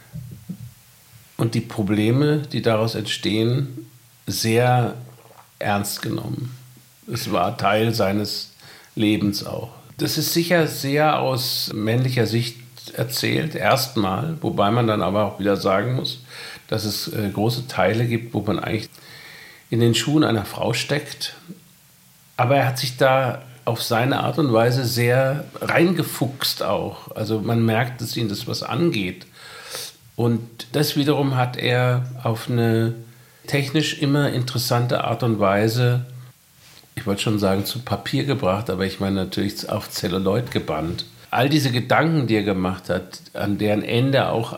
und die Probleme, die daraus entstehen, sehr ernst genommen. Es war Teil seines Lebens auch. Das ist sicher sehr aus männlicher Sicht erzählt, erstmal, wobei man dann aber auch wieder sagen muss, dass es große Teile gibt, wo man eigentlich in den Schuhen einer Frau steckt. Aber er hat sich da auf seine Art und Weise sehr reingefuchst auch. Also man merkt, dass ihn das was angeht. Und das wiederum hat er auf eine technisch immer interessante Art und Weise, ich wollte schon sagen, zu Papier gebracht, aber ich meine natürlich auf Zelluloid gebannt. All diese Gedanken, die er gemacht hat, an deren Ende auch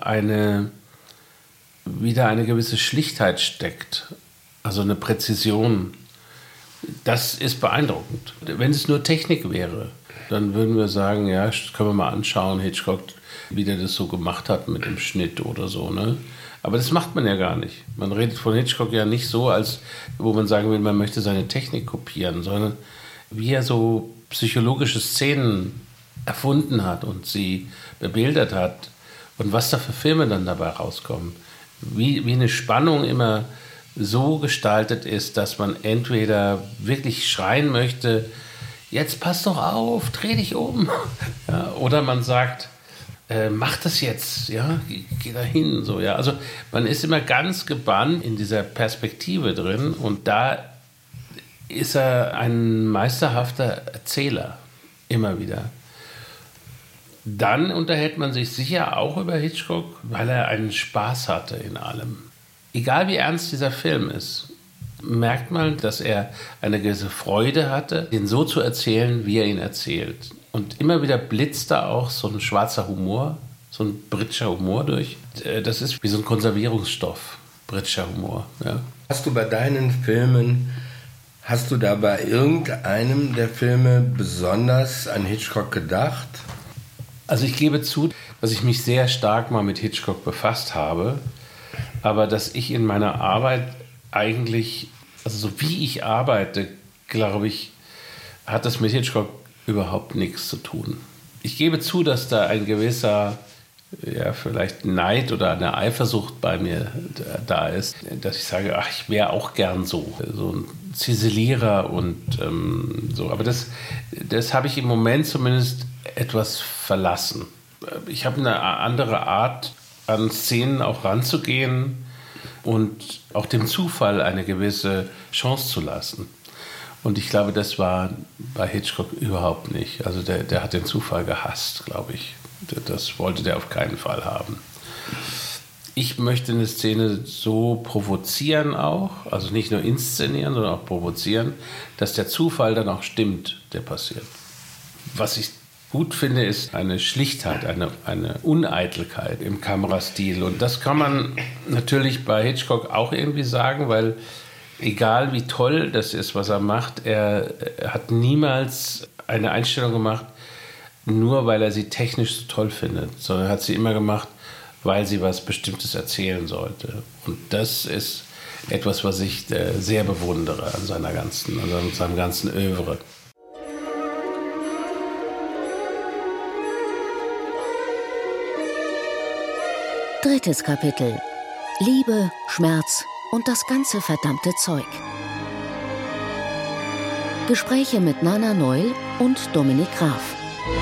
wieder eine gewisse Schlichtheit steckt, also eine Präzision, das ist beeindruckend. Wenn es nur Technik wäre, dann würden wir sagen, ja, können wir mal anschauen, Hitchcock, wie der das so gemacht hat mit dem Schnitt oder so, ne? Aber das macht man ja gar nicht. Man redet von Hitchcock ja nicht so, als wo man sagen will, man möchte seine Technik kopieren, sondern wie er so psychologische Szenen erfunden hat und sie bebildert hat und was da für Filme dann dabei rauskommen. Wie eine Spannung immer so gestaltet ist, dass man entweder wirklich schreien möchte, jetzt pass doch auf, dreh dich um. Ja, oder man sagt, mach das jetzt, ja, geh da hin. So, ja. Also man ist immer ganz gebannt in dieser Perspektive drin und da ist er ein meisterhafter Erzähler, immer wieder. Dann unterhält man sich sicher auch über Hitchcock, weil er einen Spaß hatte in allem. Egal wie ernst dieser Film ist, merkt man, dass er eine gewisse Freude hatte, ihn so zu erzählen, wie er ihn erzählt. Und immer wieder blitzt da auch so ein schwarzer Humor, so ein britischer Humor durch. Das ist wie so ein Konservierungsstoff. britischer Humor. Ja. Hast du bei deinen Filmen, hast du da bei irgendeinem der Filme besonders an Hitchcock gedacht? Also ich gebe zu, dass ich mich sehr stark mal mit Hitchcock befasst habe, aber dass ich in meiner Arbeit eigentlich, also so wie ich arbeite, glaube ich, hat das mit Hitchcock überhaupt nichts zu tun. Ich gebe zu, dass da ein gewisser, ja, vielleicht Neid oder eine Eifersucht bei mir da ist, dass ich sage, ach, ich wäre auch gern so ein Ziselierer und so. Aber das habe ich im Moment zumindest etwas verlassen. Ich habe eine andere Art, an Szenen auch ranzugehen und auch dem Zufall eine gewisse Chance zu lassen. Und ich glaube, das war bei Hitchcock überhaupt nicht. Also der hat den Zufall gehasst, glaube ich. Das wollte der auf keinen Fall haben. Ich möchte eine Szene so provozieren auch, also nicht nur inszenieren, sondern auch provozieren, dass der Zufall dann auch stimmt, der passiert. Was ich gut finde, ist eine Schlichtheit, eine Uneitelkeit im Kamerastil. Und das kann man natürlich bei Hitchcock auch irgendwie sagen, weil egal wie toll das ist, was er macht, er hat niemals eine Einstellung gemacht, nur weil er sie technisch so toll findet, sondern er hat sie immer gemacht, weil sie was Bestimmtes erzählen sollte. Und das ist etwas, was ich sehr bewundere an seinem ganzen Œuvre. Drittes Kapitel. Liebe, Schmerz und das ganze verdammte Zeug. Gespräche mit Nana Noil und Dominik Graf.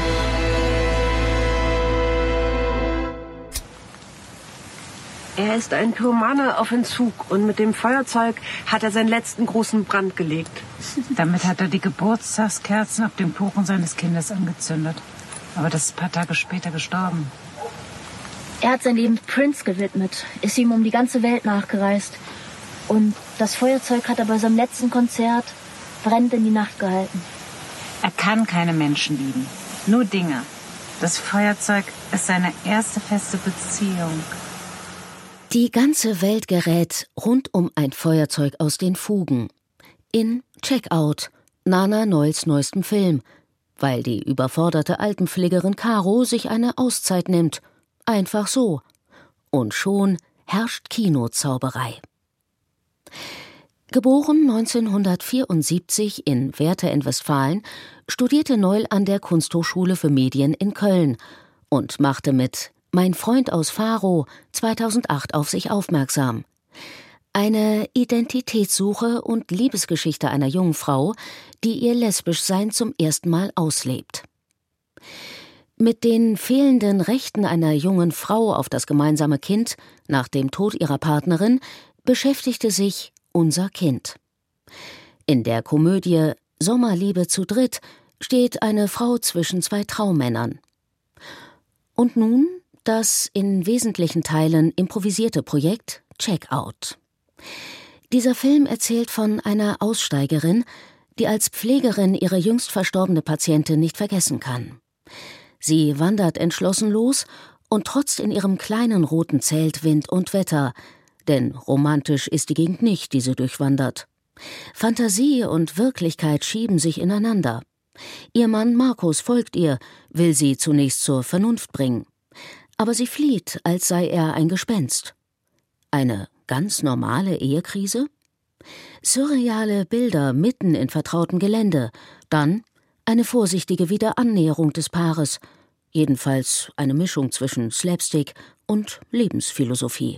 Er ist ein Pyromaner auf Entzug und mit dem Feuerzeug hat er seinen letzten großen Brand gelegt. Damit hat er die Geburtstagskerzen auf dem Kuchen seines Kindes angezündet. Aber das ist ein paar Tage später gestorben. Er hat sein Leben Prince gewidmet, ist ihm um die ganze Welt nachgereist. Und das Feuerzeug hat er bei seinem letzten Konzert brennend in die Nacht gehalten. Er kann keine Menschen lieben, nur Dinge. Das Feuerzeug ist seine erste feste Beziehung. Die ganze Welt gerät rund um ein Feuerzeug aus den Fugen. In Check-Out, Nana Noils neuestem Film, weil die überforderte Altenpflegerin Caro sich eine Auszeit nimmt. Einfach so. Und schon herrscht Kinozauberei. Geboren 1974 in Werther in Westfalen, studierte Noil an der Kunsthochschule für Medien in Köln und machte mit Mein Freund aus Faro 2008 auf sich aufmerksam. Eine Identitätssuche und Liebesgeschichte einer jungen Frau, die ihr Lesbischsein zum ersten Mal auslebt. Mit den fehlenden Rechten einer jungen Frau auf das gemeinsame Kind nach dem Tod ihrer Partnerin beschäftigte sich Unser Kind. In der Komödie Sommerliebe zu dritt steht eine Frau zwischen zwei Traummännern. Und nun das in wesentlichen Teilen improvisierte Projekt Check-Out. Dieser Film erzählt von einer Aussteigerin, die als Pflegerin ihre jüngst verstorbene Patientin nicht vergessen kann. Sie wandert entschlossen los und trotzt in ihrem kleinen roten Zelt Wind und Wetter, denn romantisch ist die Gegend nicht, die sie durchwandert. Fantasie und Wirklichkeit schieben sich ineinander. Ihr Mann Markus folgt ihr, will sie zunächst zur Vernunft bringen. Aber sie flieht, als sei er ein Gespenst. Eine ganz normale Ehekrise? Surreale Bilder mitten in vertrautem Gelände, dann eine vorsichtige Wiederannäherung des Paares, jedenfalls eine Mischung zwischen Slapstick und Lebensphilosophie.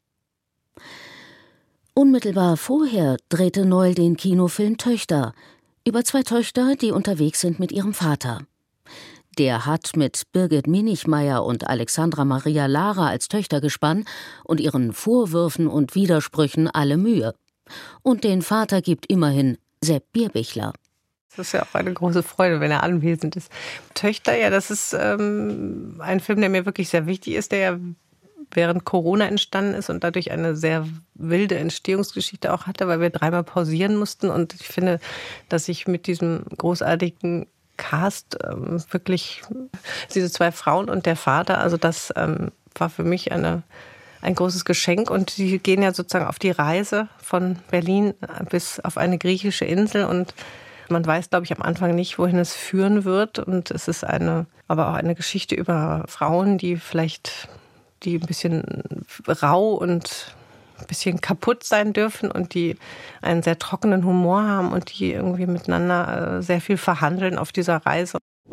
Unmittelbar vorher drehte Noil den Kinofilm Töchter, über zwei Töchter, die unterwegs sind mit ihrem Vater. Der hat mit Birgit Minichmeier und Alexandra Maria Lara als Töchtergespann und ihren Vorwürfen und Widersprüchen alle Mühe. Und den Vater gibt immerhin Sepp Bierbichler. Das ist ja auch eine große Freude, wenn er anwesend ist. Töchter, ja, das ist ein Film, der mir wirklich sehr wichtig ist, der ja während Corona entstanden ist und dadurch eine sehr wilde Entstehungsgeschichte auch hatte, weil wir dreimal pausieren mussten. Und ich finde, dass ich mit diesem großartigen Cast wirklich, diese zwei Frauen und der Vater, also das war für mich eine ein großes Geschenk. Und die gehen ja sozusagen auf die Reise von Berlin bis auf eine griechische Insel. Und man weiß, glaube ich, am Anfang nicht, wohin es führen wird. Und es ist aber auch eine Geschichte über Frauen, die ein bisschen rau und ein bisschen kaputt sein dürfen und die einen sehr trockenen Humor haben und die irgendwie miteinander sehr viel verhandeln auf dieser Reise.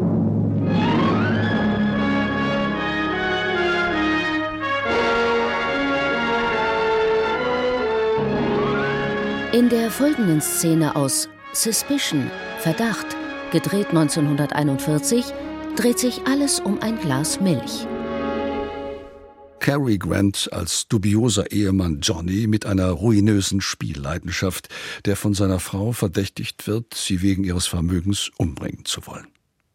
In der folgenden Szene aus Suspicion, Verdacht, gedreht 1941, dreht sich alles um ein Glas Milch. Cary Grant als dubioser Ehemann Johnny mit einer ruinösen Spielleidenschaft, der von seiner Frau verdächtigt wird, sie wegen ihres Vermögens umbringen zu wollen.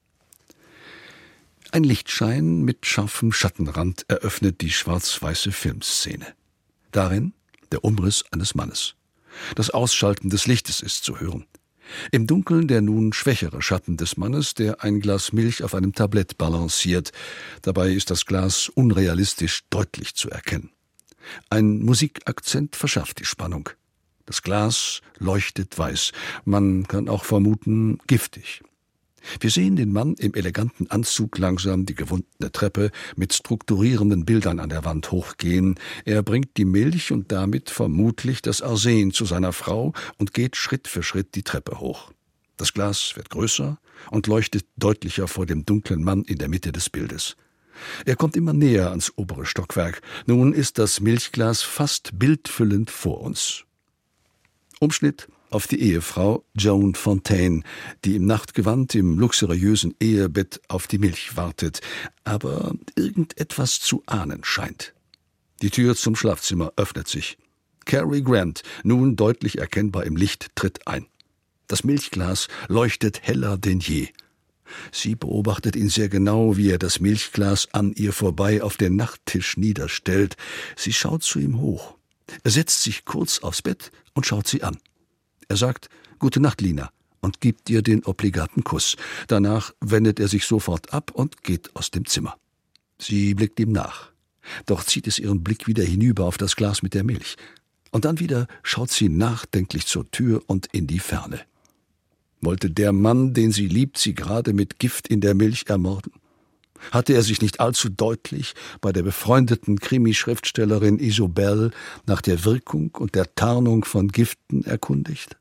Ein Lichtschein mit scharfem Schattenrand eröffnet die schwarz-weiße Filmszene. Darin der Umriss eines Mannes. Das Ausschalten des Lichtes ist zu hören. Im Dunkeln der nun schwächere Schatten des Mannes, der ein Glas Milch auf einem Tablett balanciert. Dabei ist das Glas unrealistisch deutlich zu erkennen. Ein Musikakzent verschärft die Spannung. Das Glas leuchtet weiß. Man kann auch vermuten, giftig. Wir sehen den Mann im eleganten Anzug langsam die gewundene Treppe mit strukturierenden Bildern an der Wand hochgehen. Er bringt die Milch und damit vermutlich das Arsen zu seiner Frau und geht Schritt für Schritt die Treppe hoch. Das Glas wird größer und leuchtet deutlicher vor dem dunklen Mann in der Mitte des Bildes. Er kommt immer näher ans obere Stockwerk. Nun ist das Milchglas fast bildfüllend vor uns. Umschnitt auf die Ehefrau Joan Fontaine, die im Nachtgewand im luxuriösen Ehebett auf die Milch wartet, aber irgendetwas zu ahnen scheint. Die Tür zum Schlafzimmer öffnet sich. Cary Grant, nun deutlich erkennbar im Licht, tritt ein. Das Milchglas leuchtet heller denn je. Sie beobachtet ihn sehr genau, wie er das Milchglas an ihr vorbei auf den Nachttisch niederstellt. Sie schaut zu ihm hoch. Er setzt sich kurz aufs Bett und schaut sie an. Er sagt, »Gute Nacht, Lina«, und gibt ihr den obligaten Kuss. Danach wendet er sich sofort ab und geht aus dem Zimmer. Sie blickt ihm nach. Doch zieht es ihren Blick wieder hinüber auf das Glas mit der Milch. Und dann wieder schaut sie nachdenklich zur Tür und in die Ferne. Wollte der Mann, den sie liebt, sie gerade mit Gift in der Milch ermorden? Hatte er sich nicht allzu deutlich bei der befreundeten Krimischriftstellerin Isobel nach der Wirkung und der Tarnung von Giften erkundigt?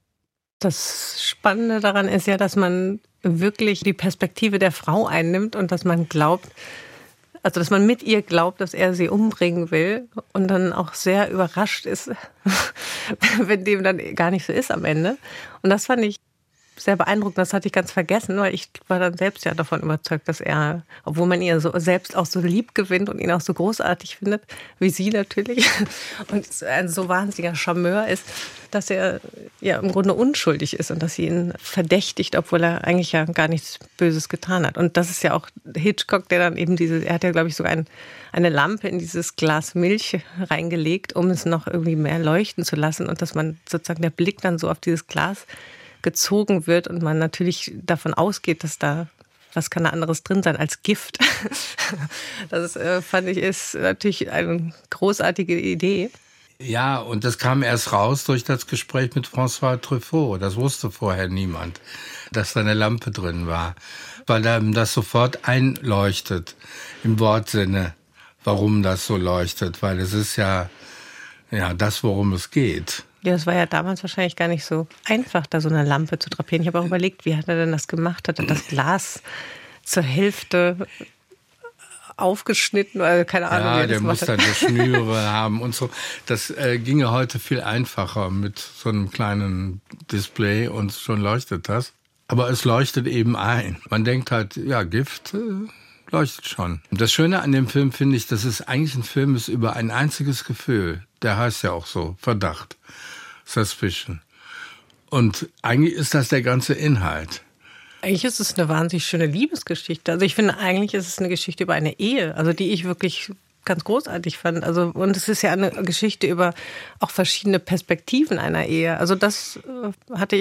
Das Spannende daran ist ja, dass man wirklich die Perspektive der Frau einnimmt und dass man glaubt, also dass man mit ihr glaubt, dass er sie umbringen will und dann auch sehr überrascht ist, wenn dem dann gar nicht so ist am Ende. Und das fand ich sehr beeindruckend, das hatte ich ganz vergessen, weil ich war dann selbst ja davon überzeugt, dass er, obwohl man ihn so selbst auch so lieb gewinnt und ihn auch so großartig findet, wie sie natürlich, und ein so wahnsinniger Charmeur ist, dass er ja im Grunde unschuldig ist und dass sie ihn verdächtigt, obwohl er eigentlich ja gar nichts Böses getan hat. Und das ist ja auch Hitchcock, der dann eben er hat ja, glaube ich, sogar eine Lampe in dieses Glas Milch reingelegt, um es noch irgendwie mehr leuchten zu lassen und dass man sozusagen der Blick dann so auf dieses Glas gezogen wird und man natürlich davon ausgeht, dass da, was kann da anderes drin sein als Gift. Das fand ich ist natürlich eine großartige Idee. Ja, und das kam erst raus durch das Gespräch mit François Truffaut. Das wusste vorher niemand, dass da eine Lampe drin war, weil das sofort einleuchtet im Wortsinne, warum das so leuchtet, weil es ist ja das, worum es geht. Ja, das war ja damals wahrscheinlich gar nicht so einfach, da so eine Lampe zu drapieren. Ich habe auch überlegt, wie hat er denn das gemacht? Hat er das Glas zur Hälfte aufgeschnitten? Oder keine Ahnung, ja, der muss dann die Schnüre haben und so. Das ginge heute viel einfacher mit so einem kleinen Display und schon leuchtet das. Aber es leuchtet eben ein. Man denkt halt, ja, Gift leuchtet schon. Das Schöne an dem Film finde ich, dass es eigentlich ein Film ist über ein einziges Gefühl. Der heißt ja auch so, Verdacht. Suspicion. Und eigentlich ist das der ganze Inhalt. Eigentlich ist es eine wahnsinnig schöne Liebesgeschichte. Also ich finde, eigentlich ist es eine Geschichte über eine Ehe, also die ich wirklich ganz großartig fand. Also, und es ist ja eine Geschichte über auch verschiedene Perspektiven einer Ehe. Also das hatte ich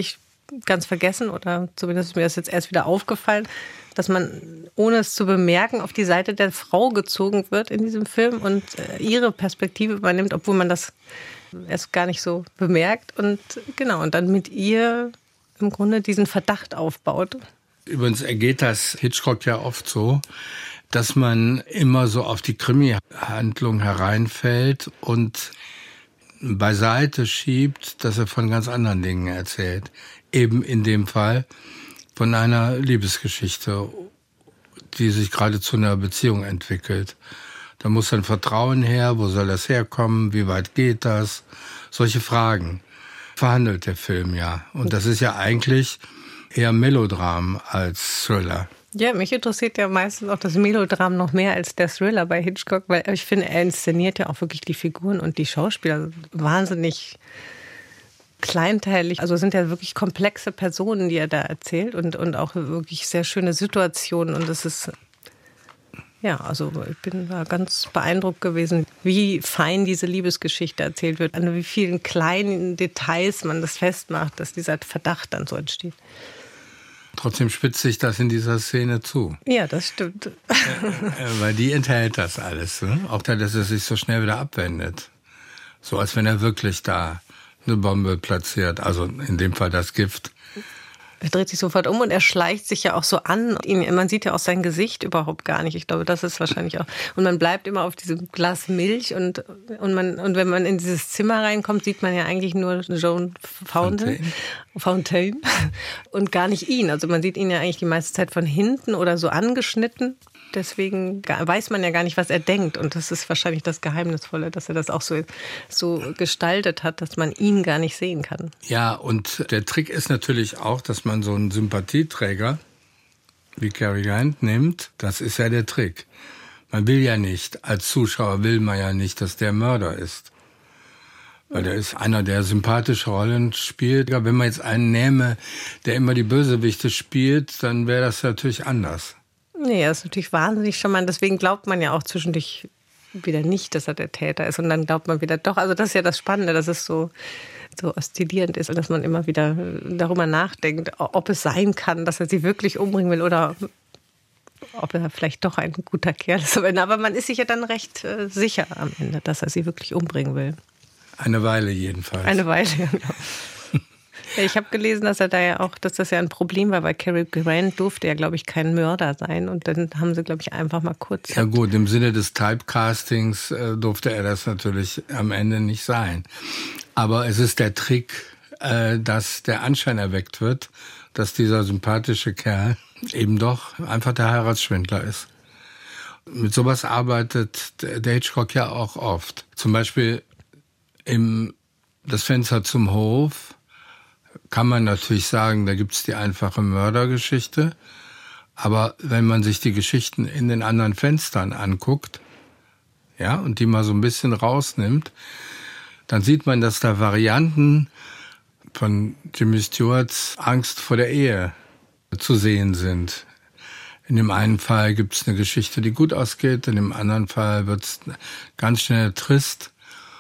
ganz vergessen, oder zumindest ist mir das jetzt erst wieder aufgefallen, dass man, ohne es zu bemerken, auf die Seite der Frau gezogen wird in diesem Film und ihre Perspektive übernimmt, obwohl man das erst gar nicht so bemerkt. Und genau, und dann mit ihr im Grunde diesen Verdacht aufbaut. Übrigens ergeht das Hitchcock ja oft so, dass man immer so auf die Krimi-Handlung hereinfällt und beiseite schiebt, dass er von ganz anderen Dingen erzählt. Eben in dem Fall von einer Liebesgeschichte, die sich gerade zu einer Beziehung entwickelt. Da muss ein Vertrauen her, wo soll das herkommen, wie weit geht das? Solche Fragen verhandelt der Film ja. Und das ist ja eigentlich eher Melodram als Thriller. Ja, mich interessiert ja meistens auch das Melodram noch mehr als der Thriller bei Hitchcock, weil ich finde, er inszeniert ja auch wirklich die Figuren und die Schauspieler wahnsinnig kleinteilig. Also es sind ja wirklich komplexe Personen, die er da erzählt und auch wirklich sehr schöne Situationen. Und es ist, ja, also ich bin da ganz beeindruckt gewesen, wie fein diese Liebesgeschichte erzählt wird, an wie vielen kleinen Details man das festmacht, dass dieser Verdacht dann so entsteht. Trotzdem spitzt sich das in dieser Szene zu. Ja, das stimmt. Weil die enthält das alles. Ne? Auch da, dass er sich so schnell wieder abwendet. So als wenn er wirklich da eine Bombe platziert. Also in dem Fall das Gift. Er dreht sich sofort um und er schleicht sich ja auch so an. Man sieht ja auch sein Gesicht überhaupt gar nicht. Ich glaube, das ist wahrscheinlich auch. Und man bleibt immer auf diesem Glas Milch und wenn man in dieses Zimmer reinkommt, sieht man ja eigentlich nur Joan Fontaine und gar nicht ihn. Also man sieht ihn ja eigentlich die meiste Zeit von hinten oder so angeschnitten. Deswegen weiß man ja gar nicht, was er denkt. Und das ist wahrscheinlich das Geheimnisvolle, dass er das auch so gestaltet hat, dass man ihn gar nicht sehen kann. Ja, und der Trick ist natürlich auch, dass man so einen Sympathieträger wie Cary Grant nimmt. Das ist ja der Trick. Man will ja nicht, als Zuschauer will man ja nicht, dass der Mörder ist. Weil der ist einer, der sympathische Rollen spielt. Wenn man jetzt einen nähme, der immer die Bösewichte spielt, dann wäre das natürlich anders. Nee, das ist natürlich wahnsinnig charmant. Deswegen glaubt man ja auch zwischendurch wieder nicht, dass er der Täter ist. Und dann glaubt man wieder doch. Also das ist ja das Spannende, dass es so oszillierend ist und dass man immer wieder darüber nachdenkt, ob es sein kann, dass er sie wirklich umbringen will oder ob er vielleicht doch ein guter Kerl ist. Aber man ist sich ja dann recht sicher am Ende, dass er sie wirklich umbringen will. Eine Weile jedenfalls. Eine Weile, genau. Ja, ich habe gelesen, dass das ja ein Problem war, weil Cary Grant durfte ja, glaube ich, kein Mörder sein. Und dann haben sie, glaube ich, einfach mal kurz... Ja gut, im Sinne des Typecastings durfte er das natürlich am Ende nicht sein. Aber es ist der Trick, dass der Anschein erweckt wird, dass dieser sympathische Kerl eben doch einfach der Heiratsschwindler ist. Mit sowas arbeitet der Hitchcock ja auch oft. Zum Beispiel Das Fenster zum Hof kann man natürlich sagen, da gibt's die einfache Mördergeschichte. Aber wenn man sich die Geschichten in den anderen Fenstern anguckt, ja, und die mal so ein bisschen rausnimmt, dann sieht man, dass da Varianten von Jimmy Stewarts Angst vor der Ehe zu sehen sind. In dem einen Fall gibt's eine Geschichte, die gut ausgeht, in dem anderen Fall wird's ganz schnell trist.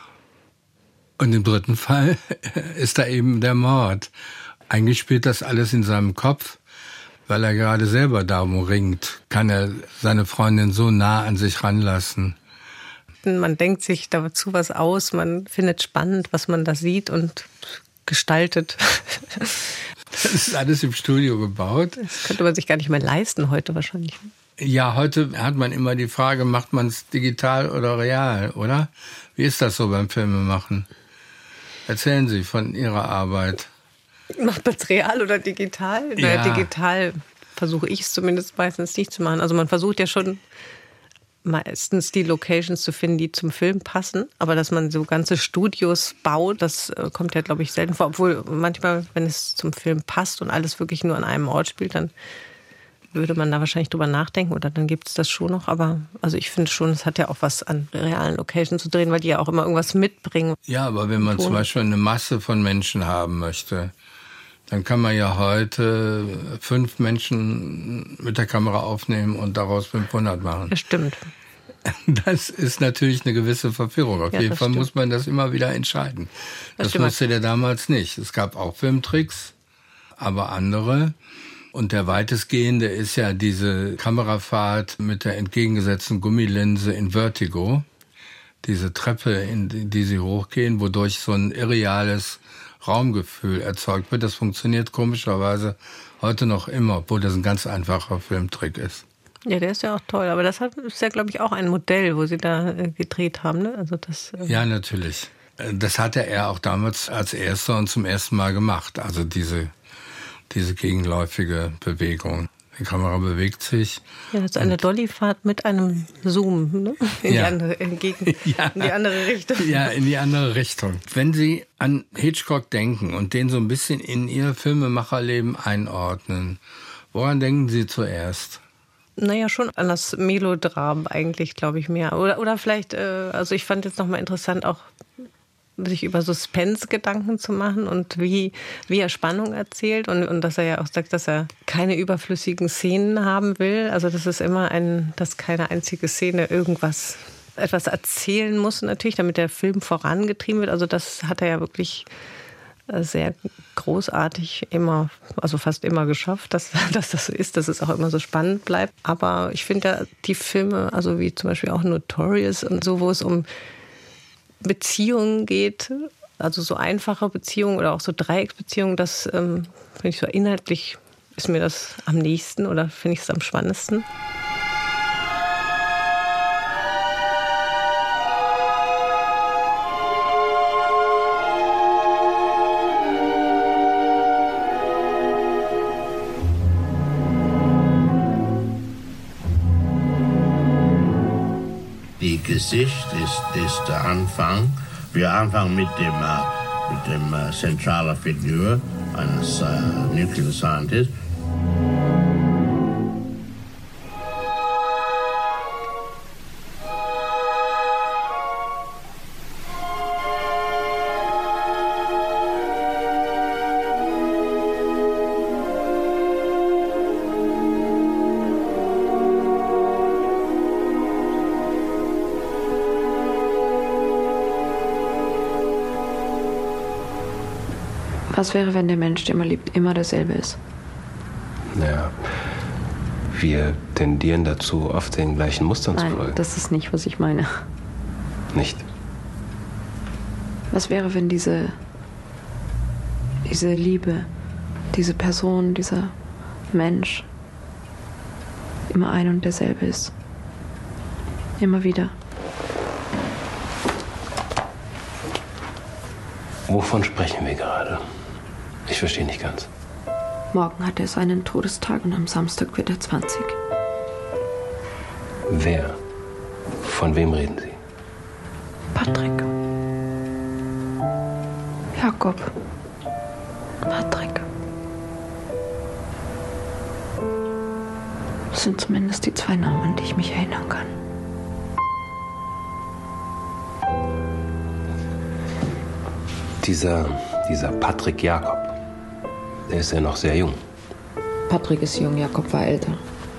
Und im dritten Fall ist da eben der Mord. Eigentlich spielt das alles in seinem Kopf, weil er gerade selber darum ringt. Kann er seine Freundin so nah an sich ranlassen? Man denkt sich dazu was aus, man findet spannend, was man da sieht und gestaltet. Das ist alles im Studio gebaut. Das könnte man sich gar nicht mehr leisten heute wahrscheinlich. Ja, heute hat man immer die Frage, macht man es digital oder real, oder? Wie ist das so beim Filmemachen? Erzählen Sie von Ihrer Arbeit. Macht man es real oder digital? Ja. Naja, digital versuche ich es zumindest meistens nicht zu machen. Also man versucht ja schon meistens die Locations zu finden, die zum Film passen. Aber dass man so ganze Studios baut, das kommt ja, glaube ich, selten vor. Obwohl manchmal, wenn es zum Film passt und alles wirklich nur an einem Ort spielt, dann würde man da wahrscheinlich drüber nachdenken oder dann gibt es das schon noch. Aber also ich finde schon, es hat ja auch was an realen Locations zu drehen, weil die ja auch immer irgendwas mitbringen. Ja, aber wenn man zum Beispiel eine Masse von Menschen haben möchte, dann kann man ja heute 5 Menschen mit der Kamera aufnehmen und daraus 500 machen. Das stimmt. Das ist natürlich eine gewisse Verwirrung. Auf jeden Fall muss man das immer wieder entscheiden. Das wusste der damals nicht. Es gab auch Filmtricks, aber andere. Und der weitestgehende ist ja diese Kamerafahrt mit der entgegengesetzten Gummilinse in Vertigo. Diese Treppe, in die sie hochgehen, wodurch so ein irreales Raumgefühl erzeugt wird. Das funktioniert komischerweise heute noch immer, obwohl das ein ganz einfacher Filmtrick ist. Ja, der ist ja auch toll. Aber das ist ja, glaube ich, auch ein Modell, wo Sie da gedreht haben, ne? Also das, ja, natürlich. Das hatte er auch damals als erster und zum ersten Mal gemacht. Also diese gegenläufige Bewegung. Die Kamera bewegt sich. Ja, das ist eine Dollyfahrt mit einem Zoom, ne? In die andere Richtung. Ja, in die andere Richtung. Wenn Sie an Hitchcock denken und den so ein bisschen in Ihr Filmemacherleben einordnen, woran denken Sie zuerst? Naja, schon an das Melodram eigentlich, glaube ich, mehr. Oder vielleicht, also ich fand jetzt nochmal interessant, auch sich über Suspense Gedanken zu machen und wie er Spannung erzählt und dass er ja auch sagt, dass er keine überflüssigen Szenen haben will. Also das ist immer dass keine einzige Szene etwas erzählen muss natürlich, damit der Film vorangetrieben wird. Also das hat er ja wirklich sehr großartig immer, also fast immer geschafft, dass das so ist, dass es auch immer so spannend bleibt. Aber ich finde ja die Filme, also wie zum Beispiel auch Notorious und so, wo es um Beziehungen geht, also so einfache Beziehungen oder auch so Dreiecksbeziehungen, das finde ich so inhaltlich, ist mir das am nächsten oder finde ich es am spannendsten. Die Gesicht ist der Anfang. Wir anfangen mit dem zentralen Figur eines Nuclear Scientists. Was wäre, wenn der Mensch, der immer liebt, immer derselbe ist? Naja, wir tendieren dazu, oft den gleichen Mustern zu folgen. Nein, das ist nicht, was ich meine. Nicht? Was wäre, wenn diese Liebe, diese Person, dieser Mensch immer ein und derselbe ist? Immer wieder. Wovon sprechen wir gerade? Ich verstehe nicht ganz. Morgen hat er seinen Todestag und am Samstag wird er 20. Wer? Von wem reden Sie? Patrick. Jakob. Patrick. Das sind zumindest die zwei Namen, an die ich mich erinnern kann. Dieser Patrick Jakob, der ist ja noch sehr jung. Patrick ist jung, Jakob war älter.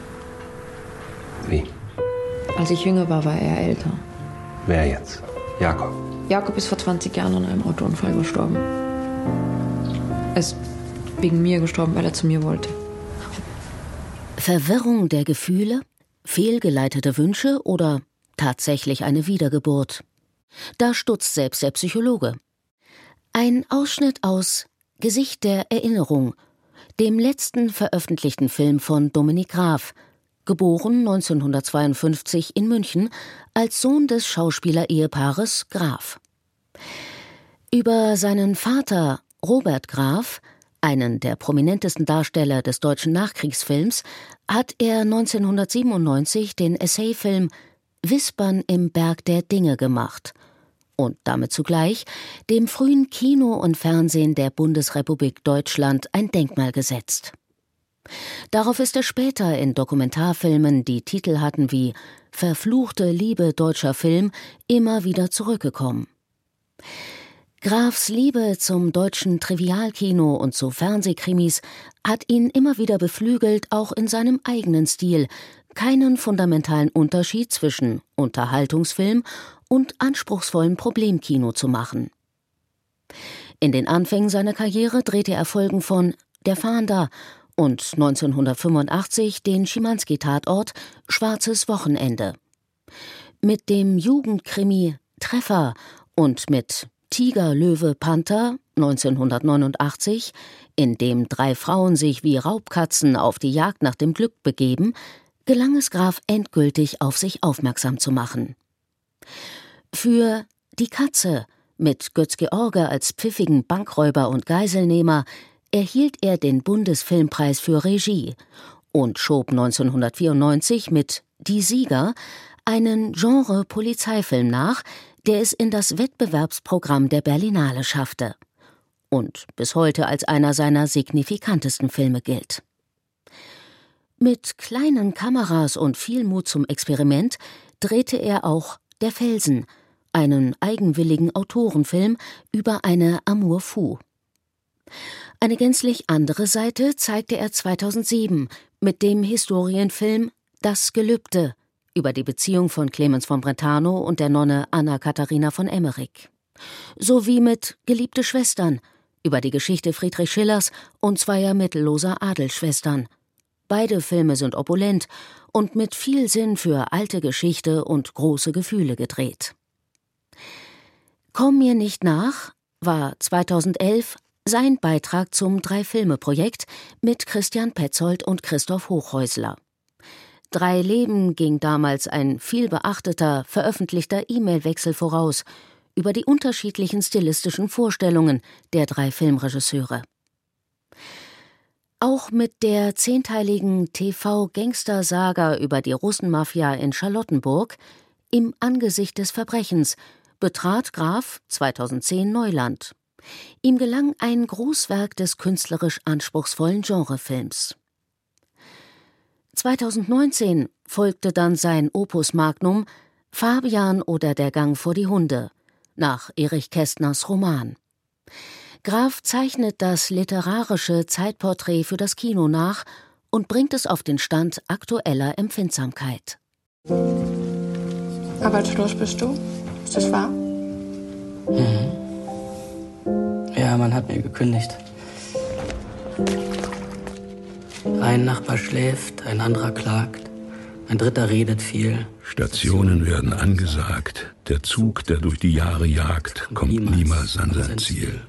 Wie? Als ich jünger war, war er älter. Wer jetzt? Jakob? Jakob ist vor 20 Jahren an einem Autounfall gestorben. Er ist wegen mir gestorben, weil er zu mir wollte. Verwirrung der Gefühle, fehlgeleitete Wünsche oder tatsächlich eine Wiedergeburt? Da stutzt selbst der Psychologe. Ein Ausschnitt aus Gesicht der Erinnerung, dem letzten veröffentlichten Film von Dominik Graf, geboren 1952 in München als Sohn des Schauspielerehepaares Graf. Über seinen Vater Robert Graf, einen der prominentesten Darsteller des deutschen Nachkriegsfilms, hat er 1997 den Essayfilm Wispern im Berg der Dinge gemacht und damit zugleich dem frühen Kino und Fernsehen der Bundesrepublik Deutschland ein Denkmal gesetzt. Darauf ist er später in Dokumentarfilmen, die Titel hatten wie »Verfluchte Liebe deutscher Film«, immer wieder zurückgekommen. Grafs Liebe zum deutschen Trivialkino und zu Fernsehkrimis hat ihn immer wieder beflügelt, auch in seinem eigenen Stil keinen fundamentalen Unterschied zwischen Unterhaltungsfilm und anspruchsvollem Problemkino zu machen. In den Anfängen seiner Karriere drehte er Folgen von Der Fahnder und 1985 den Schimanski-Tatort Schwarzes Wochenende. Mit dem Jugendkrimi Treffer und mit Tiger, Löwe, Panther 1989, in dem 3 Frauen sich wie Raubkatzen auf die Jagd nach dem Glück begeben, gelang es Graf endgültig, auf sich aufmerksam zu machen. Für Die Katze mit Götz-George als pfiffigen Bankräuber und Geiselnehmer erhielt er den Bundesfilmpreis für Regie und schob 1994 mit Die Sieger einen Genre-Polizeifilm nach, der es in das Wettbewerbsprogramm der Berlinale schaffte und bis heute als einer seiner signifikantesten Filme gilt. Mit kleinen Kameras und viel Mut zum Experiment drehte er auch Der Felsen, einen eigenwilligen Autorenfilm über eine Amour fou. Eine gänzlich andere Seite zeigte er 2007 mit dem Historienfilm Das Gelübde über die Beziehung von Clemens von Brentano und der Nonne Anna Katharina von Emmerich. Sowie mit Geliebte Schwestern über die Geschichte Friedrich Schillers und zweier mittelloser Adelsschwestern. Beide Filme sind opulent und mit viel Sinn für alte Geschichte und große Gefühle gedreht. Komm mir nicht nach war 2011 sein Beitrag zum 3-Filme-Projekt mit Christian Petzold und Christoph Hochhäusler. 3 Leben ging damals ein vielbeachteter, veröffentlichter E-Mail-Wechsel voraus über die unterschiedlichen stilistischen Vorstellungen der 3 Filmregisseure. Auch mit der 10-teiligen TV-Gangster-Saga über die Russenmafia in Charlottenburg, Im Angesicht des Verbrechens, betrat Graf 2010 Neuland. Ihm gelang ein Großwerk des künstlerisch anspruchsvollen Genrefilms. 2019 folgte dann sein Opus Magnum Fabian oder der Gang vor die Hunde nach Erich Kästners Roman. Graf zeichnet das literarische Zeitporträt für das Kino nach und bringt es auf den Stand aktueller Empfindsamkeit. Arbeitslos bist du? Ist das wahr? Mhm. Ja, man hat mir gekündigt. Ein Nachbar schläft, ein anderer klagt, ein dritter redet viel. Stationen werden angesagt. Der Zug, der durch die Jahre jagt, kommt niemals an sein Ziel.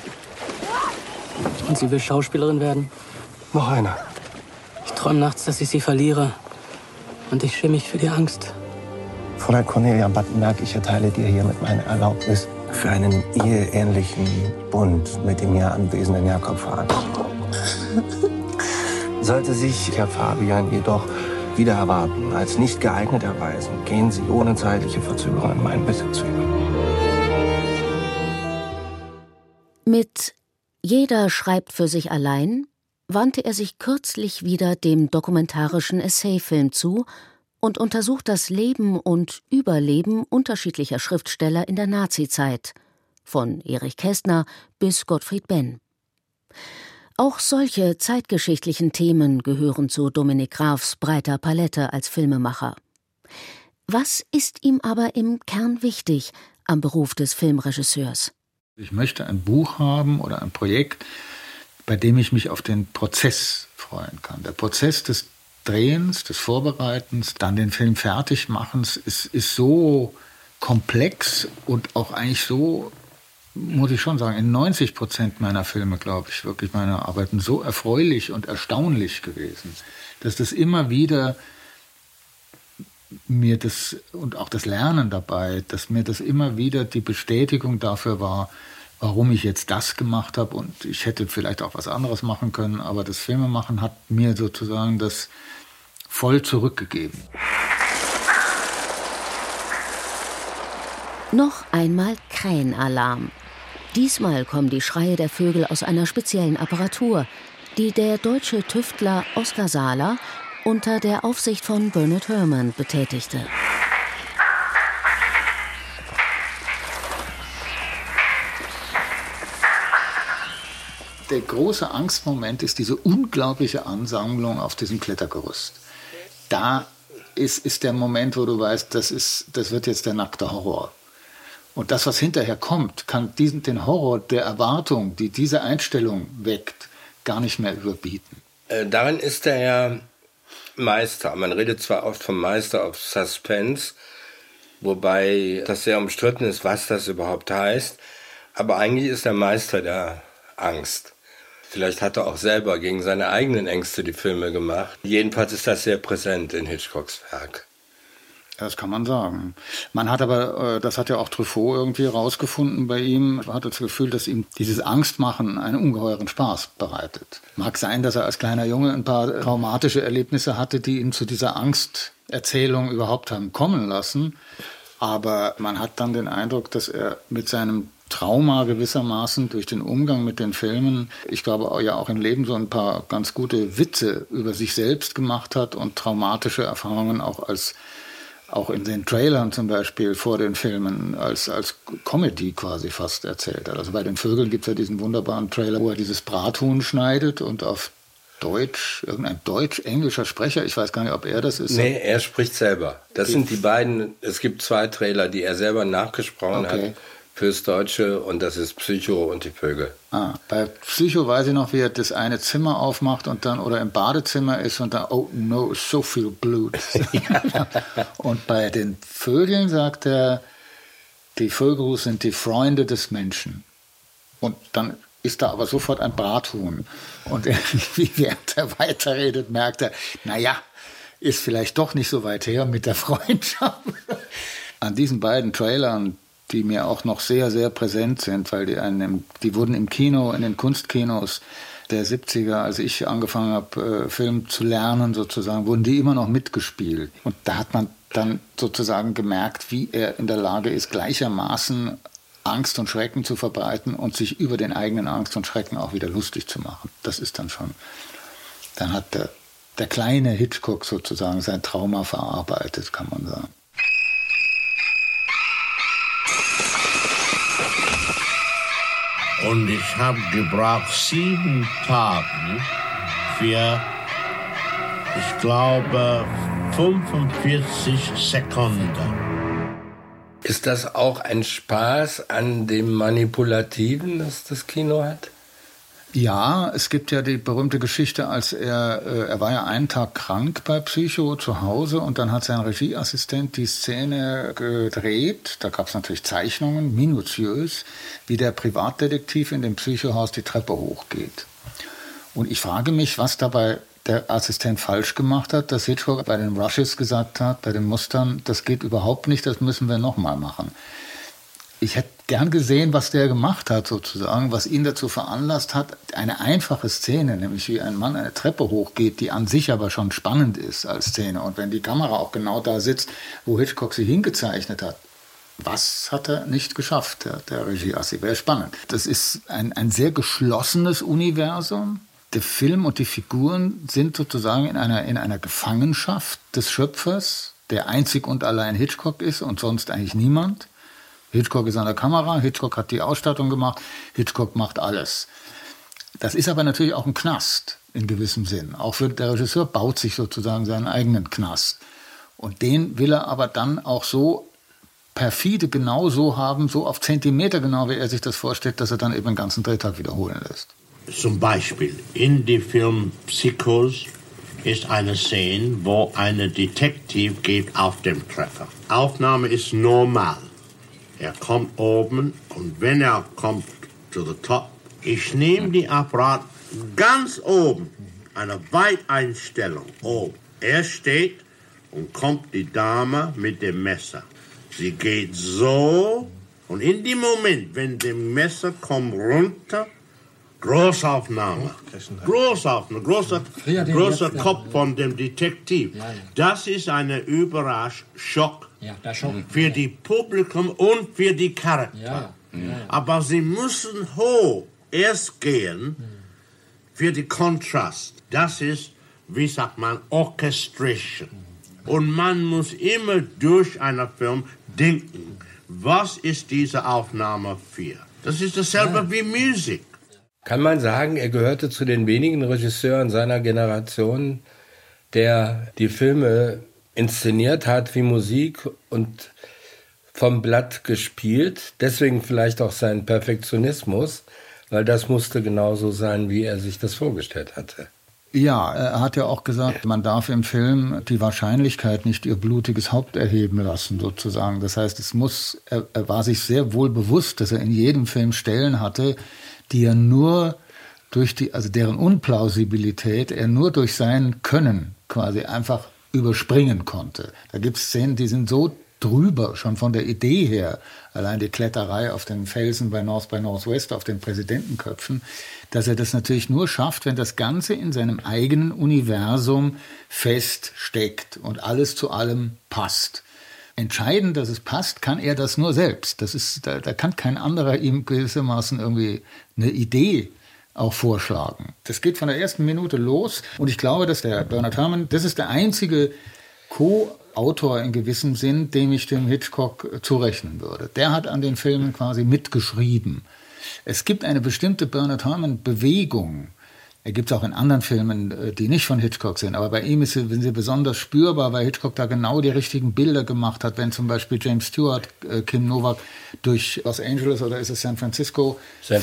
Und sie will Schauspielerin werden? Noch einer. Ich träume nachts, dass ich sie verliere. Und ich schäme mich für die Angst. Fräulein Cornelia Battenberg, ich erteile dir hiermit meine Erlaubnis für einen eheähnlichen Bund mit dem hier anwesenden Jakob Franz. Sollte sich Herr Fabian jedoch wieder erwarten, als nicht geeignet erweisen, gehen Sie ohne zeitliche Verzögerung in meinen Besitz über. Mit Jeder schreibt für sich allein wandte er sich kürzlich wieder dem dokumentarischen Essayfilm zu und untersucht das Leben und Überleben unterschiedlicher Schriftsteller in der Nazizeit, von Erich Kästner bis Gottfried Benn. Auch solche zeitgeschichtlichen Themen gehören zu Dominik Grafs breiter Palette als Filmemacher. Was ist ihm aber im Kern wichtig am Beruf des Filmregisseurs? Ich möchte ein Buch haben oder ein Projekt, bei dem ich mich auf den Prozess freuen kann. Der Prozess des Drehens, des Vorbereitens, dann den Film Fertigmachens ist so komplex und auch eigentlich so, muss ich schon sagen, in 90% meiner Filme, glaube ich, wirklich meine Arbeiten so erfreulich und erstaunlich gewesen, dass das immer wieder mir das, und auch das Lernen dabei, dass mir das immer wieder die Bestätigung dafür war, warum ich jetzt das gemacht habe, und ich hätte vielleicht auch was anderes machen können, aber das Filmemachen hat mir sozusagen das voll zurückgegeben. Noch einmal Krähenalarm. Diesmal kommen die Schreie der Vögel aus einer speziellen Apparatur, die der deutsche Tüftler Oskar Sahler unter der Aufsicht von Bernard Herrmann betätigte. Der große Angstmoment ist diese unglaubliche Ansammlung auf diesem Klettergerüst. Da ist der Moment, wo du weißt, das wird jetzt der nackte Horror. Und das, was hinterher kommt, kann den Horror der Erwartung, die diese Einstellung weckt, gar nicht mehr überbieten. Darin ist er ja Meister. Man redet zwar oft vom Meister of Suspense, wobei das sehr umstritten ist, was das überhaupt heißt, aber eigentlich ist er Meister der Angst. Vielleicht hat er auch selber gegen seine eigenen Ängste die Filme gemacht. Jedenfalls ist das sehr präsent in Hitchcocks Werk. Das kann man sagen. Man hat aber, das hat ja auch Truffaut irgendwie rausgefunden bei ihm, hat das Gefühl, dass ihm dieses Angstmachen einen ungeheuren Spaß bereitet. Mag sein, dass er als kleiner Junge ein paar traumatische Erlebnisse hatte, die ihn zu dieser Angsterzählung überhaupt haben kommen lassen. Aber man hat dann den Eindruck, dass er mit seinem Trauma gewissermaßen durch den Umgang mit den Filmen, ich glaube ja auch im Leben so ein paar ganz gute Witze über sich selbst gemacht hat und traumatische Erfahrungen auch in den Trailern zum Beispiel vor den Filmen als Comedy quasi fast erzählt hat. Also bei den Vögeln gibt es ja diesen wunderbaren Trailer, wo er dieses Brathuhn schneidet und auf Deutsch, irgendein deutsch-englischer Sprecher, ich weiß gar nicht, ob er das ist. Nee, er spricht selber. Das sind die beiden, es gibt 2 Trailer, die er selber nachgesprochen hat fürs Deutsche, und das ist Psycho und die Vögel. Bei Psycho weiß ich noch, wie er das eine Zimmer aufmacht und dann oder im Badezimmer ist und dann, oh no, so viel Blut. Und bei den Vögeln sagt er, die Vögel sind die Freunde des Menschen. Und dann ist da aber sofort ein Brathuhn. Und während er weiterredet, merkt er, naja, ist vielleicht doch nicht so weit her mit der Freundschaft. An diesen beiden Trailern, die mir auch noch sehr, sehr präsent sind, weil die wurden im Kino, in den Kunstkinos der 70er, als ich angefangen habe, Film zu lernen sozusagen, wurden die immer noch mitgespielt. Und da hat man dann sozusagen gemerkt, wie er in der Lage ist, gleichermaßen Angst und Schrecken zu verbreiten und sich über den eigenen Angst und Schrecken auch wieder lustig zu machen. Das ist dann schon, dann hat der kleine Hitchcock sozusagen sein Trauma verarbeitet, kann man sagen. Und ich habe gebraucht 7 Tage für, ich glaube, 45 Sekunden. Ist das auch ein Spaß an dem Manipulativen, das das Kino hat? Ja, es gibt ja die berühmte Geschichte, als er war ja einen Tag krank bei Psycho zu Hause und dann hat sein Regieassistent die Szene gedreht. Da gab es natürlich Zeichnungen, minutiös, wie der Privatdetektiv in dem Psychohaus die Treppe hochgeht. Und ich frage mich, was dabei der Assistent falsch gemacht hat, dass Hitchcock bei den Rushes gesagt hat, bei den Mustern, das geht überhaupt nicht, das müssen wir nochmal machen. Ich hätte gern gesehen, was der gemacht hat sozusagen, was ihn dazu veranlasst hat, eine einfache Szene, nämlich wie ein Mann eine Treppe hochgeht, die an sich aber schon spannend ist als Szene. Und wenn die Kamera auch genau da sitzt, wo Hitchcock sie hingezeichnet hat, was hat er nicht geschafft, der Regieassi? Wäre spannend. Das ist ein sehr geschlossenes Universum. Der Film und die Figuren sind sozusagen in einer Gefangenschaft des Schöpfers, der einzig und allein Hitchcock ist und sonst eigentlich niemand. Hitchcock ist an der Kamera, Hitchcock hat die Ausstattung gemacht, Hitchcock macht alles. Das ist aber natürlich auch ein Knast in gewissem Sinn. Auch der Regisseur baut sich sozusagen seinen eigenen Knast. Und den will er aber dann auch so perfide genau so haben, so auf Zentimeter genau, wie er sich das vorstellt, dass er dann eben den ganzen Drehtag wiederholen lässt. Zum Beispiel in dem Film Psychos ist eine Szene, wo ein Detektiv geht auf dem Treffer. Aufnahme ist normal. Er kommt oben und wenn er kommt to the top, ich nehme die Apparat ganz oben, eine Weiteinstellung oben. Er steht und kommt die Dame mit dem Messer. Sie geht so und in dem Moment, wenn das Messer kommt runter, Großaufnahme, großer Kopf von dem Detektiv. Das ist eine Überraschung für die Publikum und für die Charakter. Aber sie müssen hoch erst gehen für die Kontrast. Das ist, wie sagt man, Orchestration. Und man muss immer durch einen Film denken, was ist diese Aufnahme für? Das ist dasselbe wie Musik. Kann man sagen, er gehörte zu den wenigen Regisseuren seiner Generation, der die Filme inszeniert hat wie Musik und vom Blatt gespielt. Deswegen vielleicht auch sein Perfektionismus, weil das musste genauso sein, wie er sich das vorgestellt hatte. Ja, er hat ja auch gesagt, man darf im Film die Wahrscheinlichkeit nicht ihr blutiges Haupt erheben lassen, sozusagen. Das heißt, er war sich sehr wohl bewusst, dass er in jedem Film Stellen hatte, die er nur deren Unplausibilität er nur durch sein Können quasi einfach überspringen konnte. Da gibt es Szenen, die sind so drüber, schon von der Idee her, allein die Kletterei auf den Felsen bei North by Northwest, auf den Präsidentenköpfen, dass er das natürlich nur schafft, wenn das Ganze in seinem eigenen Universum feststeckt und alles zu allem passt. Entscheiden, dass es passt, kann er das nur selbst. Da kann kein anderer ihm gewissermaßen irgendwie eine Idee auch vorschlagen. Das geht von der ersten Minute los und ich glaube, dass der Bernard Herrmann, das ist der einzige Co-Autor in gewissem Sinn, dem ich dem Hitchcock zurechnen würde. Der hat an den Filmen quasi mitgeschrieben. Es gibt eine bestimmte Bernard Herrmann-Bewegung. Er gibt es auch in anderen Filmen, die nicht von Hitchcock sind. Aber bei ihm sind sie besonders spürbar, weil Hitchcock da genau die richtigen Bilder gemacht hat. Wenn zum Beispiel James Stewart, Kim Novak durch Los Angeles oder ist es San Francisco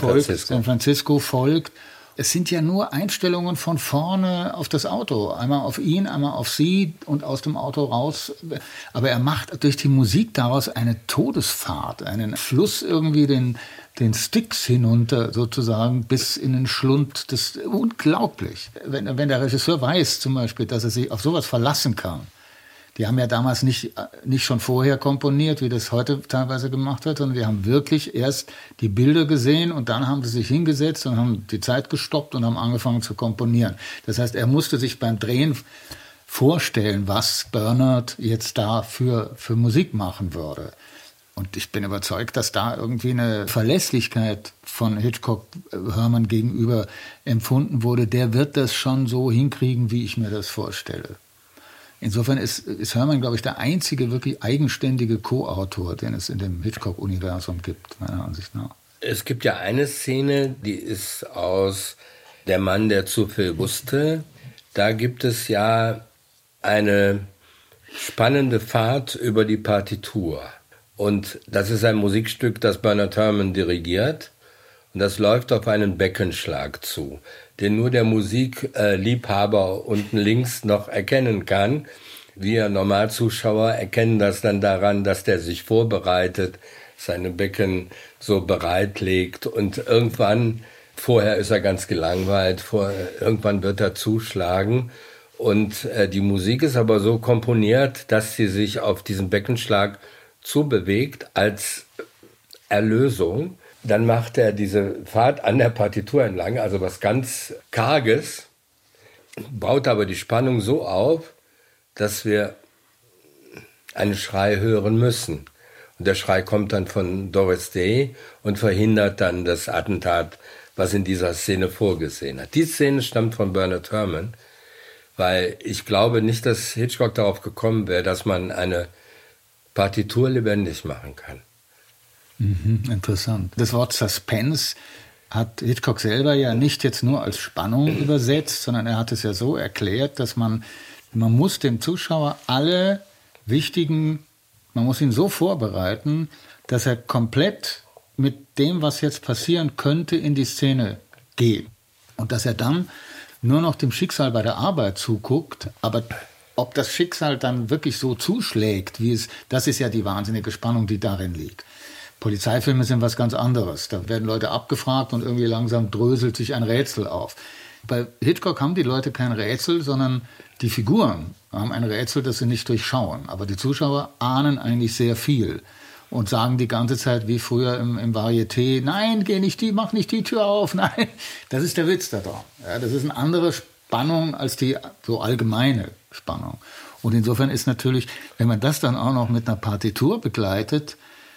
folgt. Es sind ja nur Einstellungen von vorne auf das Auto. Einmal auf ihn, einmal auf sie und aus dem Auto raus. Aber er macht durch die Musik daraus eine Todesfahrt, einen Fluss irgendwie den Styx hinunter sozusagen bis in den Schlund. Das ist unglaublich. Wenn der Regisseur weiß zum Beispiel, dass er sich auf sowas verlassen kann. Die haben ja damals nicht schon vorher komponiert, wie das heute teilweise gemacht wird, sondern die haben wirklich erst die Bilder gesehen und dann haben sie sich hingesetzt und haben die Zeit gestoppt und haben angefangen zu komponieren. Das heißt, er musste sich beim Drehen vorstellen, was Bernard jetzt da für Musik machen würde. Und ich bin überzeugt, dass da irgendwie eine Verlässlichkeit von Hitchcock Herrmann gegenüber empfunden wurde. Der wird das schon so hinkriegen, wie ich mir das vorstelle. Insofern ist Herrmann, glaube ich, der einzige wirklich eigenständige Co-Autor, den es in dem Hitchcock-Universum gibt, meiner Ansicht nach. Es gibt ja eine Szene, die ist aus Der Mann, der zu viel wusste. Da gibt es ja eine spannende Fahrt über die Partitur. Und das ist ein Musikstück, das Bernard Herrmann dirigiert. Und das läuft auf einen Beckenschlag zu, den nur der Musikliebhaber unten links noch erkennen kann. Wir Normalzuschauer erkennen das dann daran, dass der sich vorbereitet, seine Becken so bereitlegt und irgendwann, vorher ist er ganz gelangweilt, irgendwann wird er zuschlagen. Und die Musik ist aber so komponiert, dass sie sich auf diesen Beckenschlag zubewegt als Erlösung. Dann macht er diese Fahrt an der Partitur entlang, also was ganz Karges, baut aber die Spannung so auf, dass wir einen Schrei hören müssen. Und der Schrei kommt dann von Doris Day und verhindert dann das Attentat, was in dieser Szene vorgesehen hat. Die Szene stammt von Bernard Herrmann, weil ich glaube nicht, dass Hitchcock darauf gekommen wäre, dass man eine Partitur lebendig machen kann. Interessant. Das Wort Suspense hat Hitchcock selber ja nicht jetzt nur als Spannung übersetzt, sondern er hat es ja so erklärt, dass man muss dem Zuschauer alle wichtigen, man muss ihn so vorbereiten, dass er komplett mit dem, was jetzt passieren könnte, in die Szene geht. Und dass er dann nur noch dem Schicksal bei der Arbeit zuguckt, aber ob das Schicksal dann wirklich so zuschlägt, das ist ja die wahnsinnige Spannung, die darin liegt. Polizeifilme sind was ganz anderes. Da werden Leute abgefragt und irgendwie langsam dröselt sich ein Rätsel auf. Bei Hitchcock haben die Leute kein Rätsel, sondern die Figuren haben ein Rätsel, das sie nicht durchschauen. Aber die Zuschauer ahnen eigentlich sehr viel und sagen die ganze Zeit wie früher im Varieté, nein, mach nicht die Tür auf, nein. Das ist der Witz da dran. Ja, das ist eine andere Spannung als die so allgemeine Spannung. Und insofern ist natürlich, wenn man das dann auch noch mit einer Partitur begleitet,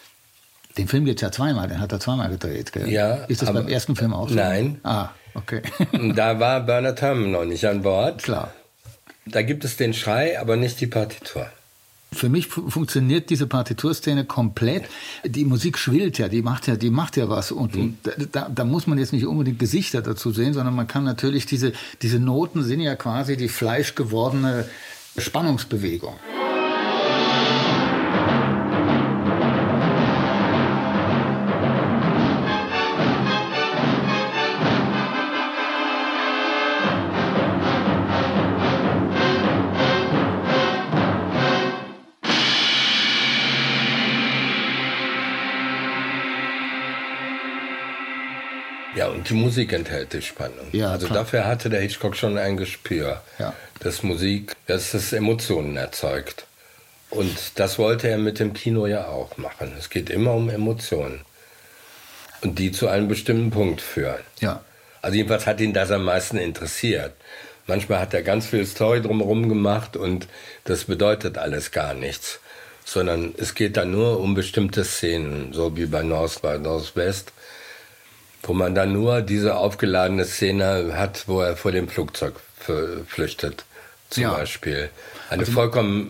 den Film gibt es ja zweimal, den hat er zweimal gedreht, gell? Ja. Ist das beim ersten Film auch so? Nein. Ah, okay. Da war Bernard Herrmann noch nicht an Bord. Klar. Da gibt es den Schrei, aber nicht die Partitur. Für mich funktioniert diese Partiturszene komplett. Die Musik schwillt ja, die macht ja was. Und da muss man jetzt nicht unbedingt Gesichter dazu sehen, sondern man kann natürlich, diese Noten sind ja quasi die fleischgewordene Spannungsbewegung. Ja, und die Musik enthält die Spannung. Ja, also klar. Dafür hatte der Hitchcock schon ein Gespür, dass Musik, dass das Emotionen erzeugt. Und das wollte er mit dem Kino ja auch machen. Es geht immer um Emotionen. Und die zu einem bestimmten Punkt führen. Ja. Also jedenfalls hat ihn das am meisten interessiert. Manchmal hat er ganz viel Story drumherum gemacht und das bedeutet alles gar nichts. Sondern es geht dann nur um bestimmte Szenen, so wie bei Northwest, wo man dann nur diese aufgeladene Szene hat, wo er vor dem Flugzeug flüchtet, zum Beispiel. Eine vollkommen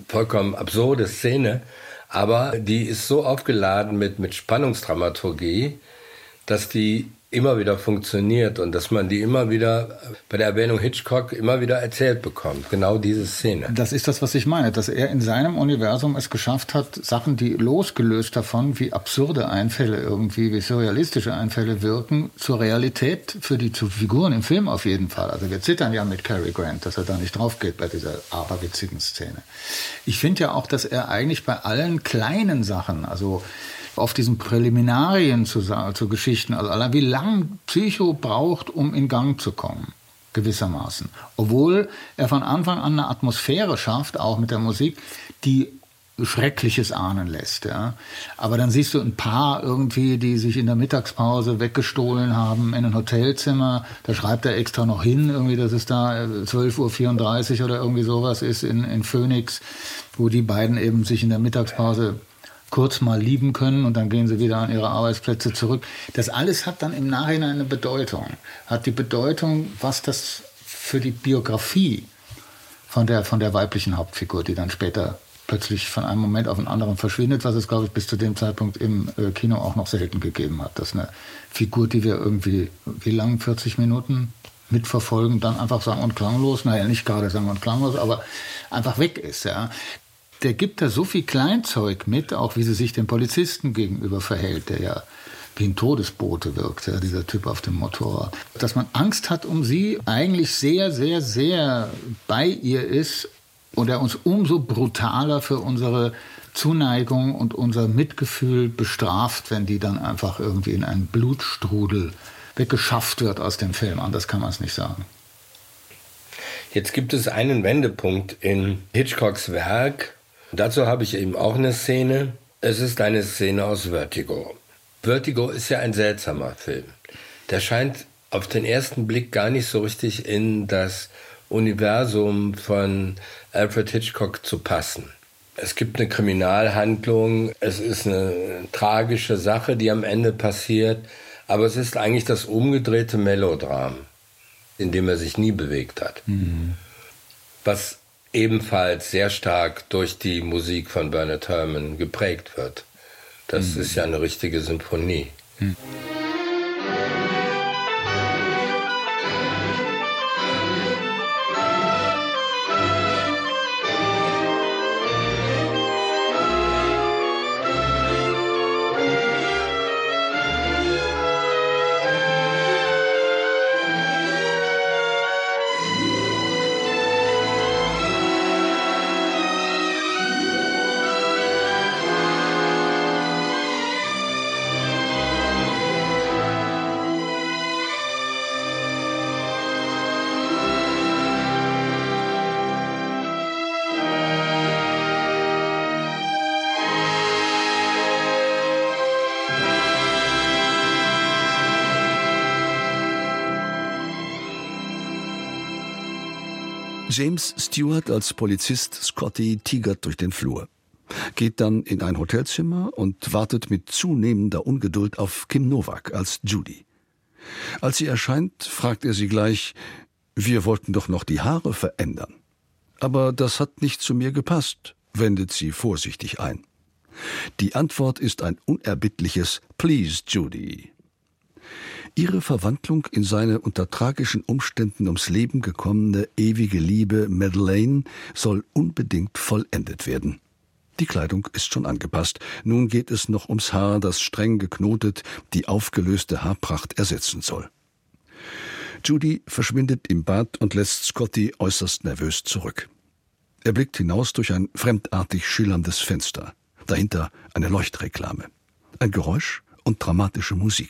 absurde Szene, aber die ist so aufgeladen mit Spannungsdramaturgie, dass die immer wieder funktioniert und dass man die immer wieder bei der Erwähnung Hitchcock immer wieder erzählt bekommt. Genau diese Szene. Das ist das, was ich meine, dass er in seinem Universum es geschafft hat, Sachen, die losgelöst davon, wie absurde Einfälle irgendwie, wie surrealistische Einfälle wirken, zur Realität zu Figuren im Film auf jeden Fall. Also wir zittern ja mit Cary Grant, dass er da nicht drauf geht bei dieser aberwitzigen Szene. Ich finde ja auch, dass er eigentlich bei allen kleinen Sachen, also auf diesen Präliminarien zu Geschichten, also allein wie lang Psycho braucht, um in Gang zu kommen, gewissermaßen. Obwohl er von Anfang an eine Atmosphäre schafft, auch mit der Musik, die Schreckliches ahnen lässt. Ja. Aber dann siehst du ein Paar irgendwie, die sich in der Mittagspause weggestohlen haben in ein Hotelzimmer. Da schreibt er extra noch hin, irgendwie, dass es da 12:34 Uhr oder irgendwie sowas ist in Phoenix, wo die beiden eben sich in der Mittagspause kurz mal lieben können und dann gehen sie wieder an ihre Arbeitsplätze zurück. Das alles hat dann im Nachhinein eine Bedeutung. Hat die Bedeutung, was das für die Biografie von der weiblichen Hauptfigur, die dann später plötzlich von einem Moment auf den anderen verschwindet, was es, glaube ich, bis zu dem Zeitpunkt im Kino auch noch selten gegeben hat. Dass eine Figur, die wir irgendwie, wie lang, 40 Minuten mitverfolgen, dann einfach sang- und klanglos, naja, nicht gerade sang- und klanglos, aber einfach weg ist, ja. Der gibt da so viel Kleinzeug mit, auch wie sie sich dem Polizisten gegenüber verhält, der ja wie ein Todesbote wirkt, ja, dieser Typ auf dem Motorrad. Dass man Angst hat um sie, eigentlich sehr, sehr, sehr bei ihr ist und er uns umso brutaler für unsere Zuneigung und unser Mitgefühl bestraft, wenn die dann einfach irgendwie in einen Blutstrudel weggeschafft wird aus dem Film. Anders kann man es nicht sagen. Jetzt gibt es einen Wendepunkt in Hitchcocks Werk. Dazu habe ich eben auch eine Szene. Es ist eine Szene aus Vertigo. Vertigo ist ja ein seltsamer Film. Der scheint auf den ersten Blick gar nicht so richtig in das Universum von Alfred Hitchcock zu passen. Es gibt eine Kriminalhandlung, es ist eine tragische Sache, die am Ende passiert, aber es ist eigentlich das umgedrehte Melodram, in dem er sich nie bewegt hat. Was ebenfalls sehr stark durch die Musik von Bernard Herrmann geprägt wird. Das ist ja eine richtige Symphonie. James Stewart als Polizist Scotty tigert durch den Flur, geht dann in ein Hotelzimmer und wartet mit zunehmender Ungeduld auf Kim Novak als Judy. Als sie erscheint, fragt er sie gleich: Wir wollten doch noch die Haare verändern. Aber das hat nicht zu mir gepasst, wendet sie vorsichtig ein. Die Antwort ist ein unerbittliches Please, Judy. Ihre Verwandlung in seine unter tragischen Umständen ums Leben gekommene ewige Liebe Madeleine soll unbedingt vollendet werden. Die Kleidung ist schon angepasst. Nun geht es noch ums Haar, das streng geknotet die aufgelöste Haarpracht ersetzen soll. Judy verschwindet im Bad und lässt Scotty äußerst nervös zurück. Er blickt hinaus durch ein fremdartig schillerndes Fenster. Dahinter eine Leuchtreklame. Ein Geräusch und dramatische Musik.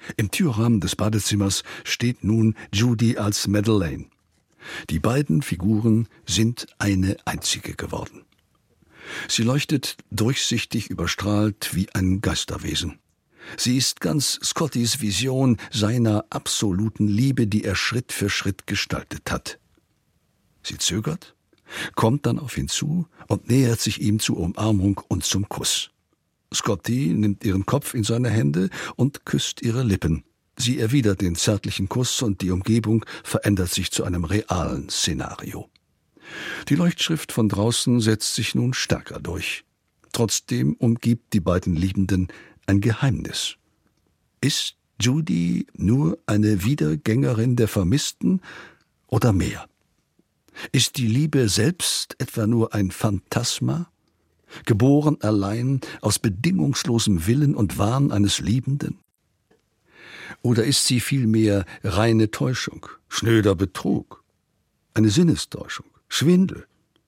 Im Türrahmen des Badezimmers steht nun Judy als Madeleine. Die beiden Figuren sind eine einzige geworden. Sie leuchtet durchsichtig überstrahlt wie ein Geisterwesen. Sie ist ganz Scottys Vision seiner absoluten Liebe, die er Schritt für Schritt gestaltet hat. Sie zögert, kommt dann auf ihn zu und nähert sich ihm zur Umarmung und zum Kuss. Scotty nimmt ihren Kopf in seine Hände und küsst ihre Lippen. Sie erwidert den zärtlichen Kuss und die Umgebung verändert sich zu einem realen Szenario. Die Leuchtschrift von draußen setzt sich nun stärker durch. Trotzdem umgibt die beiden Liebenden ein Geheimnis. Ist Judy nur eine Wiedergängerin der Vermissten oder mehr? Ist die Liebe selbst etwa nur ein Phantasma, geboren allein aus bedingungslosem Willen und Wahn eines Liebenden? Oder ist sie vielmehr reine Täuschung, schnöder Betrug, eine Sinnestäuschung, Schwindel?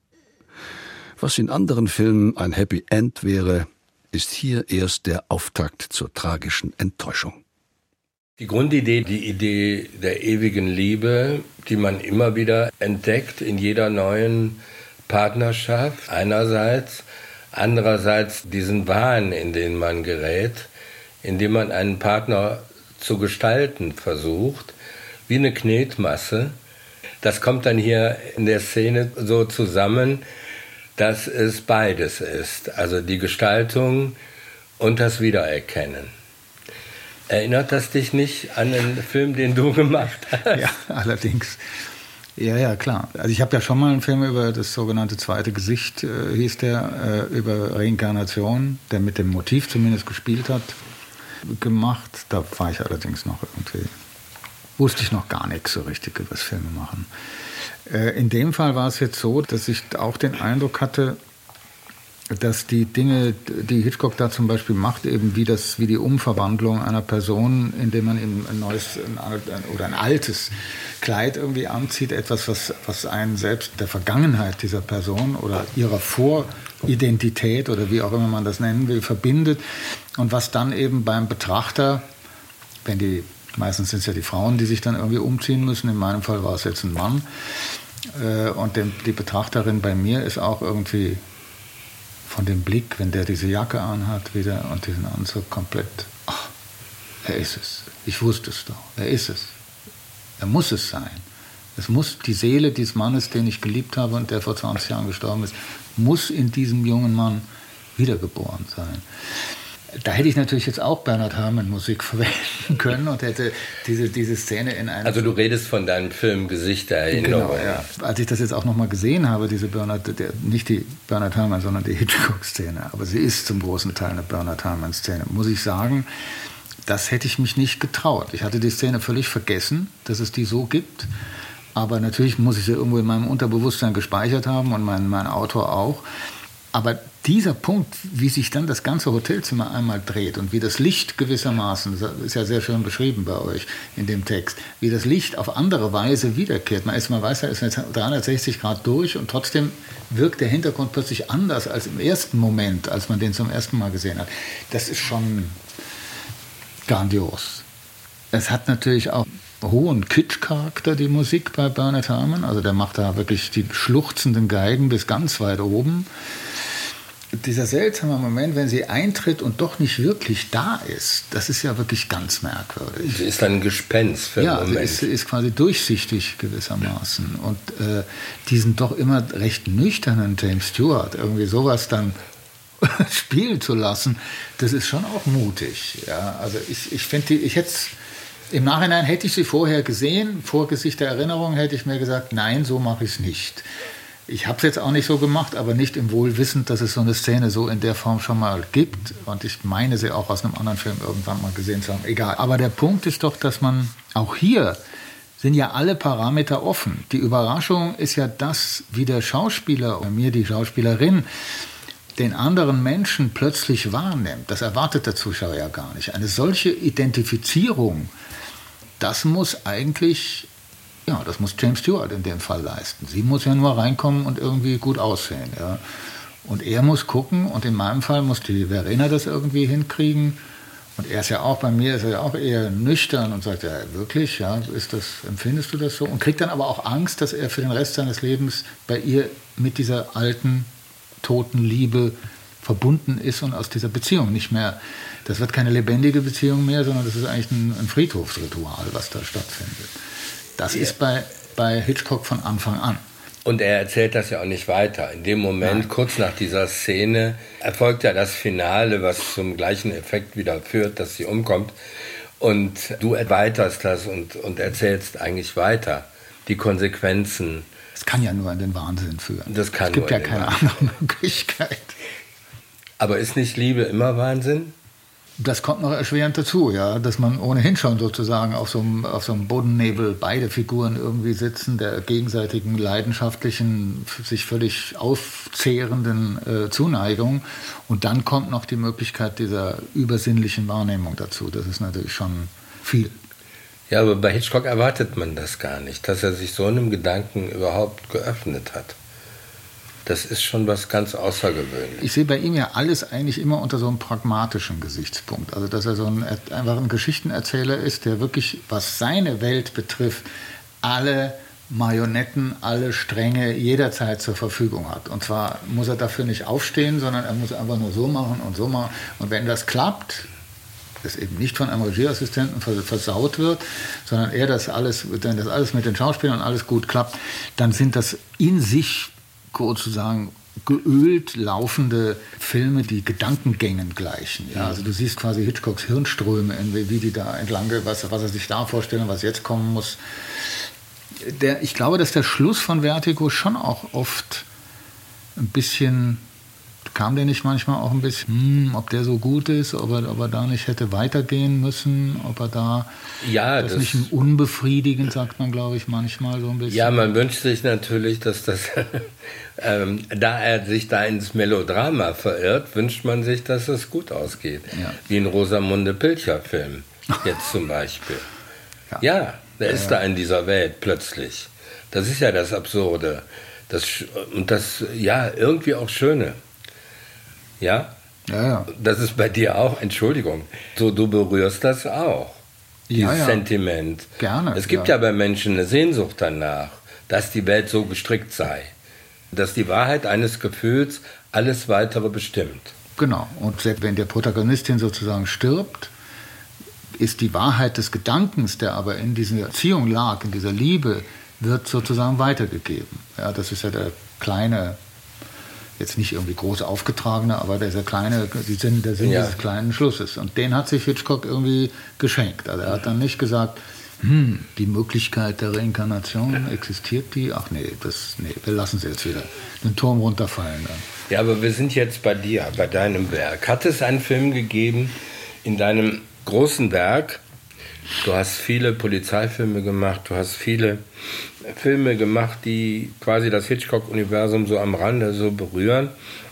Was in anderen Filmen ein Happy End wäre, ist hier erst der Auftakt zur tragischen Enttäuschung. Die Grundidee, die Idee der ewigen Liebe, die man immer wieder entdeckt in jeder neuen Partnerschaft einerseits, andererseits diesen Wahn, in den man gerät, indem man einen Partner zu gestalten versucht, wie eine Knetmasse. Das kommt dann hier in der Szene so zusammen, dass es beides ist, also die Gestaltung und das Wiedererkennen. Erinnert das dich nicht an den Film, den du gemacht hast? Ja, allerdings. Ja, klar. Also ich habe ja schon mal einen Film über das sogenannte zweite Gesicht, hieß der, über Reinkarnation, der mit dem Motiv zumindest gespielt hat, gemacht. Da war ich allerdings noch irgendwie, wusste ich noch gar nichts so richtig über das Filme machen. In dem Fall war es jetzt so, dass ich auch den Eindruck hatte, dass die Dinge, die Hitchcock da zum Beispiel macht, eben wie die Umverwandlung einer Person, indem man ihm ein neues oder ein altes Kleid irgendwie anzieht, etwas, was einen selbst der Vergangenheit dieser Person oder ihrer Voridentität oder wie auch immer man das nennen will, verbindet und was dann eben beim Betrachter, meistens sind es ja die Frauen, die sich dann irgendwie umziehen müssen, in meinem Fall war es jetzt ein Mann, und die Betrachterin bei mir ist auch irgendwie von dem Blick, wenn der diese Jacke anhat wieder und diesen Anzug komplett, ach, er ist es. Ich wusste es doch. Er ist es. Er muss es sein. Es muss die Seele dieses Mannes, den ich geliebt habe und der vor 20 Jahren gestorben ist, muss in diesem jungen Mann wiedergeboren sein. Da hätte ich natürlich jetzt auch Bernard Herrmann Musik verwenden können und hätte diese Szene in einem... Also du redest von deinem Film Gesichtererinnerung. Genau, ja. Als ich das jetzt auch nochmal gesehen habe, nicht die Bernard Herrmann, sondern die Hitchcock-Szene, aber sie ist zum großen Teil eine Bernard Herrmann-Szene, muss ich sagen, das hätte ich mich nicht getraut. Ich hatte die Szene völlig vergessen, dass es die so gibt, aber natürlich muss ich sie irgendwo in meinem Unterbewusstsein gespeichert haben und mein Autor auch. Aber dieser Punkt, wie sich dann das ganze Hotelzimmer einmal dreht und wie das Licht gewissermaßen, das ist ja sehr schön beschrieben bei euch in dem Text, wie das Licht auf andere Weise wiederkehrt. Man weiß, da ist jetzt 360 Grad durch und trotzdem wirkt der Hintergrund plötzlich anders als im ersten Moment, als man den zum ersten Mal gesehen hat. Das ist schon grandios. Es hat natürlich auch hohen Kitsch-Charakter, die Musik bei Bernard Herrmann. Also der macht da wirklich die schluchzenden Geigen bis ganz weit oben. Dieser seltsame Moment, wenn sie eintritt und doch nicht wirklich da ist, das ist ja wirklich ganz merkwürdig. Sie ist ein Gespenst für einen Moment. Ja, sie ist quasi durchsichtig gewissermaßen. Und diesen doch immer recht nüchternen James Stewart, irgendwie sowas dann spielen zu lassen, das ist schon auch mutig. Ja, also ich finde, im Nachhinein hätte ich sie vorher gesehen, vor Gesicht der Erinnerung hätte ich mir gesagt, nein, so mache ich es nicht. Ich habe es jetzt auch nicht so gemacht, aber nicht im Wohlwissen, dass es so eine Szene so in der Form schon mal gibt. Und ich meine sie auch aus einem anderen Film irgendwann mal gesehen zu haben. Egal. Aber der Punkt ist doch, dass man auch hier sind ja alle Parameter offen. Die Überraschung ist ja das, wie der Schauspieler oder mir die Schauspielerin den anderen Menschen plötzlich wahrnimmt. Das erwartet der Zuschauer ja gar nicht. Eine solche Identifizierung, das muss eigentlich... Ja, das muss James Stewart in dem Fall leisten. Sie muss ja nur reinkommen und irgendwie gut aussehen. Ja. Und er muss gucken und in meinem Fall muss die Verena das irgendwie hinkriegen. Und er ist ja auch, bei mir ist er ja auch eher nüchtern und sagt, ja, wirklich, ja, empfindest du das so? Und kriegt dann aber auch Angst, dass er für den Rest seines Lebens bei ihr mit dieser alten, toten Liebe verbunden ist und aus dieser Beziehung nicht mehr, das wird keine lebendige Beziehung mehr, sondern das ist eigentlich ein Friedhofsritual, was da stattfindet. Das ist bei Hitchcock von Anfang an. Und er erzählt das ja auch nicht weiter. In dem Moment, kurz nach dieser Szene, erfolgt ja das Finale, was zum gleichen Effekt wieder führt, dass sie umkommt. Und du erweiterst das und erzählst eigentlich weiter die Konsequenzen. Das kann ja nur in den Wahnsinn führen. Es gibt ja keine andere Möglichkeit. Aber ist nicht Liebe immer Wahnsinn? Das kommt noch erschwerend dazu, ja, dass man ohnehin schon sozusagen auf so einem Bodennebel beide Figuren irgendwie sitzen, der gegenseitigen leidenschaftlichen, sich völlig aufzehrenden Zuneigung. Und dann kommt noch die Möglichkeit dieser übersinnlichen Wahrnehmung dazu. Das ist natürlich schon viel. Ja, aber bei Hitchcock erwartet man das gar nicht, dass er sich so einem Gedanken überhaupt geöffnet hat. Das ist schon was ganz Außergewöhnliches. Ich sehe bei ihm ja alles eigentlich immer unter so einem pragmatischen Gesichtspunkt. Also, dass er einfach ein Geschichtenerzähler ist, der wirklich, was seine Welt betrifft, alle Marionetten, alle Stränge jederzeit zur Verfügung hat. Und zwar muss er dafür nicht aufstehen, sondern er muss einfach nur so machen und so machen. Und wenn das klappt, das eben nicht von einem Regieassistenten versaut wird, sondern wenn das alles mit den Schauspielern alles gut klappt, dann sind das in sich sozusagen geölt laufende Filme, die Gedankengängen gleichen. Ja, also du siehst quasi Hitchcocks Hirnströme, wie die da entlang, was er sich da vorstellen, was jetzt kommen muss. Ich glaube, dass der Schluss von Vertigo schon auch oft ein bisschen, kam der nicht manchmal auch ein bisschen, ob der so gut ist, ob er da nicht hätte weitergehen müssen, ob er da das nicht unbefriedigend, sagt man, glaube ich, manchmal so ein bisschen. Ja, man wünscht sich natürlich, dass das, da er sich da ins Melodrama verirrt, wünscht man sich, dass es gut ausgeht. Ja. Wie ein Rosamunde Pilcher-Film, jetzt zum Beispiel. Ja, der ist da in dieser Welt plötzlich. Das ist ja das Absurde. Und das, ja, irgendwie auch Schöne. Ja? Ja. Das ist bei dir auch, Entschuldigung, so du berührst das auch, dieses Sentiment. Gerne. Es gibt ja bei Menschen eine Sehnsucht danach, dass die Welt so gestrickt sei, dass die Wahrheit eines Gefühls alles Weitere bestimmt. Genau, und selbst wenn der Protagonistin sozusagen stirbt, ist die Wahrheit des Gedankens, der aber in dieser Beziehung lag, in dieser Liebe, wird sozusagen weitergegeben. Ja, das ist ja der kleine, jetzt nicht irgendwie groß aufgetragene, aber der Sinn dieses kleinen Schlusses. Und den hat sich Hitchcock irgendwie geschenkt. Also er hat dann nicht gesagt, die Möglichkeit der Reinkarnation, existiert die? Ach nee, wir lassen sie jetzt wieder den Turm runterfallen. Dann. Ja, aber wir sind jetzt bei dir, bei deinem Werk. Hat es einen Film gegeben in deinem großen Werk? Du hast viele Polizeifilme gemacht, du hast viele Filme gemacht, die quasi das Hitchcock-Universum so am Rande so berühren.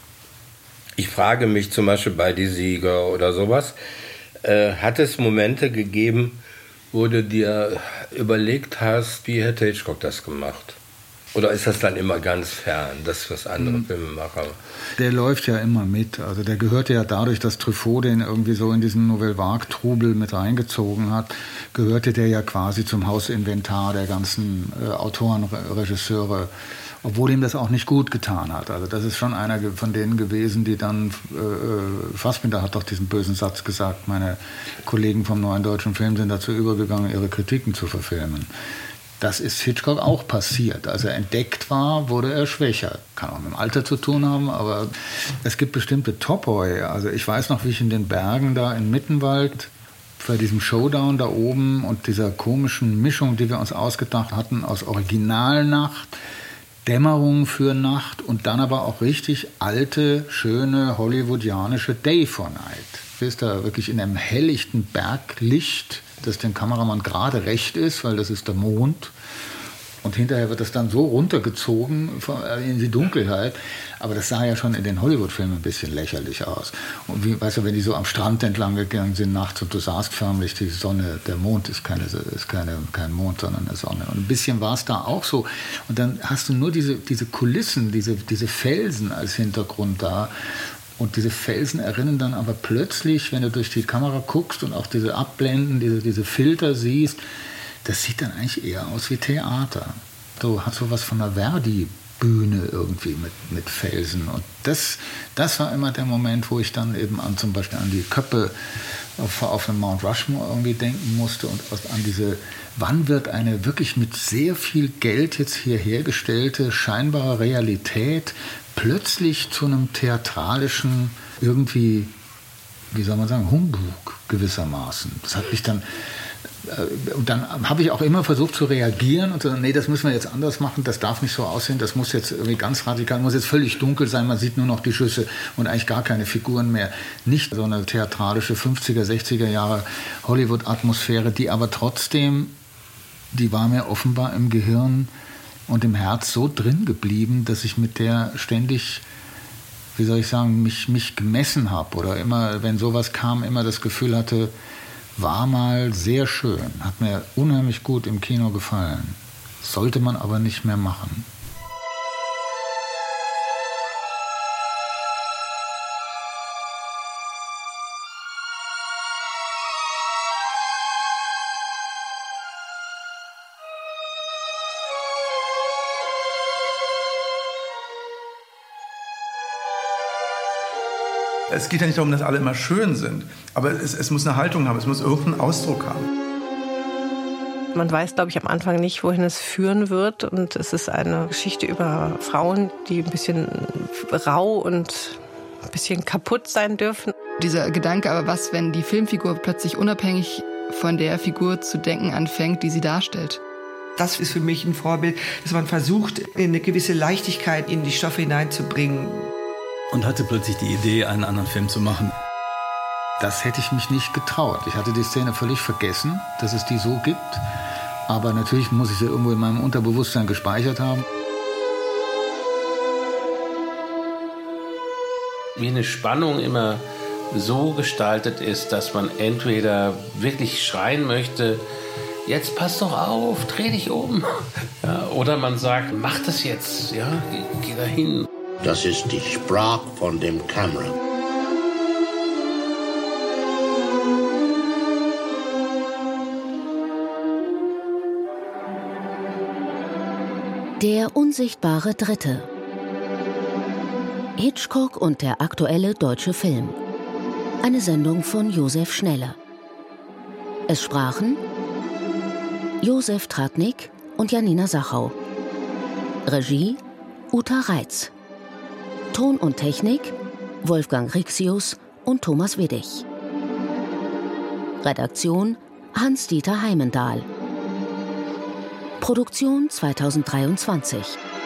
Ich frage mich zum Beispiel bei Die Sieger oder sowas, hat es Momente gegeben, wo du dir überlegt hast, wie hätte Hitchcock das gemacht? Oder ist das dann immer ganz fern, das, was andere Filmemacher? Der läuft ja immer mit. Also der gehörte ja dadurch, dass Truffaut den irgendwie so in diesen Nouvelle Vague-Trubel mit reingezogen hat, gehörte der ja quasi zum Hausinventar der ganzen Autoren, Regisseure, obwohl ihm das auch nicht gut getan hat. Also das ist schon einer von denen gewesen, die dann, Fassbinder hat doch diesen bösen Satz gesagt, meine Kollegen vom Neuen Deutschen Film sind dazu übergegangen, ihre Kritiken zu verfilmen. Das ist Hitchcock auch passiert. Als er entdeckt war, wurde er schwächer. Kann auch mit dem Alter zu tun haben, aber es gibt bestimmte Topoi. Also ich weiß noch, wie ich in den Bergen da in Mittenwald bei diesem Showdown da oben und dieser komischen Mischung, die wir uns ausgedacht hatten, aus Originalnacht, Dämmerung für Nacht und dann aber auch richtig alte, schöne, hollywoodianische Day for Night. Du bist da wirklich in einem helllichten Berglicht, das dem Kameramann gerade recht ist, weil das ist der Mond. Und hinterher wird das dann so runtergezogen in die Dunkelheit. Aber das sah ja schon in den Hollywood-Filmen ein bisschen lächerlich aus. Und wie, weißt du, wenn die so am Strand entlang gegangen sind nachts und du sahst förmlich die Sonne, der Mond ist kein Mond, sondern eine Sonne. Und ein bisschen war es da auch so. Und dann hast du nur diese Kulissen, diese Felsen als Hintergrund da. Und diese Felsen erinnern dann aber plötzlich, wenn du durch die Kamera guckst und auch diese Abblenden, diese Filter siehst, das sieht dann eigentlich eher aus wie Theater. So hat so was von einer Verdi-Bühne irgendwie mit Felsen. Und das war immer der Moment, wo ich dann eben zum Beispiel an die Köppe auf dem Mount Rushmore irgendwie denken musste und an diese, wann wird eine wirklich mit sehr viel Geld jetzt hierher gestellte scheinbare Realität plötzlich zu einem theatralischen, irgendwie, wie soll man sagen, Humbug gewissermaßen. Das hat mich dann, und dann habe ich auch immer versucht zu reagieren und zu sagen, nee, das müssen wir jetzt anders machen, das darf nicht so aussehen, das muss jetzt irgendwie ganz radikal, muss jetzt völlig dunkel sein, man sieht nur noch die Schüsse und eigentlich gar keine Figuren mehr. Nicht so eine theatralische 50er, 60er Jahre Hollywood-Atmosphäre, die aber trotzdem, die war mir offenbar im Gehirn und im Herz so drin geblieben, dass ich mit der ständig, wie soll ich sagen, mich gemessen habe oder immer, wenn sowas kam, immer das Gefühl hatte, war mal sehr schön, hat mir unheimlich gut im Kino gefallen. Sollte man aber nicht mehr machen. Es geht ja nicht darum, dass alle immer schön sind, aber es muss eine Haltung haben, es muss irgendeinen Ausdruck haben. Man weiß, glaube ich, am Anfang nicht, wohin es führen wird. Und es ist eine Geschichte über Frauen, die ein bisschen rau und ein bisschen kaputt sein dürfen. Dieser Gedanke, aber was, wenn die Filmfigur plötzlich unabhängig von der Figur zu denken anfängt, die sie darstellt? Das ist für mich ein Vorbild, dass man versucht, eine gewisse Leichtigkeit in die Stoffe hineinzubringen. Und hatte plötzlich die Idee, einen anderen Film zu machen. Das hätte ich mich nicht getraut. Ich hatte die Szene völlig vergessen, dass es die so gibt. Aber natürlich muss ich sie irgendwo in meinem Unterbewusstsein gespeichert haben. Wie eine Spannung immer so gestaltet ist, dass man entweder wirklich schreien möchte, jetzt pass doch auf, dreh dich um. Ja, oder man sagt, mach das jetzt, ja, geh dahin. Das ist die Sprache von dem Kamera. Der unsichtbare Dritte. Hitchcock und der aktuelle deutsche Film. Eine Sendung von Josef Schnelle. Es sprachen Josef Tratnik und Janina Sachau. Regie Uta Reitz. Ton und Technik Wolfgang Rixius und Thomas Widdig. Redaktion Hans-Dieter Heimendahl. Produktion 2023.